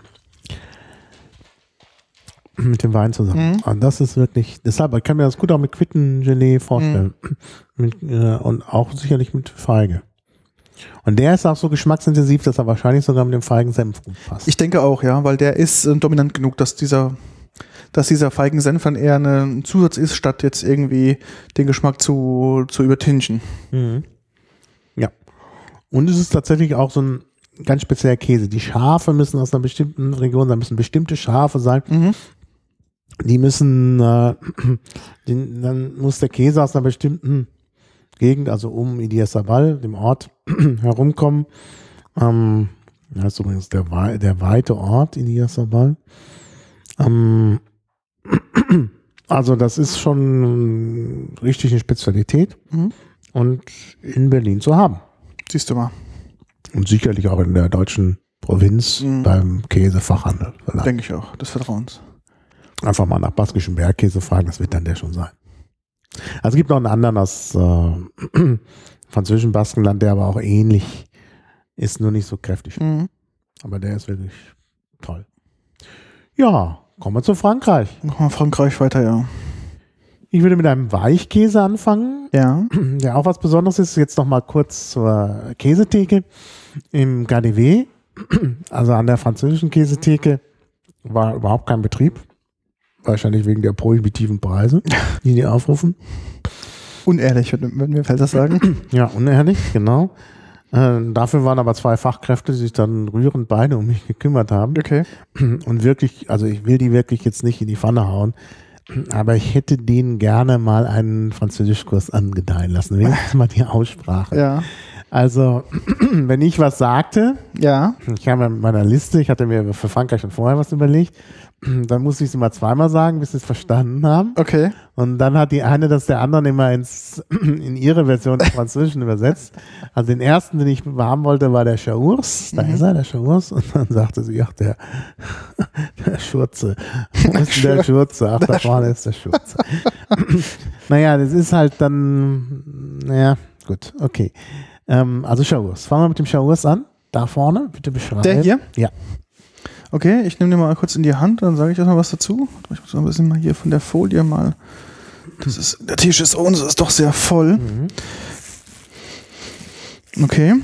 mit dem Wein zusammen. Mhm. Also das ist wirklich, deshalb, ich kann mir das gut auch mit Quittengelee vorstellen. Mit, äh, und auch sicherlich mit Feige. Und der ist auch so geschmacksintensiv, dass er wahrscheinlich sogar mit dem Feigensenf gut passt. Ich denke auch, ja, weil der ist äh, dominant genug, dass dieser dass dieser Feigensenf dann eher ein Zusatz ist, statt jetzt irgendwie den Geschmack zu, zu übertünchen. Mhm. Ja. Und es ist tatsächlich auch so ein ganz spezieller Käse. Die Schafe müssen aus einer bestimmten Region sein, müssen bestimmte Schafe sein. Mhm. Die müssen, äh, die, dann muss der Käse aus einer bestimmten Gegend, also um Idiazabal, dem Ort, herumkommen. Ähm, das ist übrigens der, der weite Ort, Idiazabal. Ähm, also das ist schon richtig eine Spezialität Mhm. und in Berlin zu haben. Siehst du mal. Und sicherlich auch in der deutschen Provinz Mhm. beim Käsefachhandel. Denke ich auch, des Vertrauens. Einfach mal nach baskischen Bergkäse fragen, das wird dann der schon sein. Also es gibt noch einen anderen aus äh, französischen Baskenland, der aber auch ähnlich ist, nur nicht so kräftig. Mhm. Aber der ist wirklich toll. Ja, kommen wir zu Frankreich. Machen wir Frankreich weiter, ja. Ich würde mit einem Weichkäse anfangen, Ja. der auch was Besonderes ist. Jetzt noch mal kurz zur Käsetheke im K D W. Also an der französischen Käsetheke war überhaupt kein Betrieb. Wahrscheinlich wegen der prohibitiven Preise, die die aufrufen. Unehrlich, würden wir Felser sagen. Ja, unehrlich, genau. Äh, dafür waren aber zwei Fachkräfte, die sich dann rührend beide um mich gekümmert haben. Okay. Und wirklich, also ich will die wirklich jetzt nicht in die Pfanne hauen, aber ich hätte denen gerne mal einen Französischkurs angedeihen lassen. Wenigstens mal die Aussprache. Ja. Also, wenn ich was sagte, Ja. ich habe mit meiner Liste, ich hatte mir für Frankreich schon vorher was überlegt, dann musste ich es immer zweimal sagen, bis sie es verstanden haben. Okay. Und dann hat die eine das der anderen immer ins, in ihre Version des Französischen übersetzt. Also den ersten, den ich haben wollte, war der Chaours. Da Mhm. ist er, der Chaours. Und dann sagte sie, ach, der, der Schurze. Wo ist denn der Schurze? Ach, da vorne ist der Schurze. Naja, das ist halt dann, naja, gut, okay. Ähm, also Chaours. Fangen wir mit dem Chaours an. Da vorne, bitte beschreiben. Der hier? Ja. Okay, ich nehme den mal kurz in die Hand, dann sage ich erstmal was dazu. Ich muss noch ein bisschen mal hier von der Folie mal. Das ist, der Tisch ist uns ist doch sehr voll. Mhm. Okay.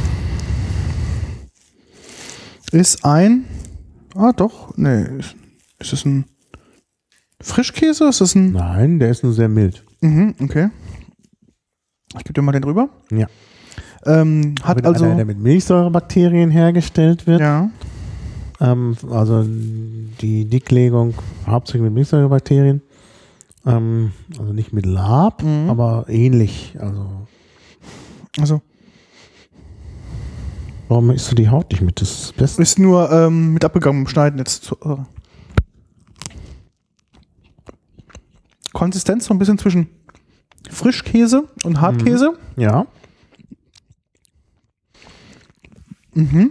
Ist ein. Ah, doch. Nee. Ist, ist das ein Frischkäse? Ist das ein. Nein, der ist nur sehr mild. Mhm, okay. Ich gebe dir mal den rüber. Ja. Ähm, hat Mit also. einer, der mit Milchsäurebakterien hergestellt wird. Ja. Ähm, also die Dicklegung hauptsächlich mit Milchsäurebakterien. Ähm, also nicht mit Lab, Mhm. aber ähnlich. Also Also. warum isst du die Haut nicht mit? Das ist das Beste. Ist nur ähm, mit abgegangenem Schneiden jetzt. Zu, äh. Konsistenz so ein bisschen zwischen Frischkäse und Hartkäse. Ja. Mhm.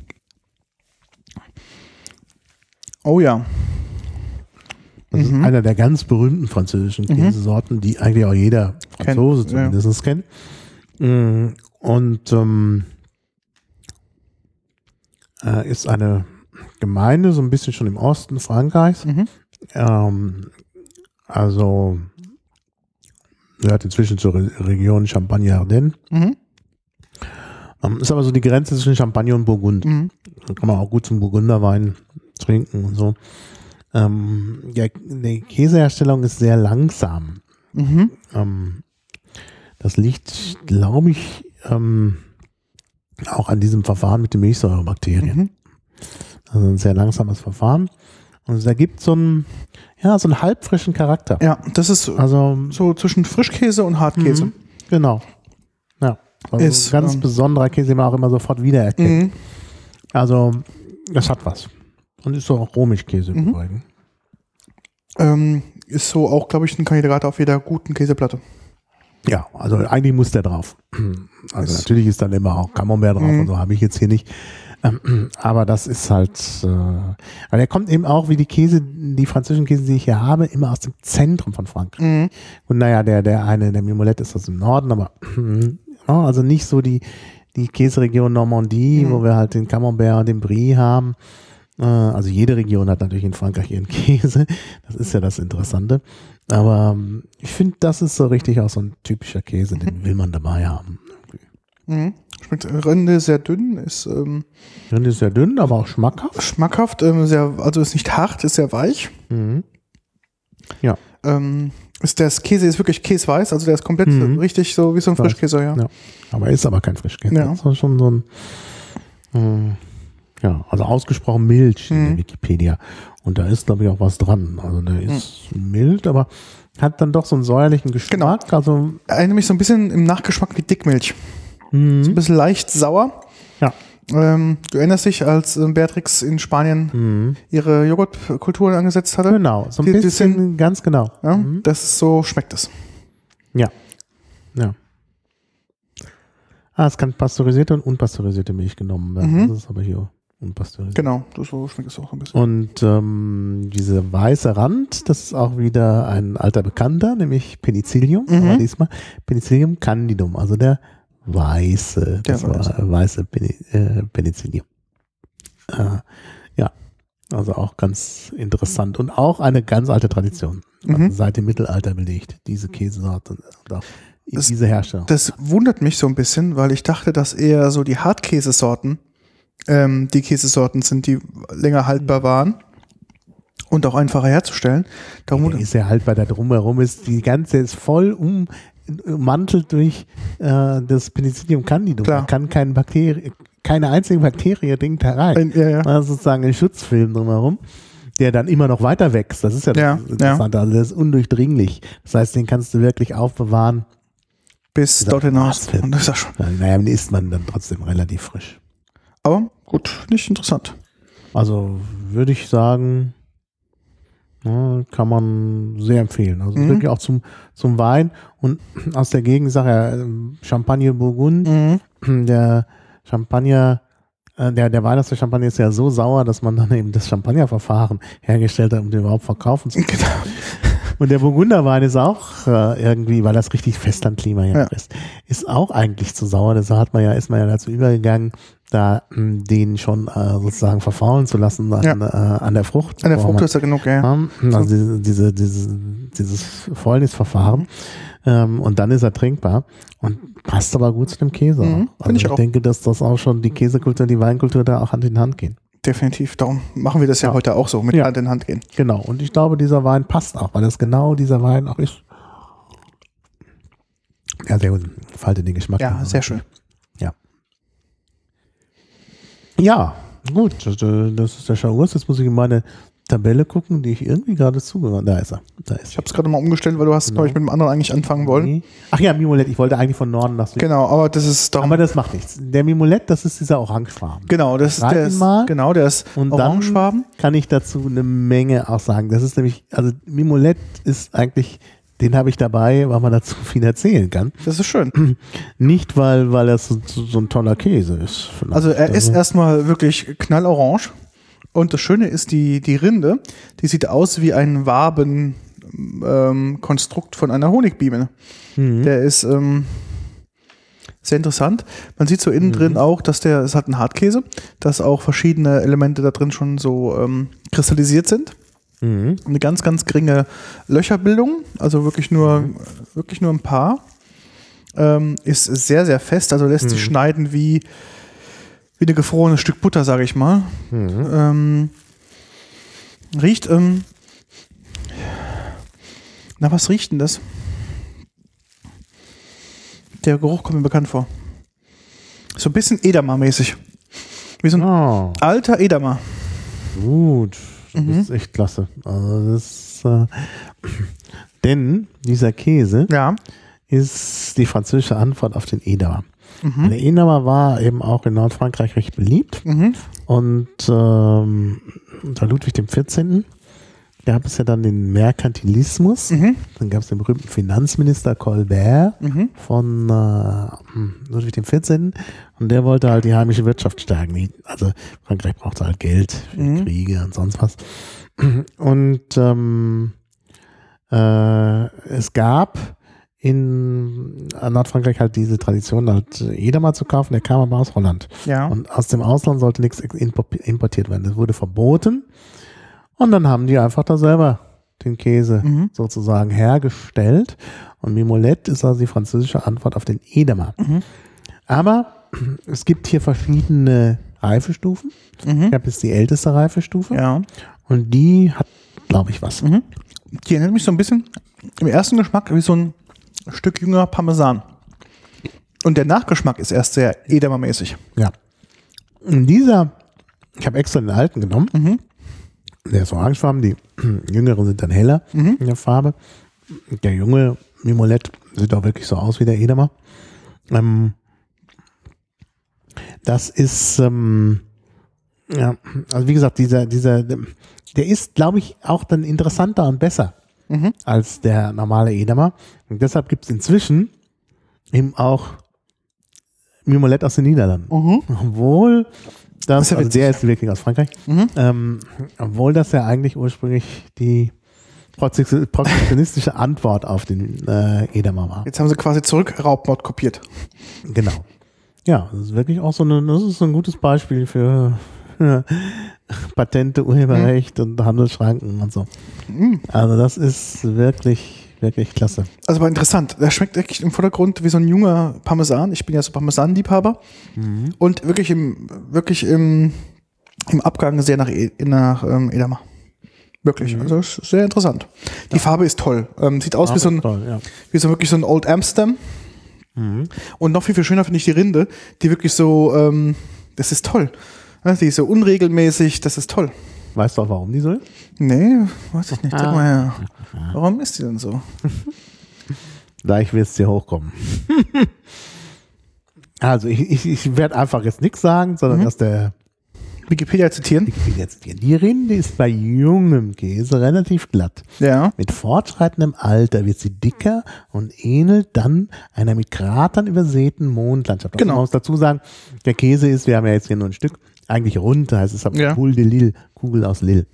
Oh ja. Das Mhm. ist einer der ganz berühmten französischen Mhm. Käsesorten, die eigentlich auch jeder Franzose Kennt, ja. zumindest kennt. Mm, Und ähm, äh, ist eine Gemeinde, so ein bisschen schon im Osten Frankreichs. Mhm. Ähm, also gehört inzwischen zur Re Region Champagne-Ardenne. Mhm. Ähm, ist aber so die Grenze zwischen Champagne und Burgund. Mhm. Da kann man auch gut zum Burgunderwein trinken und so. Ähm, ja, die Käseherstellung ist sehr langsam. Mhm. Ähm, das liegt, glaube ich, ähm, auch an diesem Verfahren mit den Milchsäurebakterien. Mhm. Also ein sehr langsames Verfahren. Und es ergibt so einen, ja, so einen halbfrischen Charakter. Ja, das ist so, Also, so zwischen Frischkäse und Hartkäse. mhm, genau. Ja, also Ist, ein ganz ähm, besonderer Käse, den man auch immer sofort wiedererkennt. Mhm. Also, das hat was. Und ist so auch Rohmilchkäse im Mhm. Übrigen. Ähm, ist so auch, glaube ich, ein Kandidat auf jeder guten Käseplatte. Ja, also eigentlich muss der drauf. Also Ist- natürlich ist dann immer auch Camembert drauf Mhm. und so, habe ich jetzt hier nicht. Ähm, Aber das ist halt, äh, aber der kommt eben auch, wie die Käse, die französischen Käse, die ich hier habe, immer aus dem Zentrum von Frankreich. Mhm. Und naja, der, der eine, der Mimolette ist aus dem Norden, aber ja, also nicht so die, die Käseregion Normandie, Mhm. wo wir halt den Camembert und den Brie haben. Äh, Also jede Region hat natürlich in Frankreich ihren Käse. Das ist ja das Interessante. Aber ähm, ich finde, das ist so richtig auch so ein typischer Käse, den will man dabei haben. Mhm. Schmeckt Rinde sehr dünn, ist ähm, Rinde ist sehr dünn, aber auch schmackhaft. schmackhaft, ähm, sehr, also ist nicht hart, ist sehr weich. Mhm. Ja. Ähm, ist das Käse ist wirklich käseweiß, also der ist komplett Mhm. richtig so wie so ein Weiß. Frischkäse, ja. Ja. Aber ist aber kein Frischkäse. Ja. Das ist schon so ein, äh, ja, also ausgesprochen mild steht in Mhm. der Wikipedia. Und da ist, glaube ich, auch was dran. Also der ist mild, aber hat dann doch so einen säuerlichen Geschmack. Also, Erinnert mich so ein bisschen im Nachgeschmack wie Dickmilch. mhm. So ein bisschen leicht sauer. Ja. Ähm, du erinnerst dich, als äh, Beatrix in Spanien Mhm. ihre Joghurtkulturen angesetzt hatte? Genau, so ein Die- die bisschen, sind- ganz genau. Ja, Mhm. das ist so, schmeckt es. Ja. Ja. Ah, es kann pasteurisierte und unpasteurisierte Milch genommen werden. Mhm. Das ist aber hier unpasteurisiert. Genau, das so schmeckt es auch ein bisschen. Und ähm, dieser weiße Rand, das ist auch wieder ein alter Bekannter, nämlich Penicillium, Mhm. aber diesmal Penicillium candidum, also der weiße, Der das war weiße Peni äh, Penicillium. Äh, ja, also auch ganz interessant und auch eine ganz alte Tradition, Mhm. also seit dem Mittelalter belegt, diese Käsesorte und auch Das- diese Herstellung. Das wundert mich so ein bisschen, weil ich dachte, dass eher so die Hartkäsesorten ähm, die Käsesorten sind, die länger haltbar waren und auch einfacher herzustellen. Darum Der ist ja halt, weil da drumherum ist, die ganze ist voll ummantelt durch äh, das Penicillium candidum. Klar. Da kann kein Bakterie, keine einzige Bakterie dringt herein. Ein- ja, ja. Das ist sozusagen ein Schutzfilm drumherum, der dann immer noch weiter wächst. Das ist ja das Ja, Interessante. Also der ist undurchdringlich. Das heißt, den kannst du wirklich aufbewahren. bis Dieser dort hinaus. Wahnsinn. Und das ist ja schon. Naja, den isst man dann trotzdem relativ frisch. Aber gut, nicht interessant. Also würde ich sagen, ja, kann man sehr empfehlen. Also Mhm. wirklich auch zum, zum Wein und aus der Gegend, ich sage ja, ähm, Champagne Burgund, Mhm. der Champagner, äh, der, der Wein aus der Champagne ist ja so sauer, dass man dann eben das Champagnerverfahren hergestellt hat, um den überhaupt verkaufen zu können. Genau. Und der Burgunderwein ist auch äh, irgendwie, weil das richtig Festlandklima hier Ja. ist, ist auch eigentlich zu sauer. Deshalb hat man ja, ist man ja dazu übergegangen, da mh, den schon äh, sozusagen verfaulen zu lassen an, Ja. äh, an der Frucht. An der bevor Frucht man- ist ja genug, ja. ja, also diese, diese, diese, dieses Fäulnisverfahren. Ähm, und dann ist er trinkbar und passt aber gut zu dem Käse. Mhm, auch. find Also ich ich auch. denke, dass das auch schon die Käsekultur, die Weinkultur da auch Hand in Hand gehen. Definitiv. Darum machen wir das ja, Ja. heute auch so, mit Ja. Hand in Hand gehen. Genau. Und ich glaube, dieser Wein passt auch, weil das genau dieser Wein auch ist. Ja, sehr gut. Falte den Geschmack. Ja, sehr schön. Ja. Ja, gut. Das, das ist der Chaours. Jetzt muss ich in meine Tabelle gucken, die ich irgendwie gerade zugehört. Da ist er. Da ist Ich habe es gerade mal umgestellt, weil du hast, glaube ich, mit dem anderen eigentlich anfangen wollen. Ach ja, Mimolette. Ich wollte eigentlich von Norden nach Süden. Genau, aber das ist darum. Aber das macht nichts. Der Mimolette, das ist dieser Orangefarben. Genau, das ist, Reiten der ist, mal. genau, der ist Und orangefarben. dann kann ich dazu eine Menge auch sagen. Das ist nämlich, also Mimolette ist eigentlich, den habe ich dabei, weil man dazu viel erzählen kann. Das ist schön. Nicht, weil, weil das so, so ein toller Käse ist. vielleicht. Also er ist Also, erstmal wirklich knallorange. Und das Schöne ist, die, die Rinde, die sieht aus wie ein Wabenkonstrukt von einer Honigbiene. mhm. Der ist ähm, sehr interessant. Man sieht so innen Mhm. drin auch, dass der, es hat einen Hartkäse, dass auch verschiedene Elemente da drin schon so ähm, kristallisiert sind. Mhm. Eine ganz, ganz geringe Löcherbildung, also wirklich nur, Mhm. wirklich nur ein paar. Ähm, ist sehr, sehr fest, also lässt sich Mhm. schneiden wie, wie ein gefrorenes Stück Butter, sage ich mal. Mhm. Ähm, riecht, ähm, na, was riecht denn das? Der Geruch kommt mir bekannt vor. So ein bisschen Edamer-mäßig. Wie so ein Oh, alter Edamer. gut. Das Mhm. ist echt klasse. Also das, äh, denn dieser Käse Ja. ist die französische Antwort auf den Edamer. Mhm. Der Edamer war eben auch in Nordfrankreich recht beliebt. Mhm. Und ähm, unter Ludwig dem vierzehnten gab es ja dann den Merkantilismus. Mhm. Dann gab es den berühmten Finanzminister Colbert Mhm. von äh, Ludwig dem vierzehnten. Und der wollte halt die heimische Wirtschaft stärken. Die- Also Frankreich brauchte halt Geld für Mhm. Kriege und sonst was. Und ähm, äh, es gab in Nordfrankreich halt diese Tradition, halt Edamer zu kaufen. Der kam aber aus Holland. Ja. Und aus dem Ausland sollte nichts impo- importiert werden. Das wurde verboten. Und dann haben die einfach da selber den Käse Mhm. sozusagen hergestellt. Und Mimolette ist also die französische Antwort auf den Edamer. Mhm. Aber es gibt hier verschiedene Reifestufen. Mhm. Ich habe jetzt die älteste Reifestufe. Ja. Und die hat, glaube ich, was. Mhm. Die erinnert mich so ein bisschen im ersten Geschmack wie so ein Stück jünger Parmesan. Und der Nachgeschmack ist erst sehr Edamer-mäßig. Ja. Und dieser, ich habe extra den alten genommen. Mhm. Der ist orangefarben, die jüngeren sind dann heller Mhm. in der Farbe. Der junge Mimolette sieht auch wirklich so aus wie der Edamer. Ähm, das ist, ähm, ja, also wie gesagt, dieser, dieser, der ist, glaube ich, auch dann interessanter und besser Mhm. als der normale Edamer. Und deshalb gibt es inzwischen eben auch Mimolette aus den Niederlanden. Mhm. Obwohl das, Das ist ja also witzig. der ist wirklich aus Frankreich, Mhm. ähm, obwohl das ja eigentlich ursprünglich die prote- protektionistische Antwort auf den äh, Edamer war. Jetzt haben sie quasi zurück Raubmord kopiert. Genau. Ja, das ist wirklich auch so eine, das ist so ein gutes Beispiel für, für Patente, Urheberrecht mhm. und Handelsschranken und so. Mhm. Also das ist wirklich, wirklich klasse. Also war interessant. Der schmeckt wirklich im Vordergrund wie so ein junger Parmesan. Ich bin ja so Parmesan-Liebhaber. Mhm. Und wirklich im, wirklich im, im Abgang sehr nach, e, nach ähm, Edamer. Wirklich. Mhm. Also ist sehr interessant. Die ja. Farbe ist toll. Ähm, sieht aus wie so, ein, toll, ja. wie so wirklich so ein Old Amsterdam. Mhm. Und noch viel, viel schöner finde ich die Rinde, die wirklich so, ähm, das ist toll. Die ist so unregelmäßig, das ist toll. Weißt du auch, warum die so ist? Nee, weiß ich nicht. Sag mal her. Warum ist die denn so? Gleich wird es dir hochkommen. Also ich, ich, ich werde einfach jetzt nichts sagen, sondern mhm. dass der Wikipedia zitieren. Wikipedia zitieren. Die Rinde ist bei jungem Käse relativ glatt. Ja. Mit fortschreitendem Alter wird sie dicker und ähnelt dann einer mit Kratern übersäten Mondlandschaft. Genau. Man muss dazu sagen, der Käse ist, wir haben ja jetzt hier nur ein Stück, eigentlich rund, heißt es ja. Boule de Lille, Kugel aus Lille.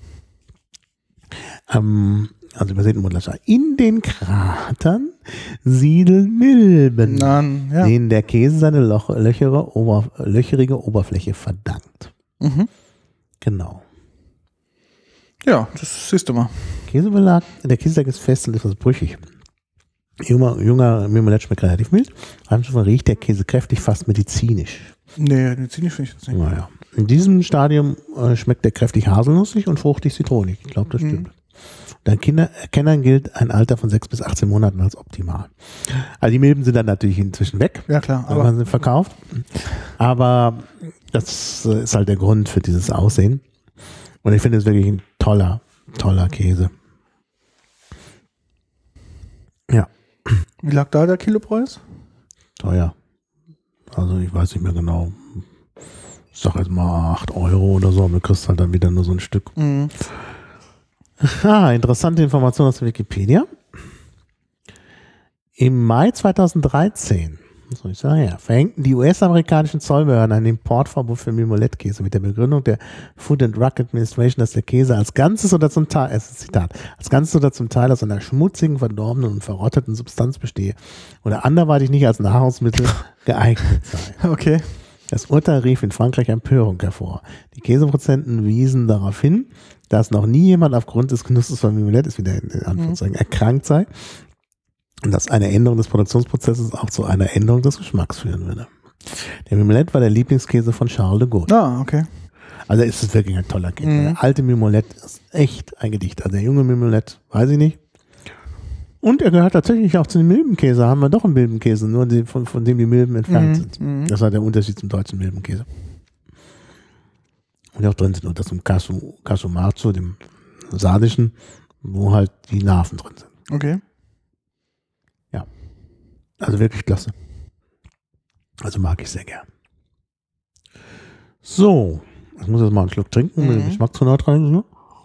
Ähm, also übersäten Mondlandschaft. In den Kratern siedeln Milben, Nein, ja. denen der Käse seine Loch, löchere, ober, löcherige Oberfläche verdankt. Mhm. Genau. Ja, das siehst du mal. Käsebelag, der Käsebelag ist fest und etwas brüchig. Junger, junger Mimolette schmeckt relativ mild. Reifstufe riecht der Käse kräftig, fast medizinisch. Nee, medizinisch finde ich das nicht. Naja. In diesem Stadium äh, schmeckt der kräftig haselnussig und fruchtig zitronig. Ich glaube, das stimmt. Mhm. Dann Kinder, Erkennern gilt ein Alter von sechs bis achtzehn Monaten als optimal. Also die Milben sind dann natürlich inzwischen weg. Ja, klar. Aber man sind verkauft. Aber das ist halt der Grund für dieses Aussehen. Und ich finde es wirklich ein toller, toller Käse. Ja. Wie lag da der Kilopreis? Teuer. Also ich weiß nicht mehr genau. Ich sag jetzt mal acht Euro oder so, aber du kriegst halt dann wieder nur so ein Stück. Mhm. Ah, interessante Information aus der Wikipedia. Im Mai zweitausenddreizehn, was soll ich sagen, ja, verhängten die U S-amerikanischen Zollbehörden ein Importverbot für Mimolette-Käse mit der Begründung der Food and Drug Administration, dass der Käse als Ganzes oder zum Teil, äh, Zitat, als Ganzes oder zum Teil aus einer schmutzigen, verdorbenen und verrotteten Substanz bestehe oder anderweitig nicht als Nahrungsmittel geeignet sei. Okay. Das Urteil rief in Frankreich Empörung hervor. Die Käseproduzenten wiesen darauf hin, dass noch nie jemand aufgrund des Genusses von Mimolette, ist wieder in Anführungszeichen, mhm. erkrankt sei und dass eine Änderung des Produktionsprozesses auch zu einer Änderung des Geschmacks führen würde. Der Mimolette war der Lieblingskäse von Charles de Gaulle. Ah, okay. Also ist es wirklich ein toller Käse. Mhm. Der alte Mimolette ist echt ein Gedicht. Also der junge Mimolette, weiß ich nicht. Und er gehört tatsächlich auch zu den Milbenkäse. Haben wir doch einen Milbenkäse, nur die, von, von dem die Milben entfernt mhm. sind. Mhm. Das war der Unterschied zum deutschen Milbenkäse. Und auch drin sind unter zum Casu, Casumarzo, dem sardischen, wo halt die Narven drin sind. Okay. Ja. Also wirklich klasse. Also mag ich sehr gern. So. Ich muss jetzt mal einen Schluck trinken, um mhm. den Geschmack zu neutralisieren.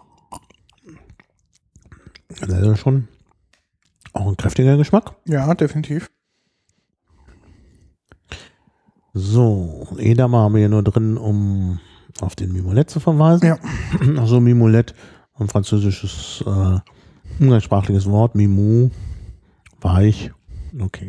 Das ist ja schon auch ein kräftiger Geschmack. Ja, definitiv. So. Edamer haben wir hier nur drin, um auf den Mimolette zu verweisen. Ja. Also Mimolette, ein französisches äh, umgangssprachliches Wort, Mimou, weich, okay.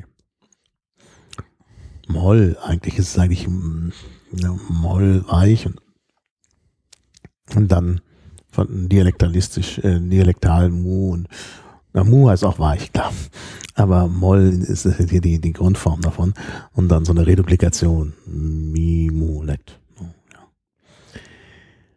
Moll, eigentlich ist es eigentlich ja, Moll, weich und, und dann von dialektalistisch, äh, dialektal Mu und na, Mu heißt auch weich, klar. Aber Moll ist hier die, die Grundform davon und dann so eine Reduplikation, Mimolette.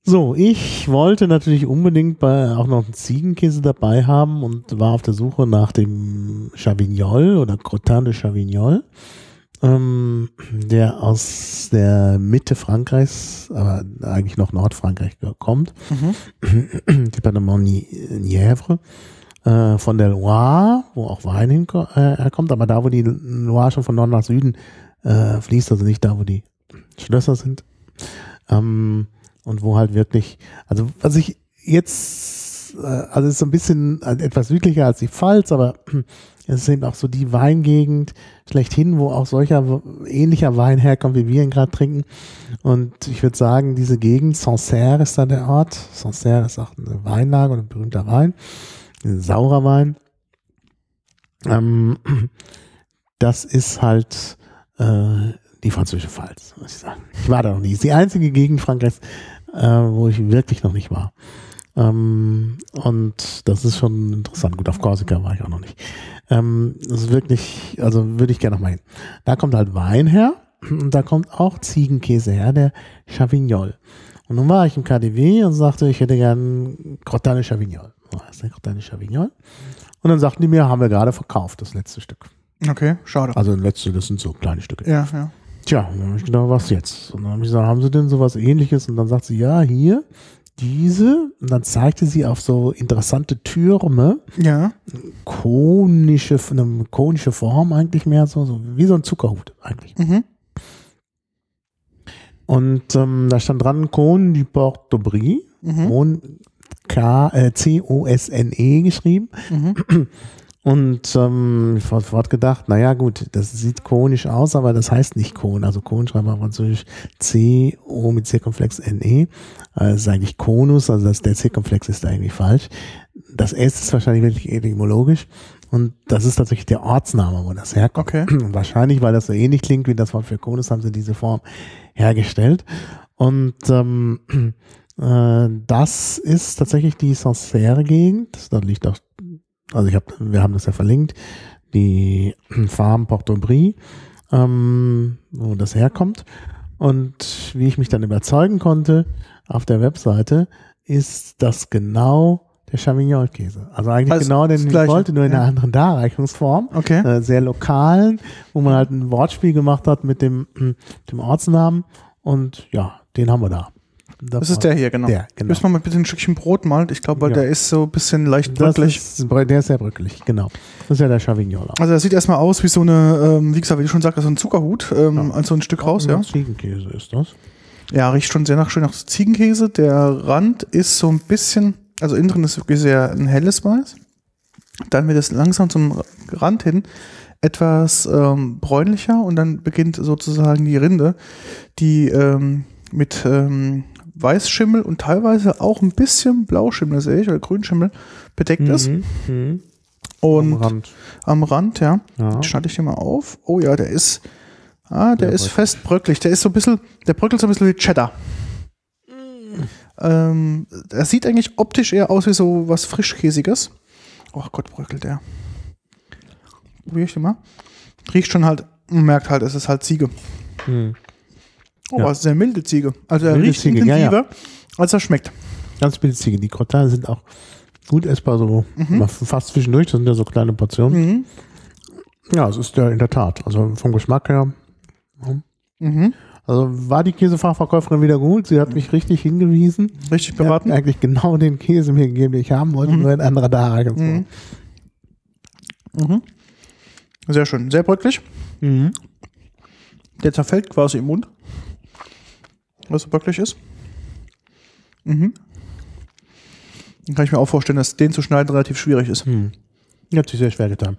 So, ich wollte natürlich unbedingt bei, auch noch einen Ziegenkäse dabei haben und war auf der Suche nach dem Chavignol oder Crottin de Chavignol, ähm, der aus der Mitte Frankreichs, aber eigentlich noch Nordfrankreich kommt, mhm. Département-Nièvre, äh, von der Loire, wo auch Wein hinko- äh, herkommt, aber da, wo die Loire schon von Norden nach Süden äh, fließt, also nicht da, wo die Schlösser sind. Ähm, Und wo halt wirklich, also was ich jetzt, also es ist so ein bisschen etwas südlicher als die Pfalz, aber es ist eben auch so die Weingegend schlechthin, wo auch solcher ähnlicher Wein herkommt, wie wir ihn gerade trinken. Und ich würde sagen, diese Gegend, Sancerre ist da der Ort. Sancerre ist auch eine Weinlage und ein berühmter Wein, ein saurer Wein. Ähm, das ist halt äh, die französische Pfalz, muss ich sagen. Ich war da noch nie. Es ist die einzige Gegend Frankreichs, äh, wo ich wirklich noch nicht war. Ähm, und das ist schon interessant. Gut, auf Korsika war ich auch noch nicht. Ähm, das ist wirklich, also würde ich gerne noch mal hin. Da kommt halt Wein her und da kommt auch Ziegenkäse her, der Chavignol. Und nun war ich im K D W und sagte, ich hätte gern Crottin de Chavignol. So heißt der Crottin de Chavignol. Und dann sagten die mir, haben wir gerade verkauft, das letzte Stück. Okay, schade. Also das letzte, das sind so kleine Stücke. Ja, ja. Tja, dann habe ich gedacht, was jetzt? Und dann habe ich gesagt, haben Sie denn sowas Ähnliches? Und dann sagt sie, ja, hier, diese. Und dann zeigte sie auf so interessante Türme. Ja. Konische, eine konische Form eigentlich mehr, so, so wie so ein Zuckerhut eigentlich. Mhm. Und ähm, da stand dran, Cône du Port d'Aubry. Mhm. K, äh, C O S N E geschrieben. Mhm. Und ähm, ich habe sofort gedacht, naja gut, das sieht konisch aus, aber das heißt nicht Kon. Also Kon schreibt man französisch C O mit Zirkumflex N E. Das ist eigentlich Konus, also das, der Zirkumflex ist eigentlich falsch. Das S ist wahrscheinlich wirklich etymologisch. Und das ist tatsächlich der Ortsname, wo das herkommt. Okay. Und wahrscheinlich, weil das so ähnlich klingt wie das Wort für Konus, haben sie diese Form hergestellt. Und ähm, äh, das ist tatsächlich die Sancerre-Gegend. Da liegt auch, also ich hab, wir haben das ja verlinkt, die Farm Port d'Aubry, ähm, wo das herkommt. Und wie ich mich dann überzeugen konnte auf der Webseite, ist das genau der Chavignol-Käse. Also eigentlich also genau den, ich wollte, nur in ja. einer anderen Darreichungsform. Okay. Äh, sehr lokalen, wo man halt ein Wortspiel gemacht hat mit dem, dem Ortsnamen. Und ja, den haben wir da. Das, das ist der hier, genau. Der, genau. Müssen wir mal bitte ein Stückchen Brot malen. Ich glaube, weil ja. der ist so ein bisschen leicht bröckelig. Ist, der ist sehr bröckelig, genau. Das ist ja der Chavignol. Also das sieht erstmal aus wie so eine, ähm, wie gesagt, wie du schon sagst, so ein Zuckerhut, ähm, ja. also ein Stück raus. Ja. Ziegenkäse ist das. Ja, riecht schon sehr nach, schön nach Ziegenkäse. Der Rand ist so ein bisschen, also innen drin ist wirklich sehr ein helles Weiß. Dann wird es langsam zum Rand hin etwas ähm, bräunlicher und dann beginnt sozusagen die Rinde, die ähm, mit ähm, Weißschimmel und teilweise auch ein bisschen Blauschimmel, sehe ich, oder Grünschimmel bedeckt mhm, ist. Mhm. Und am Rand, am Rand ja. ja. Schneide ich den mal auf. Oh ja, der ist, ah, der, der ist fest bröckelig. Der ist so ein bisschen, der bröckelt so ein bisschen wie Cheddar. Mhm. Ähm, er sieht eigentlich optisch eher aus wie so was Frischkäsiges. Oh Gott, bröckelt der. Probier ich den mal. Riecht schon halt, man merkt halt, es ist halt Ziege. Mhm. Oh, ja. Sehr milde Ziege. Also er riecht Ziege, intensiver, ja, ja. als er schmeckt. Ganz milde Ziege. Die Crottins sind auch gut essbar, so mhm. fast zwischendurch. Das sind ja so kleine Portionen. Mhm. Ja, es ist ja in der Tat. Also vom Geschmack her. Mhm. Also war die Käsefachverkäuferin wieder gut. Sie hat mich richtig hingewiesen. Richtig beraten. Sie hat eigentlich genau den Käse mir gegeben, den ich haben wollte, mhm. nur in anderer Darreichungsform. Mhm. Mhm. Sehr schön. Sehr bröckelig. Mhm. Der zerfällt quasi im Mund. Was so bröckelig ist. Mhm. Dann kann ich mir auch vorstellen, dass den zu schneiden relativ schwierig ist. Hm. Hat sich sehr schwer getan.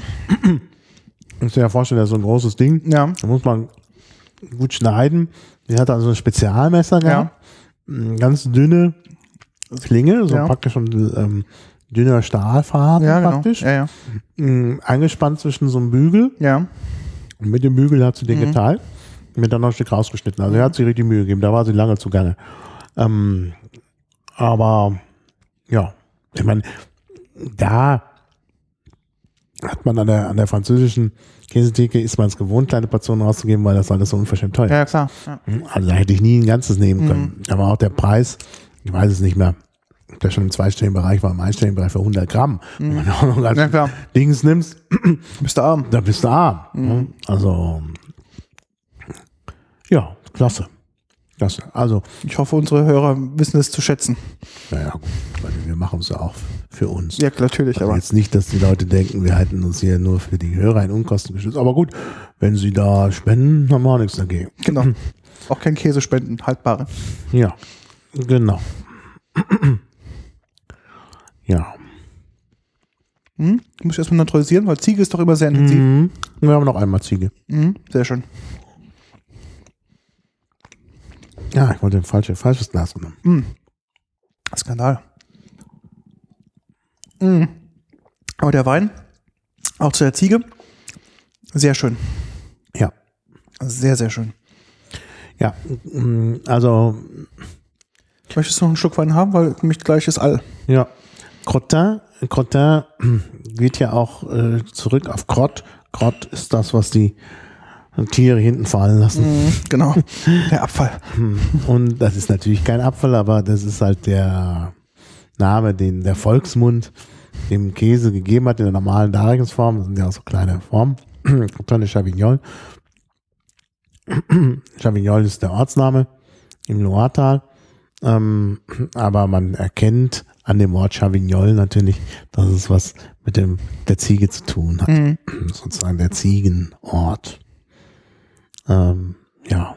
Ich muss mir ja vorstellen, das ist so ein großes Ding. Ja. Da muss man gut schneiden. Die hat also ein Spezialmesser gehabt. Ja. Eine ganz dünne Klinge, so ja. praktisch ein ähm, dünner Stahlfaden ja, genau. praktisch. Ja, ja. Ähm, eingespannt zwischen so einem Bügel. Ja. Und mit dem Bügel hat sie den mhm. geteilt. Mit dann noch ein Stück rausgeschnitten. Also er hat sich richtig Mühe gegeben. Da war sie lange zugange. Ähm, aber ja, ich meine, da hat man an der, an der französischen Käsetheke, ist man es gewohnt, kleine Portionen rauszugeben, weil das alles so unverschämt teuer ist. Ja, klar. Ja. Also da hätte ich nie ein ganzes nehmen können. Mhm. Aber auch der Preis, ich weiß es nicht mehr, ob der schon im zweistelligen Bereich war, im einstelligen Bereich für hundert Gramm. Mhm. Wenn du auch noch Ja, klar. Dings nimmst, Bist du arm. da bist du arm. Mhm. Also, ja, klasse. Klasse. Also, Ich hoffe, unsere Hörer wissen es zu schätzen. naja, gut, weil wir machen es ja auch für uns. Ja, natürlich, Also aber jetzt nicht, dass die Leute denken, wir hätten uns hier nur für die Hörer in Unkosten geschützt. Aber gut, wenn sie da spenden, haben wir auch nichts dagegen. genau. Auch kein Käse spenden, haltbare. Ja, genau. Ja. Mhm. Muss ich erstmal neutralisieren, weil Ziege ist doch immer sehr intensiv. Mhm. Wir haben noch einmal Ziege. Mhm. Sehr schön. Ja, ich wollte ein falsches, falsches Glas genommen. Mhm. Skandal. Mhm. Aber der Wein, auch zu der Ziege, sehr schön. Ja. Sehr, sehr schön. Ja, mm, also, Möchtest du noch einen Schluck Wein haben, weil nämlich gleich ist all. ja, Crottin, Crottin geht ja auch äh, zurück auf Crott. Crott ist das, was die Tiere hinten fallen lassen. Mhm, genau, der Abfall. Und das ist natürlich kein Apfel, aber das ist halt der Name, den der Volksmund dem Käse gegeben hat in der normalen Darreichungsform. Das sind ja auch so kleine Formen. Crottin de Chavignol. Chavignol ist der Ortsname im Loiretal. Ähm, aber man erkennt an dem Wort Chavignol natürlich, dass es was mit dem der Ziege zu tun hat. Mhm. Sozusagen der Ziegenort. Ähm, ja.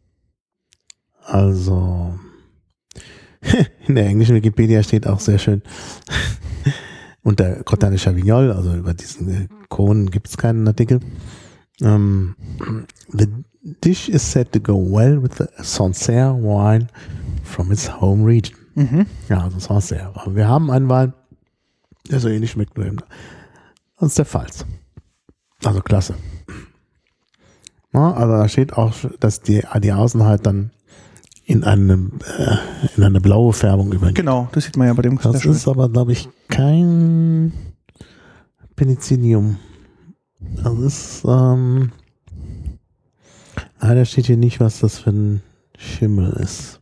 Also in der englischen Wikipedia steht auch sehr schön unter Crottin de Chavignol, also über diesen äh, Kohn gibt es keinen Artikel. Um, the dish is said to go well with the Sancerre wine from its home region. Mhm. Ja, also Sancerre. Aber wir haben einen Wein, der so ähnlich schmeckt wie uns der Pfalz. Also klasse. Ja, also da steht auch, dass die, die Außenheit dann in eine, äh, in eine blaue Färbung übergeht. Genau, das sieht man ja bei dem. Das ist aber, glaube ich, kein Penicillium. Das ist, ähm, leider steht hier nicht, was das für ein Schimmel ist.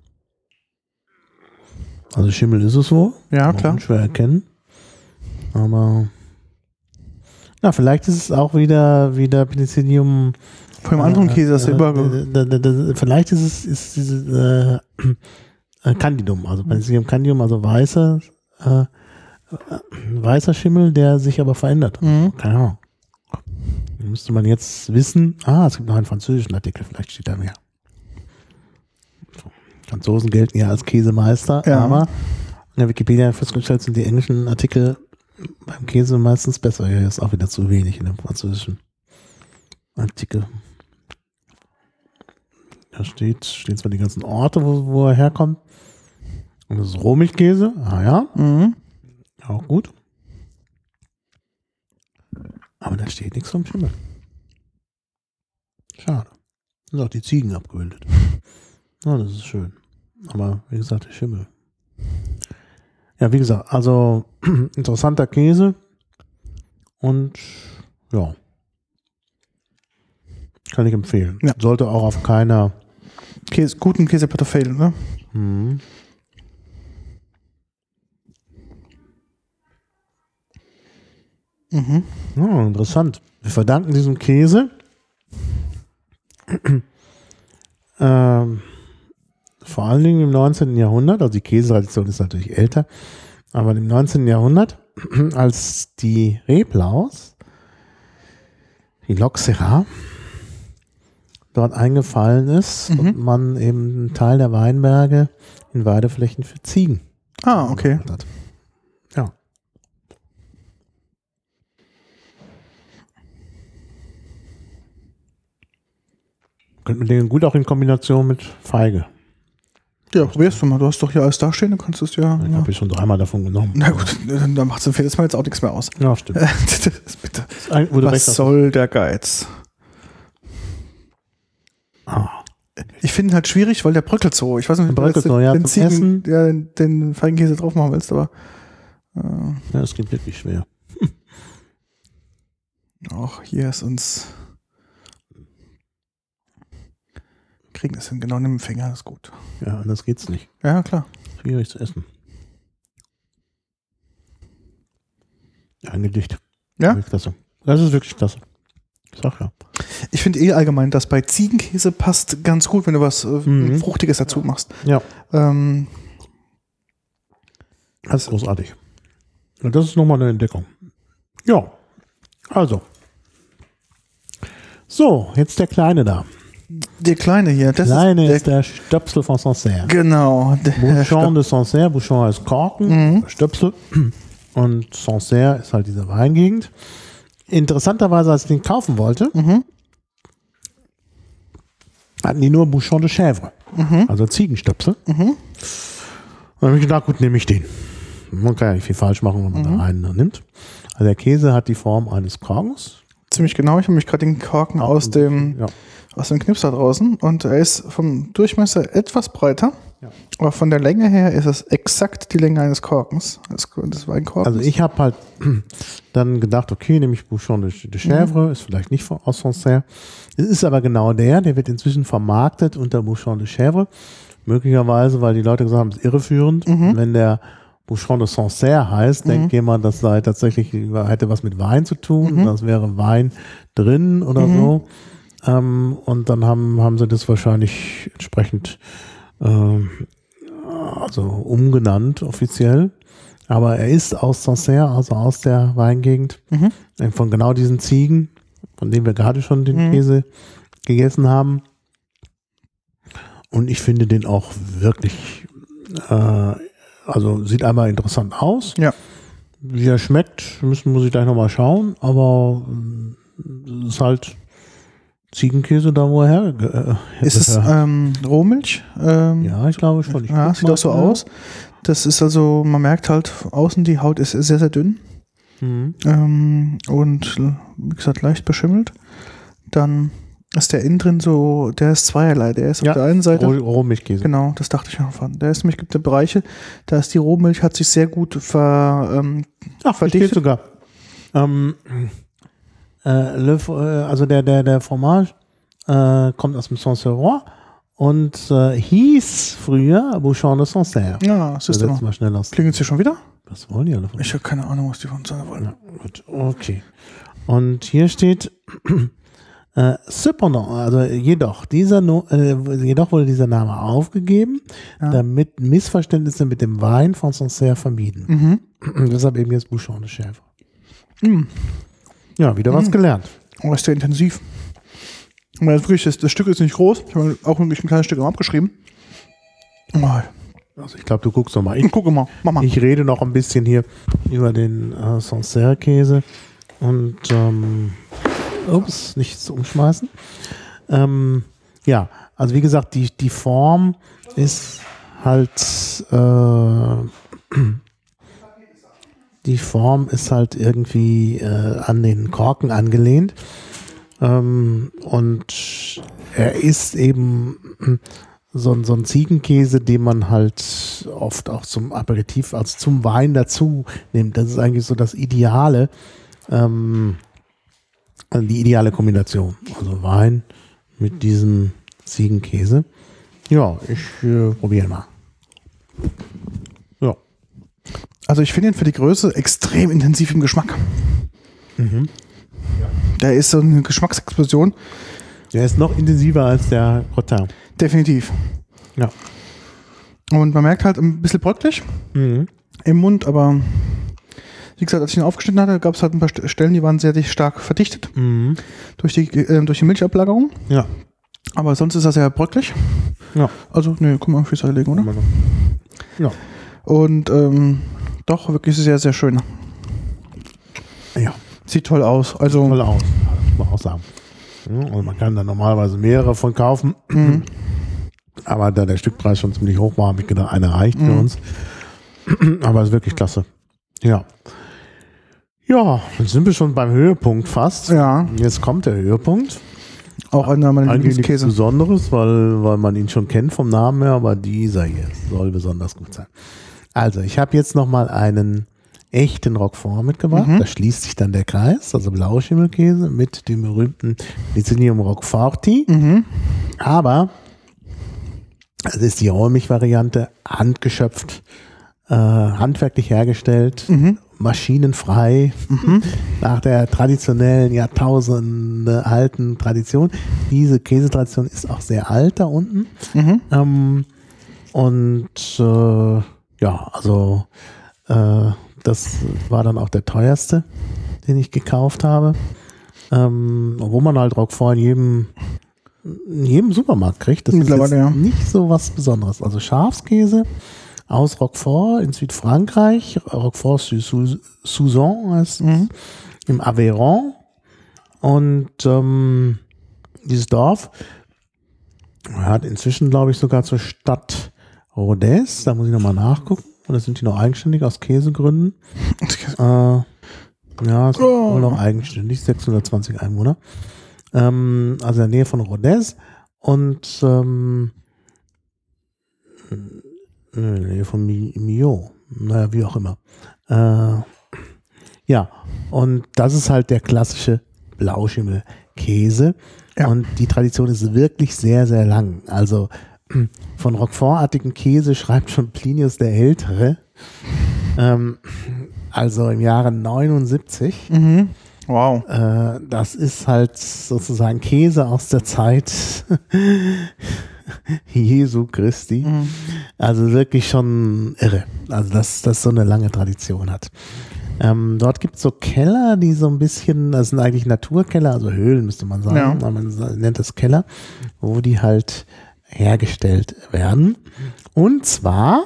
Also Schimmel ist es wohl. Ja, Kann klar. man schwer erkennen. Aber, na, vielleicht ist es auch wieder, wieder Penicillium. Von dem anderen Käse, das äh, ist über. äh, äh, äh, vielleicht ist es, ist diese, äh, Candidum, also Penicillium Candidum, also weißer, äh, weißer Schimmel, der sich aber verändert. Mhm. Keine Ahnung. Müsste man jetzt wissen. Ah, es gibt noch einen französischen Artikel, vielleicht steht da mehr. Franzosen gelten ja als Käsemeister, Ja. aber in der Wikipedia festgestellt sind die englischen Artikel beim Käse meistens besser. Hier ist auch wieder zu wenig in dem französischen Artikel. Da steht, stehen zwar die ganzen Orte, wo, wo er herkommt. Und das ist Rohmilchkäse. Ah ja, Mhm. auch gut. Aber da steht nichts vom Schimmel. Schade. Sind auch die Ziegen abgebildet. Ja, das ist schön. Aber wie gesagt, der Schimmel. Ja, wie gesagt, also interessanter Käse. Und ja. Kann ich empfehlen. Ja. Sollte auch auf keiner. Käse, guten Käseplatte fehlen, ne? Hm. Mhm. Ja, interessant. Wir verdanken diesem Käse ähm, vor allen Dingen im neunzehnten Jahrhundert, also die Käsetradition ist natürlich älter, aber im neunzehnten Jahrhundert, als die Reblaus, die Loxera, dort eingefallen ist Mhm. und man eben einen Teil der Weinberge in Weideflächen für Ziegen Ah, okay. gemacht hat. Ja. Könnte man den gut auch in Kombination mit Feige. Ja, probierst du mal. Du hast doch hier alles dastehen, du kannst es ja. Ich ja. habe schon dreimal davon genommen. Na gut, dann dann macht es viertes Mal jetzt auch nichts mehr aus. Ja, stimmt. Das ist bitte. Ein, wo du Was recht hast. soll der Geiz? Ah, Ich finde halt schwierig, weil der bröckelt so. Ich weiß nicht, ob du Bröckelt jetzt so, den, ja, den, zum Ziegen, Essen. ja, den, den Feigenkäse drauf machen willst, aber äh, ja, das geht wirklich schwer. Ach, hier ist uns. Kriegen das hin, genau in den Finger, das ist gut. Ja, anders geht's nicht. Ja, klar. Schwierig zu essen. Ein Gedicht. Ja? Klasse. Das ist wirklich klasse. Ich sag ja. Ich finde eh allgemein, dass bei Ziegenkäse passt ganz gut, wenn du was äh, Mhm. Fruchtiges dazu machst. Ja. Ähm, Das ist großartig. Und das ist nochmal eine Entdeckung. Ja. Also. So, jetzt der Kleine da. der Kleine hier, das Kleine ist, ist der Stöpsel von Sancerre. genau. Der Bouchon de Sancerre. Bouchon heißt Korken, Mhm. Stöpsel. Und Sancerre ist halt diese Weingegend. Interessanterweise, als ich den kaufen wollte, Mhm. hatten die nur Bouchon de Chèvre. Mhm. Also Ziegenstöpsel. Mhm. Dann habe ich gedacht, gut, nehme ich den. Man kann ja nicht viel falsch machen, wenn man Mhm. da einen nimmt. Also der Käse hat die Form eines Korkens. Ziemlich genau, ich habe mich gerade den Korken aus dem, Ja. aus dem Knipser draußen und er ist vom Durchmesser etwas breiter, Ja. aber von der Länge her ist es exakt die Länge eines Korkens, des, des Weinkorkens. Also ich habe halt dann gedacht, okay, nehme ich Bouchon de, de Chèvre, Mhm. ist vielleicht nicht von, aus Sancerre. Es ist aber genau der, der wird inzwischen vermarktet unter Bouchon de Chèvre. Möglicherweise, weil die Leute gesagt haben, es ist irreführend. Mhm. Wenn der Bouchon de Sancerre heißt, Mhm. denkt jemand, das sei tatsächlich, hätte was mit Wein zu tun. Mhm. Das wäre Wein drin oder Mhm. so. Ähm, und dann haben, haben sie das wahrscheinlich entsprechend ähm, also umgenannt offiziell. Aber er ist aus Sancerre, also aus der Weingegend, Mhm. äh, von genau diesen Ziegen, von denen wir gerade schon den Mhm. Käse gegessen haben. Und ich finde den auch wirklich, äh, also sieht einmal interessant aus. Ja. Wie er schmeckt, müssen, muss ich gleich nochmal schauen, aber äh, es ist halt Ziegenkäse da, wo er her. Äh, Ist es her- ähm, Rohmilch? Ähm, ja, ich glaube schon. Ich ja, guck sieht mal auch so schnell. aus. Das ist also, man merkt halt, außen die Haut ist sehr, sehr dünn Mhm. ähm, und wie gesagt leicht beschimmelt. Dann ist der innen drin so, der ist zweierlei. Der ist Ja, auf der einen Seite, Roh, Rohmilchkäse. genau, das dachte ich noch von. Der ist nämlich, gibt es Bereiche, da ist die Rohmilch, hat sich sehr gut ver, ähm, Ach, verdichtet. verdichtet sogar. Ähm, äh, Le, äh, also der, der, der Fromage äh, kommt aus dem Sancerrois und äh, hieß früher Bouchon de Sancerre. ja, das ist Setzen immer. wir schnell aus. Klingelt hier schon wieder? Was wollen die alle von Ich habe keine Ahnung, was die von sein wollen. Ja, gut, okay. Und hier steht äh, cependant, also jedoch, dieser no, äh, jedoch wurde dieser Name aufgegeben, Ja. damit Missverständnisse mit dem Wein von Sancerre vermieden. Mhm. Und deshalb eben jetzt Bouchon de Chèvre. Mhm. Ja, wieder was Mhm. gelernt. Oh, ist der intensiv. Ich meine, wirklich, das, das Stück ist nicht groß. Ich habe auch wirklich ein kleines Stück abgeschrieben. Oh, Also ich glaube, du guckst noch mal. Ich, guck mal, mach mal. ich rede noch ein bisschen hier über den äh, Sancerre-Käse und ähm, ups, nichts umschmeißen. Ähm, ja, also wie gesagt, die, die Form ist halt äh, die Form ist halt irgendwie äh, an den Korken angelehnt. Ähm, und er ist eben so, ein- so ein Ziegenkäse, den man halt oft auch zum Aperitif, also zum Wein dazu nimmt. Das ist eigentlich so das Ideale, ähm, die ideale Kombination. Also Wein mit diesem Ziegenkäse. Ja, ich äh, probiere mal. Ja. Also ich finde ihn für die Größe extrem intensiv im Geschmack. Mhm. Da ist so eine Geschmacksexplosion. Der ist noch intensiver als der Crottin. Definitiv. Ja. Und man merkt halt ein bisschen bröcklich Mhm. im Mund, aber wie gesagt, als ich ihn aufgeschnitten hatte, gab es halt ein paar St- Stellen, die waren sehr dicht- stark verdichtet Mhm. durch die, äh, durch die Milchablagerung. Ja. Aber sonst ist er sehr bröcklich. Ja. Also, ne, guck mal, wie es legen, oder? Ja. Und ähm, doch, wirklich sehr, sehr schön. Ja. Sieht toll aus. Also, Toll aus. Muss man auch sagen. Ja, also man kann da normalerweise mehrere von kaufen. Mhm. Aber da der Stückpreis schon ziemlich hoch war, habe ich gedacht, eine reicht für Mhm. uns. Aber ist wirklich klasse. Ja. Ja, jetzt sind wir schon beim Höhepunkt fast. ja, Jetzt kommt der Höhepunkt. auch einer meiner Eigentlich nichts Lieblingskäse. Besonderes, weil, weil man ihn schon kennt vom Namen her, aber dieser hier soll besonders gut sein. Also, ich habe jetzt nochmal einen echten Roquefort mitgebracht. Mhm. Da schließt sich dann der Kreis, also Blauschimmelkäse mit dem berühmten Licinium Roqueforti. Mhm. Aber es ist die Rohmilch-Variante, handgeschöpft, äh, handwerklich hergestellt, Mhm. maschinenfrei, Mhm. nach der traditionellen, Jahrtausende alten Tradition. Diese Käsetradition ist auch sehr alt da unten. Mhm. Ähm, und äh, ja, also äh, das war dann auch der teuerste, den ich gekauft habe. Ähm, obwohl man halt Roquefort in jedem, in jedem Supermarkt kriegt. Das ist Mittlerweile, jetzt ja. nicht so was Besonderes. Also Schafskäse aus Roquefort in Südfrankreich. Roquefort Souzan heißt es, Mhm. im Aveyron. Und ähm, dieses Dorf hat inzwischen, glaube ich, sogar zur Stadt Rodez. Da muss ich nochmal nachgucken. Oder sind die noch eigenständig aus Käsegründen? Äh, ja, ist Oh. wohl noch eigenständig. sechshundertzwanzig Einwohner. Ähm, also in der Nähe von Rodez. Und ähm, in der Nähe von Millau. Naja, wie auch immer. Äh, ja, und das ist halt der klassische Blauschimmelkäse. Ja. Und die Tradition ist wirklich sehr, sehr lang. Also von Roquefort-artigen Käse schreibt schon Plinius der Ältere. Ähm, also im Jahre neunundsiebzig. Mhm. Wow. Äh, das ist halt sozusagen Käse aus der Zeit Jesu Christi. Mhm. Also wirklich schon irre. Also dass das so eine lange Tradition hat. Ähm, dort gibt es so Keller, die so ein bisschen, das sind eigentlich Naturkeller, also Höhlen müsste man sagen, Ja. aber man nennt das Keller, wo die halt hergestellt werden. Und zwar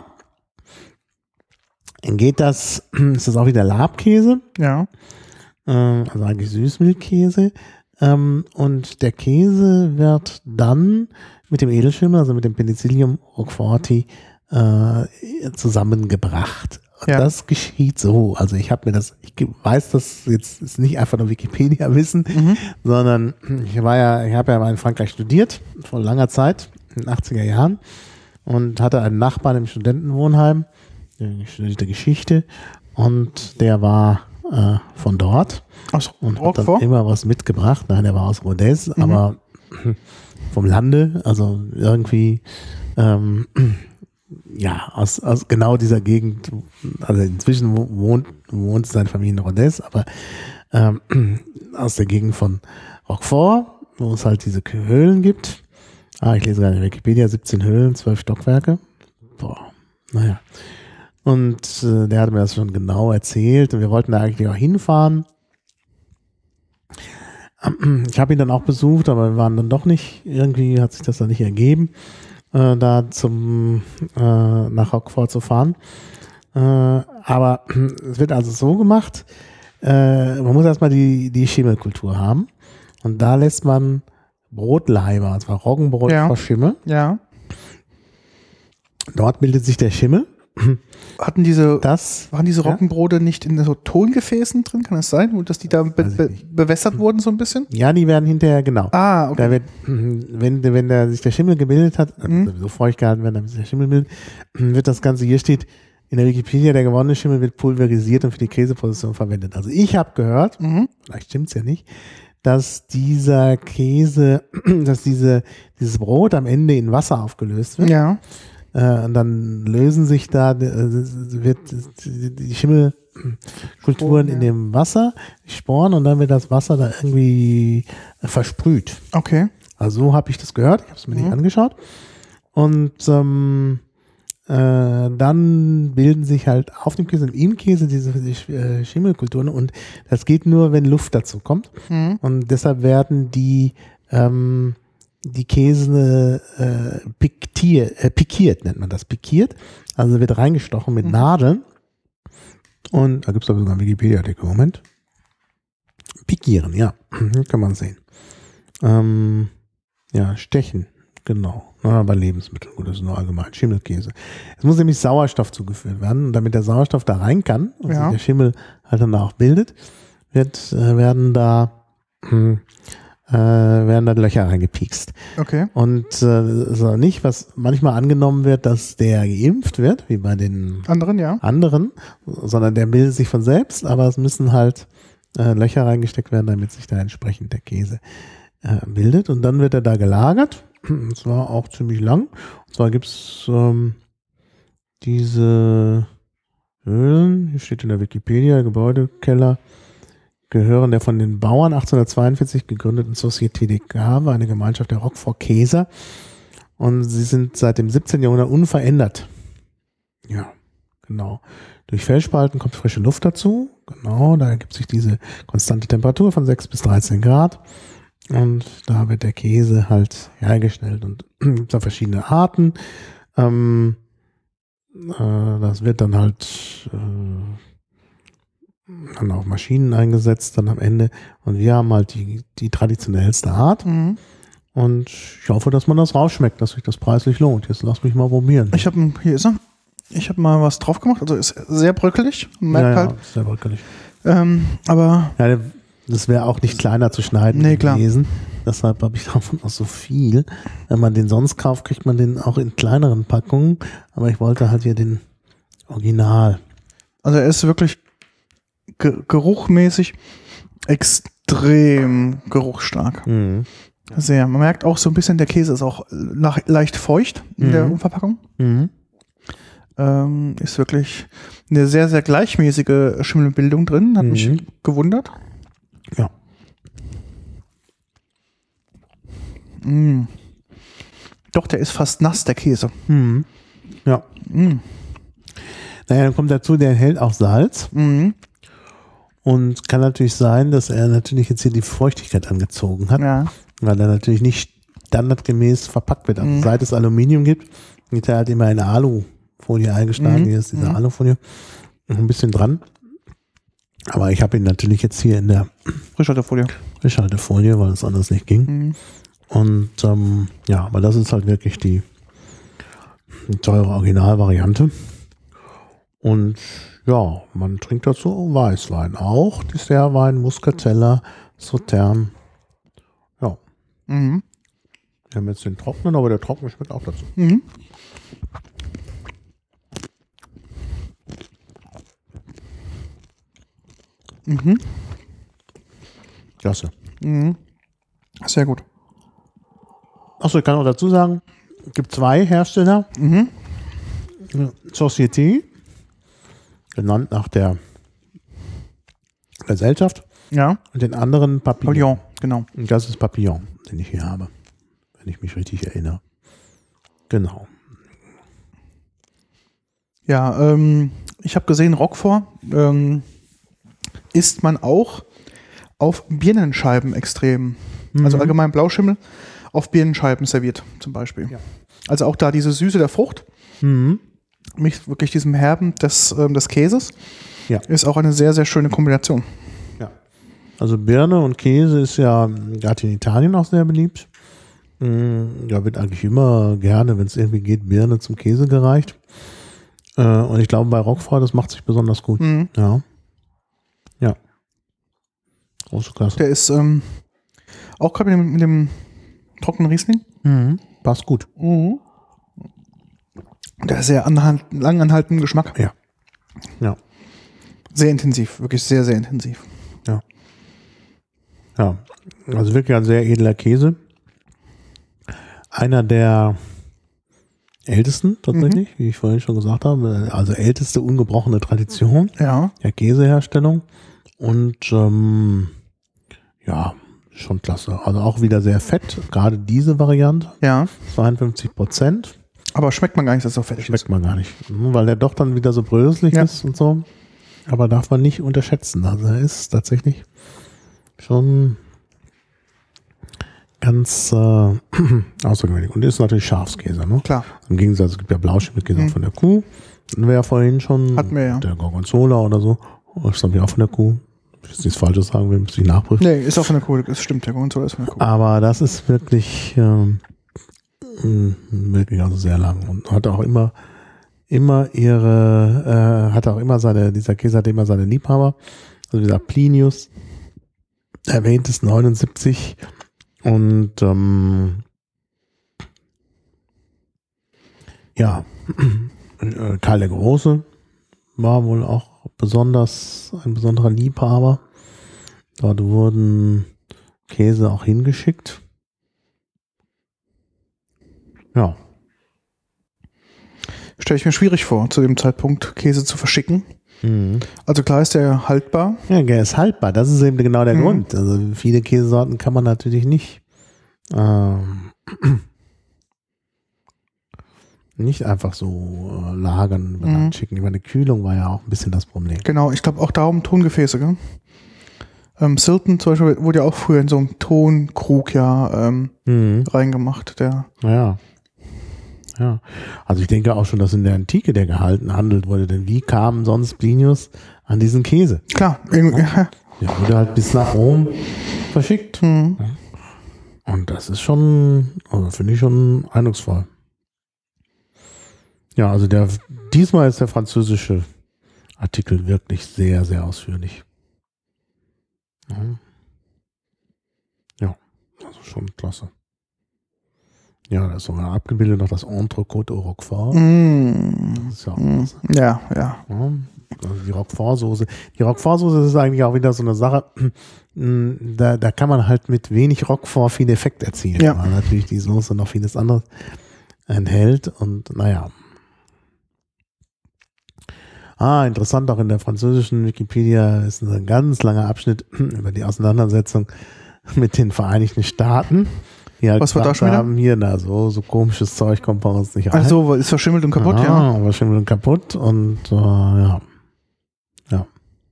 geht das, ist das auch wieder Labkäse, Ja. äh, also eigentlich Süßmilchkäse. Ähm, und der Käse wird dann mit dem Edelschimmel, also mit dem Penicillium Roqueforti, äh, zusammengebracht. Und Ja. das geschieht so. Also ich habe mir das, ich weiß das jetzt ist nicht einfach nur Wikipedia-Wissen, Mhm. sondern ich war ja, ich habe ja mal in Frankreich studiert, vor langer Zeit, in den achtziger Jahren, und hatte einen Nachbarn im Studentenwohnheim, der studierte Geschichte, und der war äh, von dort Aus und hat Roquefort? dann immer was mitgebracht. Nein, der war aus Rodez, Mhm. aber vom Lande, also irgendwie ähm, ja, aus, aus genau dieser Gegend, also inzwischen wohnt, wohnt seine Familie in Rodez, aber ähm, aus der Gegend von Roquefort, wo es halt diese Höhlen gibt. Ah, ich lese gerade in Wikipedia, siebzehn Höhlen, zwölf Stockwerke. Boah, naja. Und äh, der hat mir das schon genau erzählt und wir wollten da eigentlich auch hinfahren. Ich habe ihn dann auch besucht, aber wir waren dann doch nicht, irgendwie hat sich das dann nicht ergeben, äh, da zum äh, nach Roquefort zu fahren. Äh, aber es wird also so gemacht, äh, man muss erstmal die, die Schimmelkultur haben. Und da lässt man Brotleiber, und zwar Roggenbrot Ja. vor Schimmel. Ja. Dort bildet sich der Schimmel. Hatten diese, Das, waren diese ja? Rogggenbrote nicht in so Tongefäßen drin? Kann das sein? Und dass die da be Weiß ich be nicht. bewässert wurden so ein bisschen? Ja, die werden hinterher, genau. Ah, okay. Da wird, wenn, wenn der, sich der Schimmel gebildet hat, Mhm. sowieso feucht gehalten werden, damit sich der Schimmel bildet, wird das Ganze, hier steht in der Wikipedia, der gewonnene Schimmel wird pulverisiert und für die Käseposition verwendet. Also ich habe gehört, Mhm. vielleicht stimmt's ja nicht, dass dieser Käse, dass diese, dieses Brot am Ende in Wasser aufgelöst wird. Ja. Äh, und dann lösen sich da, äh, wird die die Schimmelkulturen Sporen, ja. in dem Wasser, die Sporen, und dann wird das Wasser da irgendwie äh, versprüht. Okay. Also so habe ich das gehört, ich habe es mir Mhm. nicht angeschaut. Und ähm, äh, dann bilden sich halt auf dem Käse und im Käse diese äh, Schimmelkulturen, und das geht nur, wenn Luft dazu kommt. Mhm. Und deshalb werden die ähm, die Käse äh, piktiert, äh, pikiert, nennt man das, pikiert. Also wird reingestochen mit Mhm. Nadeln. Und da gibt es sogar einen Wikipedia-Artikel, Moment. Pikieren, ja, kann man sehen. Ähm, ja, stechen, genau. Na, bei Lebensmitteln, gut, das ist nur allgemein, Schimmelkäse. Es muss nämlich Sauerstoff zugeführt werden, und damit der Sauerstoff da rein kann und Ja. sich der Schimmel halt dann auch bildet, wird, äh, werden da hm, äh, werden da Löcher reingepiekst. Okay. Und äh, so nicht, was manchmal angenommen wird, dass der geimpft wird, wie bei den Anderen, ja. anderen, sondern der bildet sich von selbst, aber es müssen halt äh, Löcher reingesteckt werden, damit sich da entsprechend der Käse äh, bildet. Und dann wird er da gelagert. Und zwar auch ziemlich lang. Und zwar gibt es ähm, diese Höhlen, hier steht in der Wikipedia, Gebäudekeller, gehören der von den Bauern achtzehnhundertzweiundvierzig gegründeten Société des Caves, eine Gemeinschaft der Roquefort-Käser. Und sie sind seit dem siebzehnten Jahrhundert unverändert. Ja, genau. Durch Felsspalten kommt frische Luft dazu. Genau, da ergibt sich diese konstante Temperatur von sechs bis dreizehn Grad. Und da wird der Käse halt hergestellt. Und es gibt da verschiedene Arten. Ähm, äh, das wird dann halt äh, dann auf Maschinen eingesetzt dann am Ende. Und wir haben halt die, die traditionellste Art. Mhm. Und ich hoffe, dass man das rausschmeckt, dass sich das preislich lohnt. Jetzt lass mich mal probieren. Ich habe, hier ist er. Ich habe mal was drauf gemacht. Also ist sehr bröckelig. Merkt ja, halt. ja, sehr bröckelig. Ähm, aber Ja, das wäre auch nicht kleiner zu schneiden Nee, klar. gewesen. Deshalb habe ich davon auch so viel. Wenn man den sonst kauft, kriegt man den auch in kleineren Packungen. Aber ich wollte halt hier den Original. also er ist wirklich ge geruchmäßig extrem geruchsstark. Mhm. Sehr. Man merkt auch so ein bisschen, der Käse ist auch nach, leicht feucht in Mhm. der Umverpackung. Mhm. Ähm, ist wirklich eine sehr, sehr gleichmäßige Schimmelbildung drin. Hat mich Mhm. gewundert. Ja. Mm. Doch, der ist fast nass, der Käse. Mhm. Ja. Mm. Naja, dann kommt dazu, der enthält auch Salz. Mm. Und kann natürlich sein, dass er natürlich jetzt hier die Feuchtigkeit angezogen hat. Ja. Weil er natürlich nicht standardgemäß verpackt wird. Also Mhm. seit es Aluminium gibt, wird er halt immer in eine Alufolie eingeschlagen. Mhm. Hier ist diese Mhm. Alufolie. Noch ein bisschen dran. Aber ich habe ihn natürlich jetzt hier in der Frischhaltefolie. Frischhaltefolie, weil es anders nicht ging. Mhm. Und ähm, ja, aber das ist halt wirklich die, die teure Originalvariante. Und ja, man trinkt dazu Weißwein auch, Dessertwein, Muscatella, Sautern. Ja, Mhm. wir haben jetzt den trockenen, aber der trockene schmeckt auch dazu. Mhm. Mhm. Klasse. Mhm. Sehr gut. Achso, ich kann auch dazu sagen, es gibt zwei Hersteller. Mhm. Société, genannt nach der Gesellschaft, Ja. und den anderen Papillon. Papillon, genau. Und das ist Papillon, den ich hier habe, wenn ich mich richtig erinnere. Genau. Ja, ähm, ich habe gesehen, Roquefort ähm, isst man auch auf Birnenscheiben extrem. Also Mhm. allgemein Blauschimmel auf Birnenscheiben serviert zum Beispiel. Ja. Also auch da diese Süße der Frucht, Mhm. mit wirklich diesem Herben des, ähm, des Käses, Ja. ist auch eine sehr, sehr schöne Kombination. Ja. Also Birne und Käse ist ja gerade in Italien auch sehr beliebt. Mm, Da wird eigentlich immer gerne, wenn es irgendwie geht, Birne zum Käse gereicht. Äh, Und ich glaube, bei Roquefort, das macht sich besonders gut. Mhm. Ja. Ja. Große Klasse. Der ist ähm, auch gerade mit, dem- mit dem trockenen Riesling. Mhm. Passt gut. Mhm. Der ist sehr anhalt, langanhaltenden Geschmack. Ja. Ja. Sehr intensiv, wirklich sehr, sehr intensiv. Ja. Also wirklich ein sehr edler Käse. Einer der ältesten tatsächlich, wie ich vorhin schon gesagt habe. Also älteste ungebrochene Tradition Ja. der Käseherstellung. Und ähm, ja, schon klasse. Also auch wieder sehr fett. Gerade diese Variante, Ja. zweiundfünfzig Prozent. Aber schmeckt man gar nicht, dass es so fettig Schmeckt man gar nicht. Mhm, weil der doch dann wieder so bröselig Ja. ist und so. Aber darf man nicht unterschätzen. Also er ist tatsächlich schon ganz äh, außergewöhnlich. Und ist natürlich Schafskäse. Ne? ist. Klar. Im Gegensatz, es gibt ja Blauschimmelkäse Mhm. von der Kuh. Hatten wir ja vorhin schon. Hatten wir, ja. Der Gorgonzola oder so. Das habe ich auch von der Kuh. Ich will jetzt nichts Falsches sagen, wir müssen nachprüfen. Nee, ist auch von der Kuh. Das stimmt, der Gorgonzola ist von der Kuh. Aber das ist wirklich, ähm, mh, wirklich also sehr lang. Und hat auch immer, immer ihre, äh, hat auch immer seine, dieser Käse hat immer seine Liebhaber. Also wie gesagt, Plinius erwähnt es neunundsiebzig Und ähm, ja, Karl der Große war wohl auch besonders ein besonderer Liebhaber. Dort wurden Käse auch hingeschickt. Ja. Stelle ich mir schwierig vor, zu dem Zeitpunkt Käse zu verschicken. Mhm. Also klar ist der haltbar. Ja, der ist haltbar. Das ist eben genau der mhm. Grund. Also viele Käsesorten kann man natürlich nicht ähm, nicht einfach so äh, lagern, über Land mhm. schicken. Ich meine, Kühlung war ja auch ein bisschen das Problem. Genau, ich glaube auch darum Tongefäße, gell? Ähm, Silton zum Beispiel wurde ja auch früher in so einem Tonkrug ja ähm, mhm. reingemacht. Der ja. Ja, also ich denke auch schon, dass in der Antike der gehalten handelt wurde, denn wie kam sonst Plinius an diesen Käse? Klar, irgendwie. Ja. Der wurde halt bis nach Rom verschickt. Mhm. Und das ist schon, also finde ich schon eindrucksvoll. Ja, also der, diesmal ist der französische Artikel wirklich sehr, sehr ausführlich. Ja, ja, also schon klasse. Ja, da ist sogar abgebildet noch das Entrecôte au Roquefort. Mm. Das ist ja auch klasse. Ja, ja. ja also die Roquefort-Soße. Die Roquefort-Soße ist eigentlich auch wieder so eine Sache, da, da kann man halt mit wenig Roquefort viel Effekt erzielen, ja. weil natürlich die Soße noch vieles anderes enthält und naja. Ah, interessant, auch in der französischen Wikipedia ist ein ganz langer Abschnitt über die Auseinandersetzung mit den Vereinigten Staaten. Die halt Was war da schon wieder? Haben hier, na, so, so komisches Zeug kommt bei uns nicht ein. Ach so, ist verschimmelt und kaputt, ah, ja. verschimmelt und kaputt und äh, ja. Ja.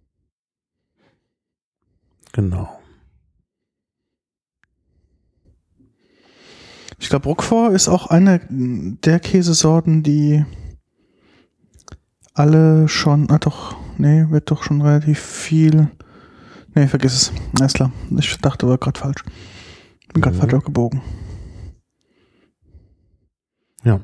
Genau. Ich glaube, Roquefort ist auch eine der Käsesorten, die alle schon, ah doch, nee, wird doch schon relativ viel, nee, vergiss es, alles klar, ich dachte, war gerade falsch, bin gerade mhm. falsch abgebogen. Ja.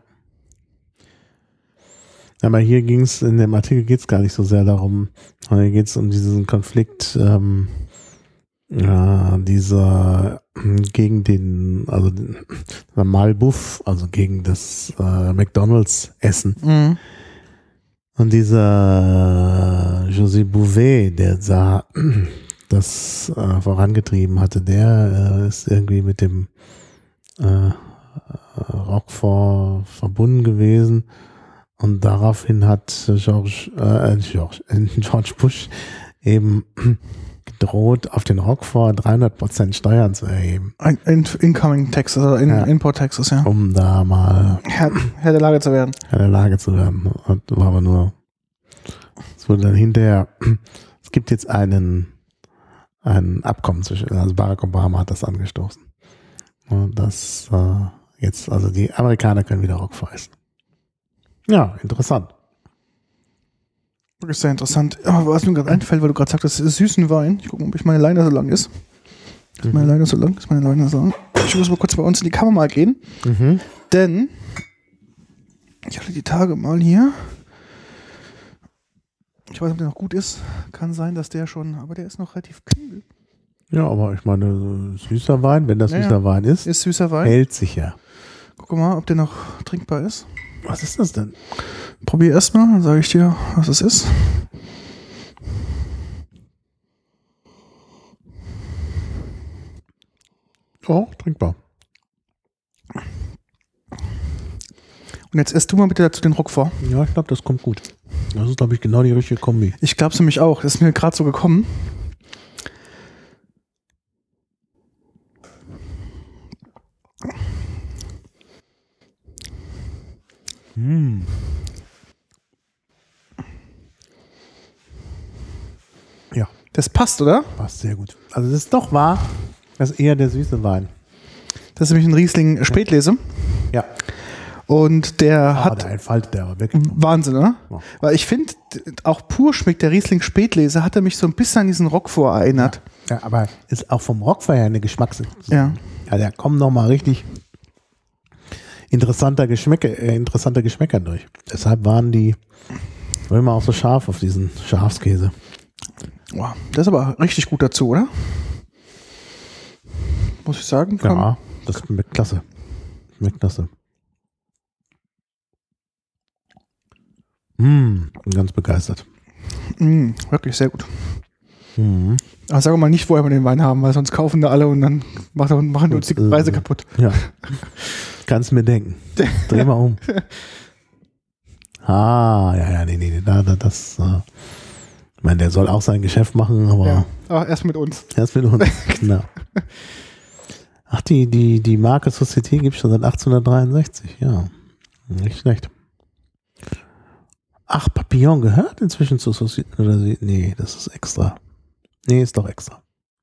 Aber hier ging es, in dem Artikel geht es gar nicht so sehr darum, hier geht es um diesen Konflikt, ähm, ja, dieser gegen den, also den Malbouffe, also gegen das äh, McDonalds-Essen. Mhm. Und dieser José Bouvet, der da das äh, vorangetrieben hatte, der äh, ist irgendwie mit dem äh, Roquefort verbunden gewesen. Und daraufhin hat George, äh, George, äh, George Bush eben gedroht, auf den Roquefort dreihundert Prozent Steuern zu erheben. Ein, in, Incoming Taxes, also in, ja. Import Taxes, ja. Um da mal Herr, Herr der Lage zu werden. Herr der Lage zu werden. Und war aber nur, es wurde dann hinterher, es gibt jetzt einen, ein Abkommen zwischen, also Barack Obama hat das angestoßen. Und das, äh, jetzt, also die Amerikaner können wieder Roquefort essen. Ja, interessant. Wirklich sehr interessant. Aber was mir gerade einfällt, weil du gerade sagtest, ist süßen Wein. Ich gucke mal, ob ich meine Leine so lang ist. Ist meine Leine so lang? Ist meine Leine so lang? Ich muss mal kurz bei uns in die Kammer mal gehen. Mhm. Denn ich hatte die Tage mal hier. Ich weiß nicht, ob der noch gut ist. Kann sein, dass der schon, aber der ist noch relativ kühl. Ja, aber ich meine, süßer Wein, wenn das naja, süßer Wein ist, ist süßer Wein. Hält sich ja. Guck mal, ob der noch trinkbar ist. Was ist das denn? Probier erst mal, dann sage ich dir, was es ist. Oh, trinkbar. Und jetzt isst du mal bitte dazu den Roquefort. Ja, ich glaube, das kommt gut. Das ist, glaube ich, genau die richtige Kombi. Ich glaube es nämlich auch. Das ist mir gerade so gekommen. Hm. Ja. Das passt, oder? Passt sehr gut. Also das ist doch wahr, das ist eher der süße Wein. Das ist nämlich ein Riesling Spätlese. Ja. Und der oh, hat... Der entfaltet der aber wirklich. Wahnsinn, oder? Ja. Weil ich finde, auch pur schmeckt der Riesling Spätlese, hat er mich so ein bisschen an diesen Roquefort erinnert. Ja, ja, aber ist auch vom Roquefort her eine Geschmacks... Ja. Ja, da kommen nochmal richtig interessanter Geschmäcker, äh, interessanter Geschmäcker durch. Deshalb waren die Römer auch so scharf auf diesen Schafskäse. Wow, das ist aber richtig gut dazu, oder? muss ich sagen. Ja, das schmeckt klasse. Schmeckt klasse. Mm, ganz begeistert. Mm, wirklich sehr gut. Mhm. Aber sag mal nicht, woher wir den Wein haben, weil sonst kaufen da alle und dann machen, machen uns die Preise kaputt. Ja. Kannst mir denken. Dreh mal um. Ah, ja, ja, nee, nee, nee, da, da, das, äh, ich meine, der soll auch sein Geschäft machen, aber, ja, aber erst mit uns. Erst mit uns, genau. Ach, die, die, die Marke Société gibt es schon seit achtzehnhundertdreiundsechzig, ja. Nicht schlecht. Ach, Papillon gehört inzwischen zu Société, oder sie, nee, das ist extra. Nee, ist doch extra.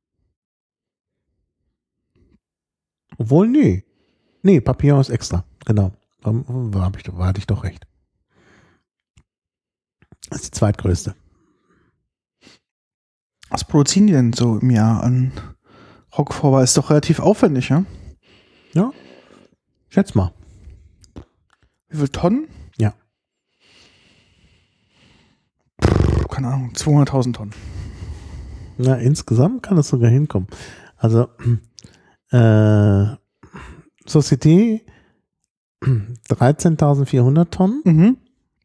Obwohl, nee. Nee, Papillon ist extra, genau. Da war ich, da hatte ich doch recht. Das ist die zweitgrößte. Was produzieren die denn so im Jahr an Roquefort? Ist doch relativ aufwendig, ja? Ja. Schätz mal. Wie viel Tonnen? Ja. Pff, keine Ahnung, zweihunderttausend Tonnen. Na, insgesamt kann es sogar hinkommen. Also, äh, Société dreizehntausendvierhundert Tonnen. Mhm.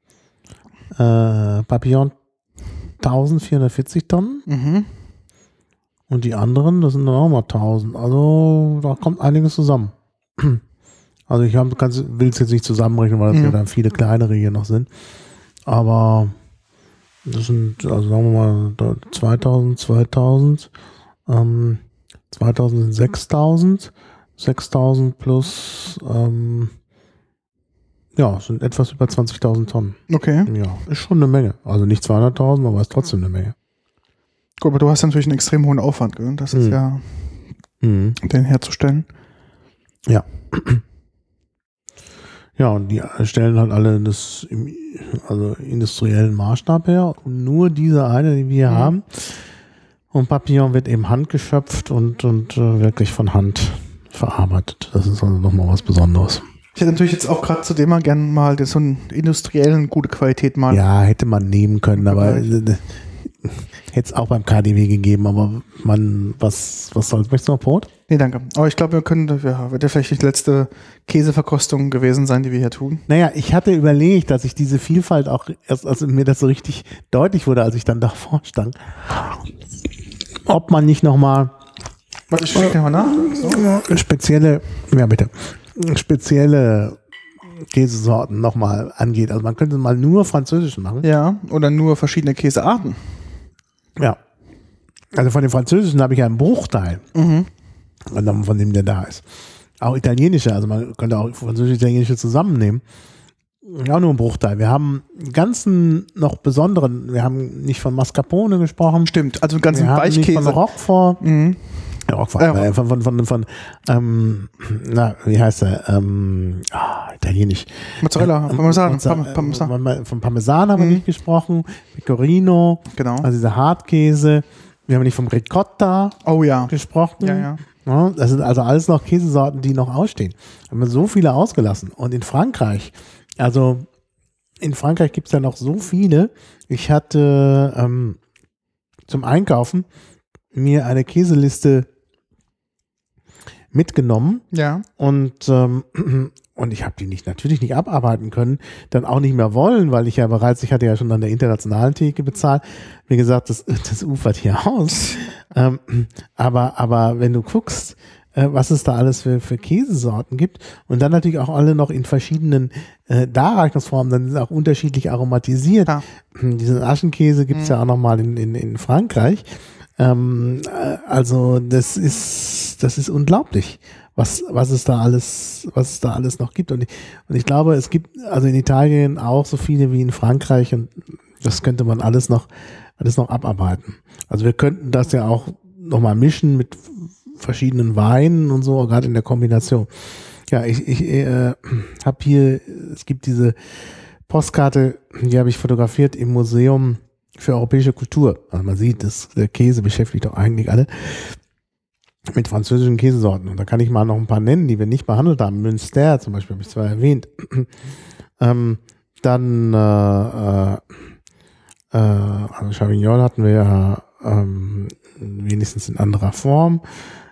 Äh, Papillon eintausendvierhundertvierzig Tonnen. Mhm. Und die anderen, das sind dann auch mal tausend. Also, da kommt einiges zusammen. Also, ich will es jetzt nicht zusammenrechnen, weil das mhm. ja dann viele kleinere hier noch sind. Aber das sind, also sagen wir mal, zweitausend, zweitausend, ähm, zweitausend sind sechstausend, sechstausend plus, ähm, ja, sind etwas über zwanzigtausend Tonnen. Okay. Ja, ist schon eine Menge. Also nicht zweihunderttausend, aber ist trotzdem eine Menge. Gut, aber du hast natürlich einen extrem hohen Aufwand, gell? Das ist mhm. ja, mhm. den herzustellen. Ja. Ja, und die stellen halt alle das im also industriellen Maßstab her. Und nur diese eine, die wir hier mhm. haben. Und Papillon wird eben handgeschöpft und, und äh, wirklich von Hand verarbeitet. Das ist also nochmal was Besonderes. Ich hätte natürlich jetzt auch gerade zu dem mal gerne mal so einen industriellen, gute Qualität mal. Ja, hätte man nehmen können, aber äh, hätte es auch beim K D W gegeben, aber man, was, was soll's? Möchtest du noch Brot? Nee, danke. Aber ich glaube, wir können, ja, wird ja vielleicht die letzte Käseverkostung gewesen sein, die wir hier tun. Naja, ich hatte überlegt, dass ich diese Vielfalt auch erst, also mir das so richtig deutlich wurde, als ich dann davor stand, ob man nicht nochmal Warte, ich schicke mal nach. So. Spezielle, ja bitte, spezielle Käsesorten nochmal angeht. Also man könnte mal nur französisch machen. Ja, oder nur verschiedene Käsearten. Ja. Also von den französischen habe ich ja einen Bruchteil. Mhm. Von dem, der da ist. Auch italienische, also man könnte auch französische und italienische zusammennehmen. Auch nur einen Bruchteil. Wir haben einen ganzen noch besonderen, wir haben nicht von Mascarpone gesprochen. Stimmt, also einen ganzen wir Weichkäse. Nicht von Roquefort. Mhm. Ja, Roquefort, ja. Äh, von, von, von, von ähm, na, wie heißt er? Ähm, oh, Italienisch. Mozzarella, äh, Parmesan. Parmesan. Parmesan. Von Parmesan haben mhm. wir nicht gesprochen. Pecorino. Genau. Also dieser Hartkäse. Wir haben nicht vom Ricotta oh, ja. gesprochen. Ja, ja. Ja, das sind also alles noch Käsesorten, die noch ausstehen. Wir haben so viele ausgelassen. Und in Frankreich, also in Frankreich gibt es ja noch so viele. Ich hatte ähm, zum Einkaufen mir eine Käseliste mitgenommen. Ja. Und, ähm, und ich habe die nicht natürlich nicht abarbeiten können, dann auch nicht mehr wollen, weil ich ja bereits, ich hatte ja schon an der internationalen Theke bezahlt. Wie gesagt, das, das ufert hier aus. ähm, aber, aber wenn du guckst, äh, was es da alles für, für Käsesorten gibt und dann natürlich auch alle noch in verschiedenen äh, Darreichungsformen, dann sind auch unterschiedlich aromatisiert. Ja. Diesen Aschenkäse gibt es mhm. ja auch nochmal in, in, in Frankreich. Ähm, also das ist, das ist unglaublich, was, was es da alles, was es da alles noch gibt. Und ich, und ich glaube, es gibt also in Italien auch so viele wie in Frankreich und das könnte man alles noch, alles noch abarbeiten. Also wir könnten das ja auch nochmal mischen mit verschiedenen Weinen und so, gerade in der Kombination. Ja, ich, ich äh, habe hier, es gibt diese Postkarte, die habe ich fotografiert im Museum für europäische Kultur. Also man sieht, das, der Käse beschäftigt doch eigentlich alle mit französischen Käsesorten. Und da kann ich mal noch ein paar nennen, die wir nicht behandelt haben. Münster zum Beispiel, habe ich zwar erwähnt. ähm, dann äh, äh, also Chavignol hatten wir ja ähm, wenigstens in anderer Form.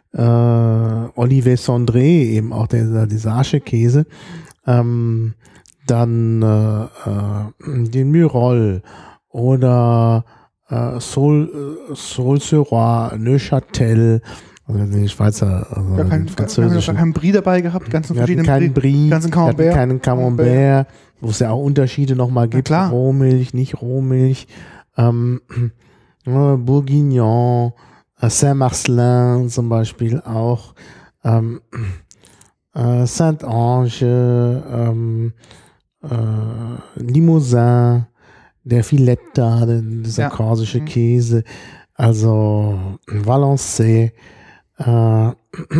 äh, Olivet Cendré, eben auch der, dieser Aschekäse, ähm, dann äh, äh, den Myrol oder äh, Sol, äh, Saulceroy, Neuchâtel, also die Schweizer, also Gar kein, französischen. gar keinen Brie dabei gehabt, ganzen Wir hatten verschiedenen keinen Brie, ganzen wir hatten Camembert. keinen Camembert, wo es ja auch Unterschiede nochmal gibt. klar. Rohmilch, nicht Rohmilch, ähm, äh, Bourguignon, äh, Saint-Marcelin zum Beispiel auch, ähm, äh, Saint-Ange, ähm, äh, Limousin, der Filetta, dieser Ja. korsische Mhm. Käse, also Valençay, äh,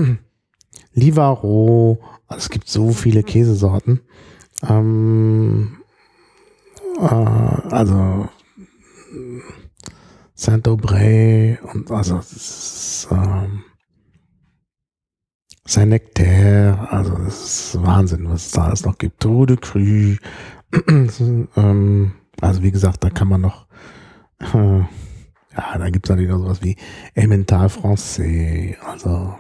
Livaro, also es gibt so viele Käsesorten. Ähm, äh, also Saint-Aubray und also das ist, ähm, Saint-Nectaire, also das ist Wahnsinn, was es da alles noch gibt. Trou de Cru, ähm, also wie gesagt, da kann man noch äh, ja, da gibt es natürlich noch sowas wie Emmental Français, also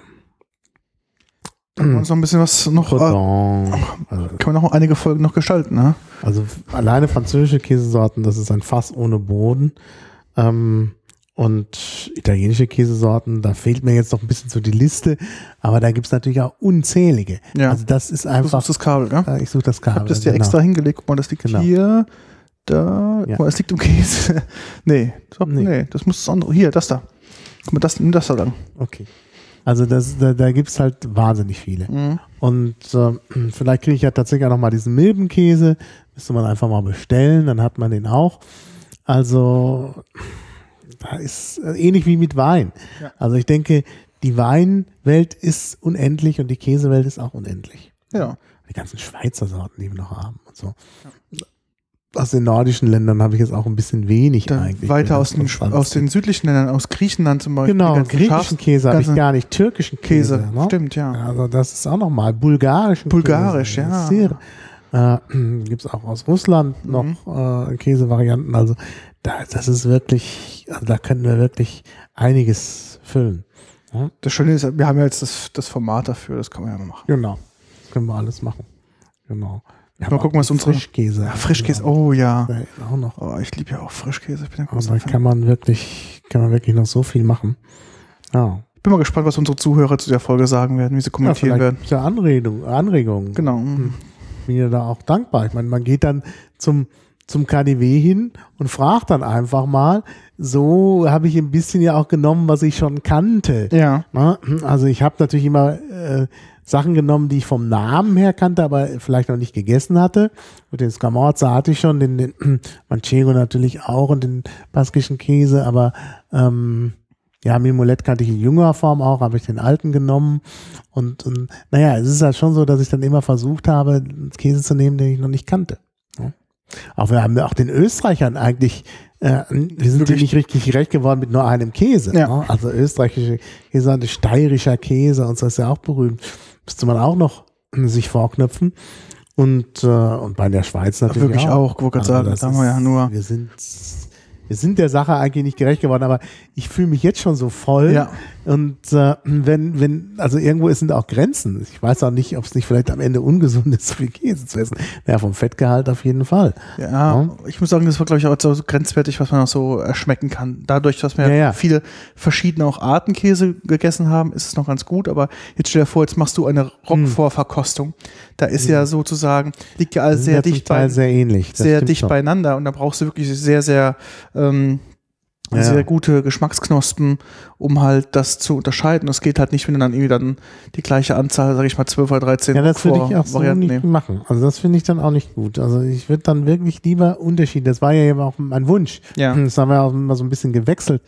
Da kann man uns noch ein bisschen was noch, äh, Cordon, also, kann man noch einige Folgen noch gestalten, ne? also alleine französische Käsesorten, das ist ein Fass ohne Boden. Ähm, und italienische Käsesorten, da fehlt mir jetzt noch ein bisschen so die Liste, aber da gibt es natürlich auch unzählige. Ja. Also das ist Du einfach. suchst das Kabel, ne? Äh, ich suche das Ich Kabel. hab das dir genau. extra hingelegt. Guck mal, das liegt Genau. hier, da. Ja. Guck mal, es liegt im Käse. nee, so, Nee. nee. das muss das andere. Hier, das da. Guck mal, das, nimm das da lang. Okay. Also das, da, da gibt es halt wahnsinnig viele. Mhm. Und ähm, vielleicht kriege ich ja tatsächlich auch nochmal diesen Milbenkäse. Müsste man einfach mal bestellen, dann hat man den auch. Also da ist äh, ähnlich wie mit Wein. Ja. Also ich denke, die Weinwelt ist unendlich und die Käsewelt ist auch unendlich. Ja. Die ganzen Schweizer Sorten, die wir noch haben und so. Aus den nordischen Ländern habe ich jetzt auch ein bisschen wenig Da eigentlich. weiter aus den, Sonst- aus den südlichen Ländern, aus Griechenland zum Beispiel. Genau, die ganzen griechischen Schafs- Käse habe ich ganzen gar nicht, türkischen Käse. Käse. ne? Stimmt, ja. Also das ist auch nochmal bulgarischen Bulgarisch, Käse. ja. Sehr, äh, gibt es auch aus Russland noch Mhm. äh, Käsevarianten. Also da, das ist wirklich, also da können wir wirklich einiges füllen. Ja? Das Schöne ist, wir haben ja jetzt das, das Format dafür, das kann man ja mal machen. Genau, das können wir alles machen. Genau. Wir Mal haben gucken, auch was unsere- Frischkäse. Ja, Frischkäse, oh. oh ja. Auch noch. Oh, ich liebe ja auch Frischkäse. Ich bin, ja Und großer da Fan. kann man wirklich, kann man wirklich noch so viel machen. Ja. Ich bin mal gespannt, was unsere Zuhörer zu der Folge sagen werden, wie sie Ja, kommentieren vielleicht werden. gibt's ja Anregung, Anregungen. Genau. Hm. Bin ja da auch dankbar. Ich meine, man geht dann zum, zum K D W hin und fragt dann einfach mal. So habe ich ein bisschen ja auch genommen, was ich schon kannte. Ja. Na, also ich habe natürlich immer äh, Sachen genommen, die ich vom Namen her kannte, aber vielleicht noch nicht gegessen hatte. Und den Scamorza hatte ich schon, den, den Manchego natürlich auch und den baskischen Käse, aber ähm, ja, Mimolette kannte ich in jüngerer Form auch, habe ich den alten genommen. Und, und naja, es ist halt schon so, dass ich dann immer versucht habe, Käse zu nehmen, den ich noch nicht kannte. Ja. Auch wir haben auch den Österreichern eigentlich, äh, wir sind Wirklich? nicht richtig gerecht geworden mit nur einem Käse. Ja. Ne? Also österreichische Käse, steirischer Käse und so ist ja auch berühmt. Müsste man auch noch sich vorknüpfen. Und, äh, und bei der Schweiz natürlich Wirklich auch. auch, wollte gerade Also sagen, das da haben wir ja ist- nur. Wir sind, wir sind der Sache eigentlich nicht gerecht geworden, aber ich fühle mich jetzt schon so voll. Ja. Und äh, wenn, wenn, also irgendwo sind auch Grenzen. Ich weiß auch nicht, ob es nicht vielleicht am Ende ungesund ist, so viel Käse zu essen. Naja, vom Fettgehalt auf jeden Fall. Ja, Ja. ich muss sagen, das war, glaube ich, auch so grenzwertig, was man auch so erschmecken kann. Dadurch, dass wir Ja, ja. viele verschiedene auch Arten Käse gegessen haben, ist es noch ganz gut. Aber jetzt stell dir vor, jetzt machst du eine Roquefort-Verkostung. Da ist ja sozusagen, liegt ja alles Das sehr sind ja dicht zum Teil bei, sehr ähnlich. Das sehr stimmt dicht schon. beieinander und da brauchst du wirklich sehr, sehr, ähm, Ja, sehr ja. gute Geschmacksknospen, um halt das zu unterscheiden. Das geht halt nicht, wenn du dann irgendwie dann die gleiche Anzahl, sag ich mal, zwölf oder dreizehn Ja, das würde ich auch so Varianten nicht nehmen. machen. Also das finde ich dann auch nicht gut. Also ich würde dann wirklich lieber Unterschied. Das war ja eben auch mein Wunsch. Ja. Das haben wir auch immer so ein bisschen gewechselt,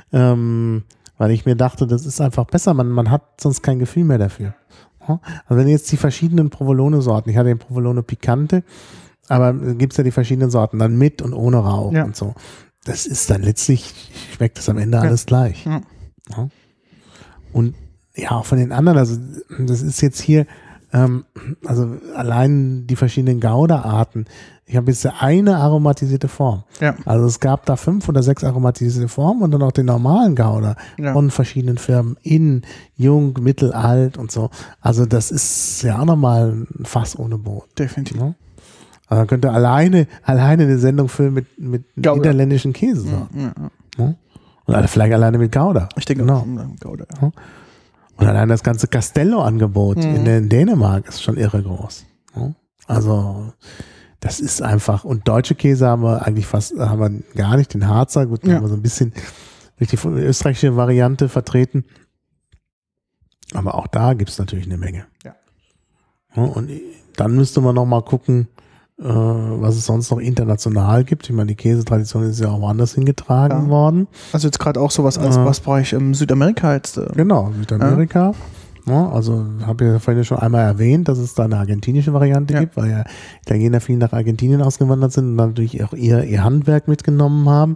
ähm, weil ich mir dachte, das ist einfach besser. Man, man hat sonst kein Gefühl mehr dafür. Ja? Also wenn jetzt die verschiedenen Provolone-Sorten, ich hatte den Provolone Picante, aber gibt es ja die verschiedenen Sorten, dann mit und ohne Rauch Ja. und so. Das ist dann letztlich, schmeckt das am Ende alles gleich. Ja. Ja. Und ja, auch von den anderen, also das ist jetzt hier Ähm, also allein die verschiedenen Gouda-Arten. Ich habe jetzt eine aromatisierte Form. Ja. Also es gab da fünf oder sechs aromatisierte Formen und dann auch den normalen Gouda Ja. von verschiedenen Firmen. In, jung, mittel, alt und so. Also das ist ja auch nochmal ein Fass ohne Boden. Definitiv. Ja? Also man könnte alleine, alleine eine Sendung füllen mit, mit Gouda. niederländischen Käse. Ja, ja, ja. Ja? Und alle- vielleicht alleine mit Gouda. Ich denke Genau. auch Gouda. Ja. Und allein das ganze Castello-Angebot Mhm. in, in Dänemark ist schon irre groß. Ja? Also das ist einfach, und deutsche Käse haben wir eigentlich fast, haben wir gar nicht, den Harzer, gut, da Ja. haben wir so ein bisschen durch die österreichische Variante vertreten. Aber auch da gibt es natürlich eine Menge. Ja. Ja, und dann müsste man noch mal gucken, äh, was es sonst noch international gibt. Ich meine, die Käsetradition ist ja auch woanders hingetragen Ja. worden. Also jetzt gerade auch sowas als Ja. was Bereich im Südamerika jetzt. Äh, Genau, Südamerika. Ja, also habe ich ja vorhin schon einmal erwähnt, dass es da eine argentinische Variante Ja. gibt, weil ja Italiener viel nach Argentinien ausgewandert sind und natürlich auch ihr, ihr Handwerk mitgenommen haben.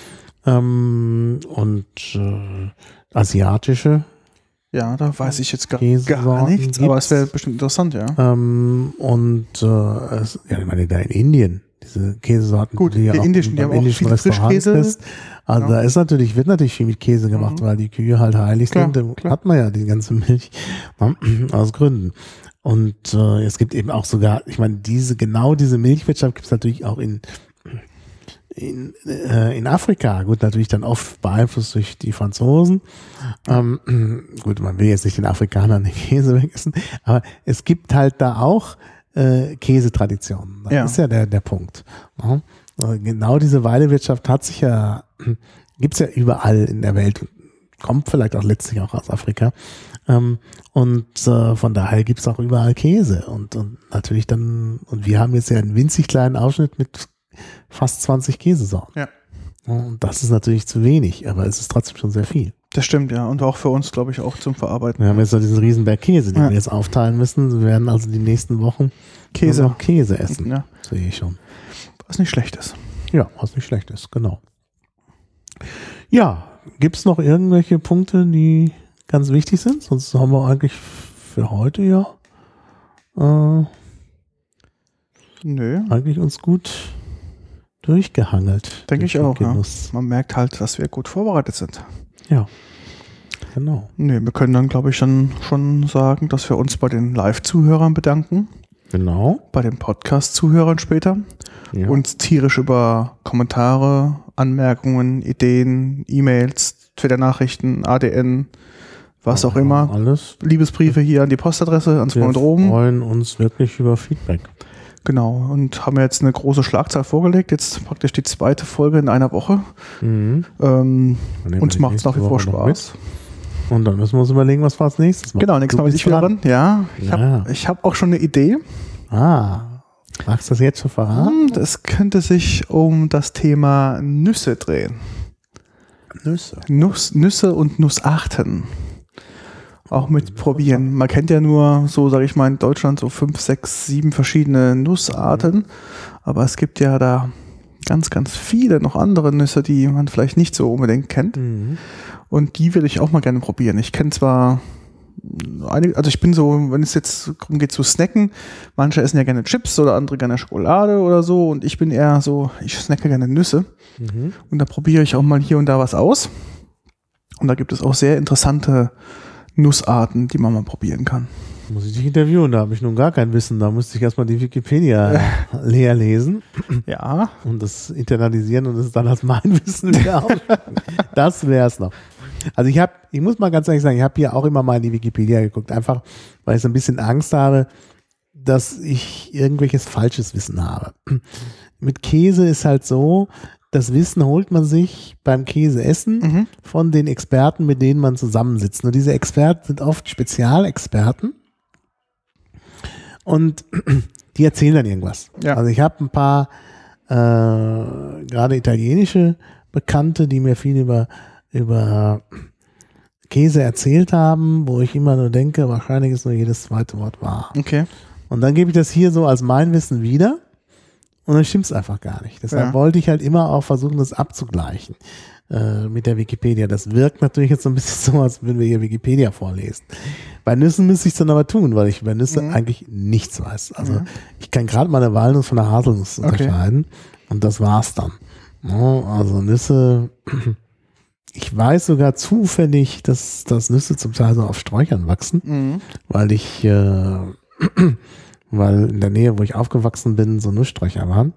Ähm, und äh, asiatische Ja, da weiß ich jetzt gar, Käsesorten gar nichts, aber es wäre gibt's. bestimmt interessant, ja. Ähm, und äh, es, ja, ich meine, da in Indien, diese Käsesorten, Gut, die ja die auch indischen, die beim haben auch indischen viele Restaurant Frischkäse. kriegst. Also Ja. da ist natürlich, wird natürlich viel mit Käse gemacht, Mhm. weil die Kühe halt heilig Klar, sind. Da klar. hat man ja die ganze Milch aus Gründen. Und äh, es gibt eben auch sogar, ich meine, diese, genau diese Milchwirtschaft gibt es natürlich auch in In, äh, in Afrika, gut, natürlich dann oft beeinflusst durch die Franzosen. Ähm, gut, man will jetzt nicht den Afrikanern den Käse wegessen, aber es gibt halt da auch äh, Käsetraditionen. Das Ja. ist ja der, der Punkt. Ja. Äh, Genau diese Weidewirtschaft hat sich ja, gibt's ja überall in der Welt, kommt vielleicht auch letztlich auch aus Afrika. Ähm, und äh, von daher gibt's auch überall Käse. Und, und natürlich dann, und wir haben jetzt ja einen winzig kleinen Ausschnitt mit fast zwanzig Käsesorten. Ja. Und das ist natürlich zu wenig, aber es ist trotzdem schon sehr viel. Das stimmt, ja. Und auch für uns, glaube ich, auch zum Verarbeiten. Wir haben jetzt so diesen Riesenberg Käse, den Ja. wir jetzt aufteilen müssen. Wir werden also die nächsten Wochen Käse. nur noch Käse essen. Ja. Sehe ich schon. Was nicht schlecht ist. Ja, was nicht schlecht ist, genau. Ja, gibt es noch irgendwelche Punkte, die ganz wichtig sind? Sonst haben wir eigentlich für heute ja äh, Nö, eigentlich uns gut durchgehangelt. denke durch ich den auch. Ja. Genuss. Man merkt halt, dass wir gut vorbereitet sind. Ja, genau. Nö, wir können dann, glaube ich, dann schon sagen, dass wir uns bei den Live-Zuhörern bedanken, Genau. bei den Podcast-Zuhörern später, Ja. uns tierisch über Kommentare, Anmerkungen, Ideen, E-Mails, Twitter-Nachrichten, A D N, was auch immer, Alles. Liebesbriefe hier an die Postadresse, ans Wir Freund oben. freuen uns wirklich über Feedback. Genau, und haben jetzt eine große Schlagzahl vorgelegt, jetzt praktisch die zweite Folge in einer Woche. Mhm. Ähm, Dann nehmen wir uns die macht es nächste nach wie vor Woche noch Spaß. mit. Und dann müssen wir uns überlegen, was wir als nächstes machen. Genau, nächstes Du Mal bin bist ich wieder dran. Ja, ich Ja. habe ich hab auch schon eine Idee. Ah, magst du das jetzt schon verraten? Es könnte sich um das Thema Nüsse drehen. Nüsse. Nuss, Nüsse und Nussarten. Auch mit probieren. Man kennt ja nur so, sage ich mal, in Deutschland so fünf, sechs, sieben verschiedene Nussarten. Aber es gibt ja da ganz, ganz viele noch andere Nüsse, die man vielleicht nicht so unbedingt kennt. Mhm. Und die würde ich auch mal gerne probieren. Ich kenne zwar einige, also ich bin so, wenn es jetzt darum geht zu snacken, manche essen ja gerne Chips oder andere gerne Schokolade oder so. Und ich bin eher so, ich snacke gerne Nüsse. Mhm. Und da probiere ich auch mal hier und da was aus. Und da gibt es auch sehr interessante Nussarten, die man mal probieren kann. Muss ich dich interviewen, da habe ich nun gar kein Wissen. Da müsste ich erstmal die Wikipedia leer lesen Ja. und das internalisieren und es dann als mein Wissen wieder aufschreiben. Das wäre es noch. Also ich habe, ich muss mal ganz ehrlich sagen, ich habe hier auch immer mal in die Wikipedia geguckt, einfach weil ich so ein bisschen Angst habe, dass ich irgendwelches falsches Wissen habe. Mit Käse ist halt so, das Wissen holt man sich beim Käseessen Mhm. von den Experten, mit denen man zusammensitzt. Nur diese Experten sind oft Spezialexperten und die erzählen dann irgendwas. Ja. Also ich habe ein paar äh, gerade italienische Bekannte, die mir viel über, über Käse erzählt haben, wo ich immer nur denke, wahrscheinlich ist nur jedes zweite Wort wahr. Okay. Und dann gebe ich das hier so als mein Wissen wieder Und dann stimmt es einfach gar nicht. Deshalb Ja. wollte ich halt immer auch versuchen, das abzugleichen äh, mit der Wikipedia. Das wirkt natürlich jetzt so ein bisschen so, als würden wir hier Wikipedia vorlesen. Bei Nüssen müsste ich es dann aber tun, weil ich über Nüsse Mhm. eigentlich nichts weiß. Also Ja. ich kann gerade meine Walnuss von der Haselnuss Okay. unterscheiden und das war's dann. Ja, also Nüsse, ich weiß sogar zufällig, dass, dass Nüsse zum Teil so auf Sträuchern wachsen, Mhm. weil ich äh, weil in der Nähe, wo ich aufgewachsen bin, so Nusssträucher waren.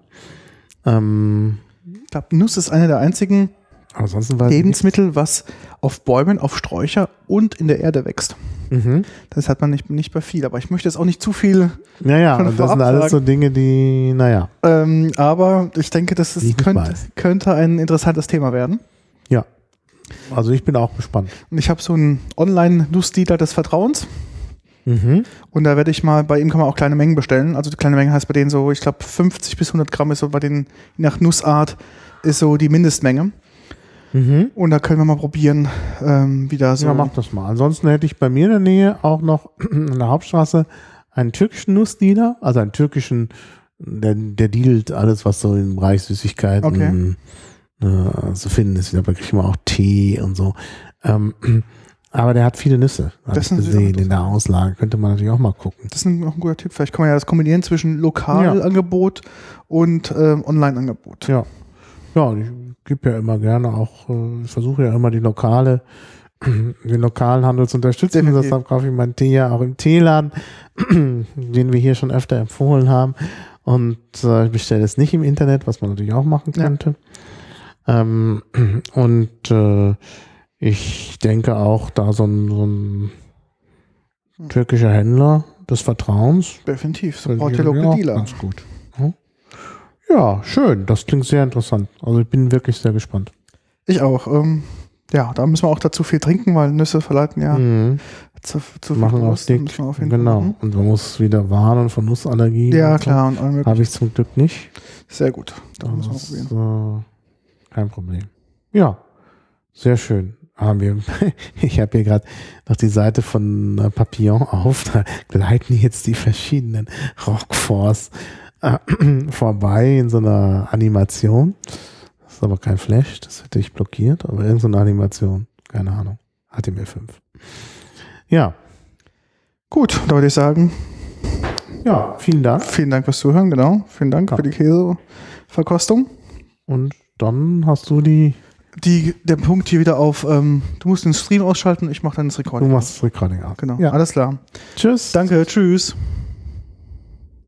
Ähm, Ich glaube, Nuss ist eine der einzigen aber ansonsten weiß ich Lebensmittel, was auf Bäumen, auf Sträucher und in der Erde wächst. nicht. Mhm. Das hat man nicht, nicht bei viel, aber ich möchte jetzt auch nicht zu viel. Naja, Schon und das sind vorab alles so sagen. Dinge, die, naja, Ähm, aber ich denke, das Die ich ist, nicht könnte, weiß. könnte ein interessantes Thema werden. ja. Also ich bin auch gespannt. Und ich habe so einen Online-Nussdealer des Vertrauens. Mhm. Und da werde ich mal, bei ihm kann man auch kleine Mengen bestellen. Also die kleine Menge heißt bei denen so, ich glaube fünfzig bis hundert Gramm ist so bei denen, je nach Nussart, ist so die Mindestmenge. Mhm. Und da können wir mal probieren, ähm, wie da so. Ja, mach das mal. Ansonsten hätte ich bei mir in der Nähe auch noch an der Hauptstraße einen türkischen Nussdealer, also einen türkischen, der, der dealt alles, was so im Bereich Süßigkeiten äh, zu finden ist. Da kriegt man auch Tee und so. Ähm, aber der hat viele Nüsse, habe Das ich ist natürlich auch gesehen in der Auslage. Könnte man natürlich auch mal gucken. Das ist ein, auch ein guter Tipp. Vielleicht kann man ja das kombinieren zwischen Lokalangebot und ähm, Online-Angebot. Ja, ja, ich gebe ja immer gerne auch, äh, ich versuche ja immer die lokale, den lokalen Handel zu unterstützen. Definitiv. Deshalb kaufe ich meinen Tee ja auch im Teeladen, den wir hier schon öfter empfohlen haben. Und äh, ich bestelle es nicht im Internet, was man natürlich auch machen Ja. könnte. Ähm, und äh, ich denke auch, da so ein, so ein türkischer Händler des Vertrauens, Definitiv. das Support ist your local auch dealer. ganz gut. Ja. Ja, schön. Das klingt sehr interessant. Also ich bin wirklich sehr gespannt. Ich auch. Ähm, ja, da müssen wir auch dazu viel trinken, weil Nüsse verleiten ja Mhm. zu, zu viel Machen auch Durst. Da dick. müssen wir auf jeden Fall Genau. machen. Und man muss wieder warnen vor Nussallergie. Ja, und so. klar. Und allem möglichen. Habe ich zum Glück nicht. Sehr gut. Da müssen wir Das probieren. ist äh, kein Problem. Ja, sehr schön. Haben wir. Ich habe hier gerade noch die Seite von äh, Papillon auf. Da gleiten jetzt die verschiedenen Roqueforts äh, vorbei in so einer Animation. Das ist aber kein Flash, das hätte ich blockiert, aber irgendeine Animation. Keine Ahnung. H T M L fünf. Ja. Gut, da würde ich sagen, Ja, vielen Dank. vielen Dank fürs Zuhören. Genau. Vielen Dank Ja. für die Käseverkostung. Und dann hast du die. Die, der Punkt hier wieder auf, ähm, du musst den Stream ausschalten, ich mache dann das Du Recording. machst das Recording aus. Genau, Ja. alles klar. Tschüss. Danke, tschüss.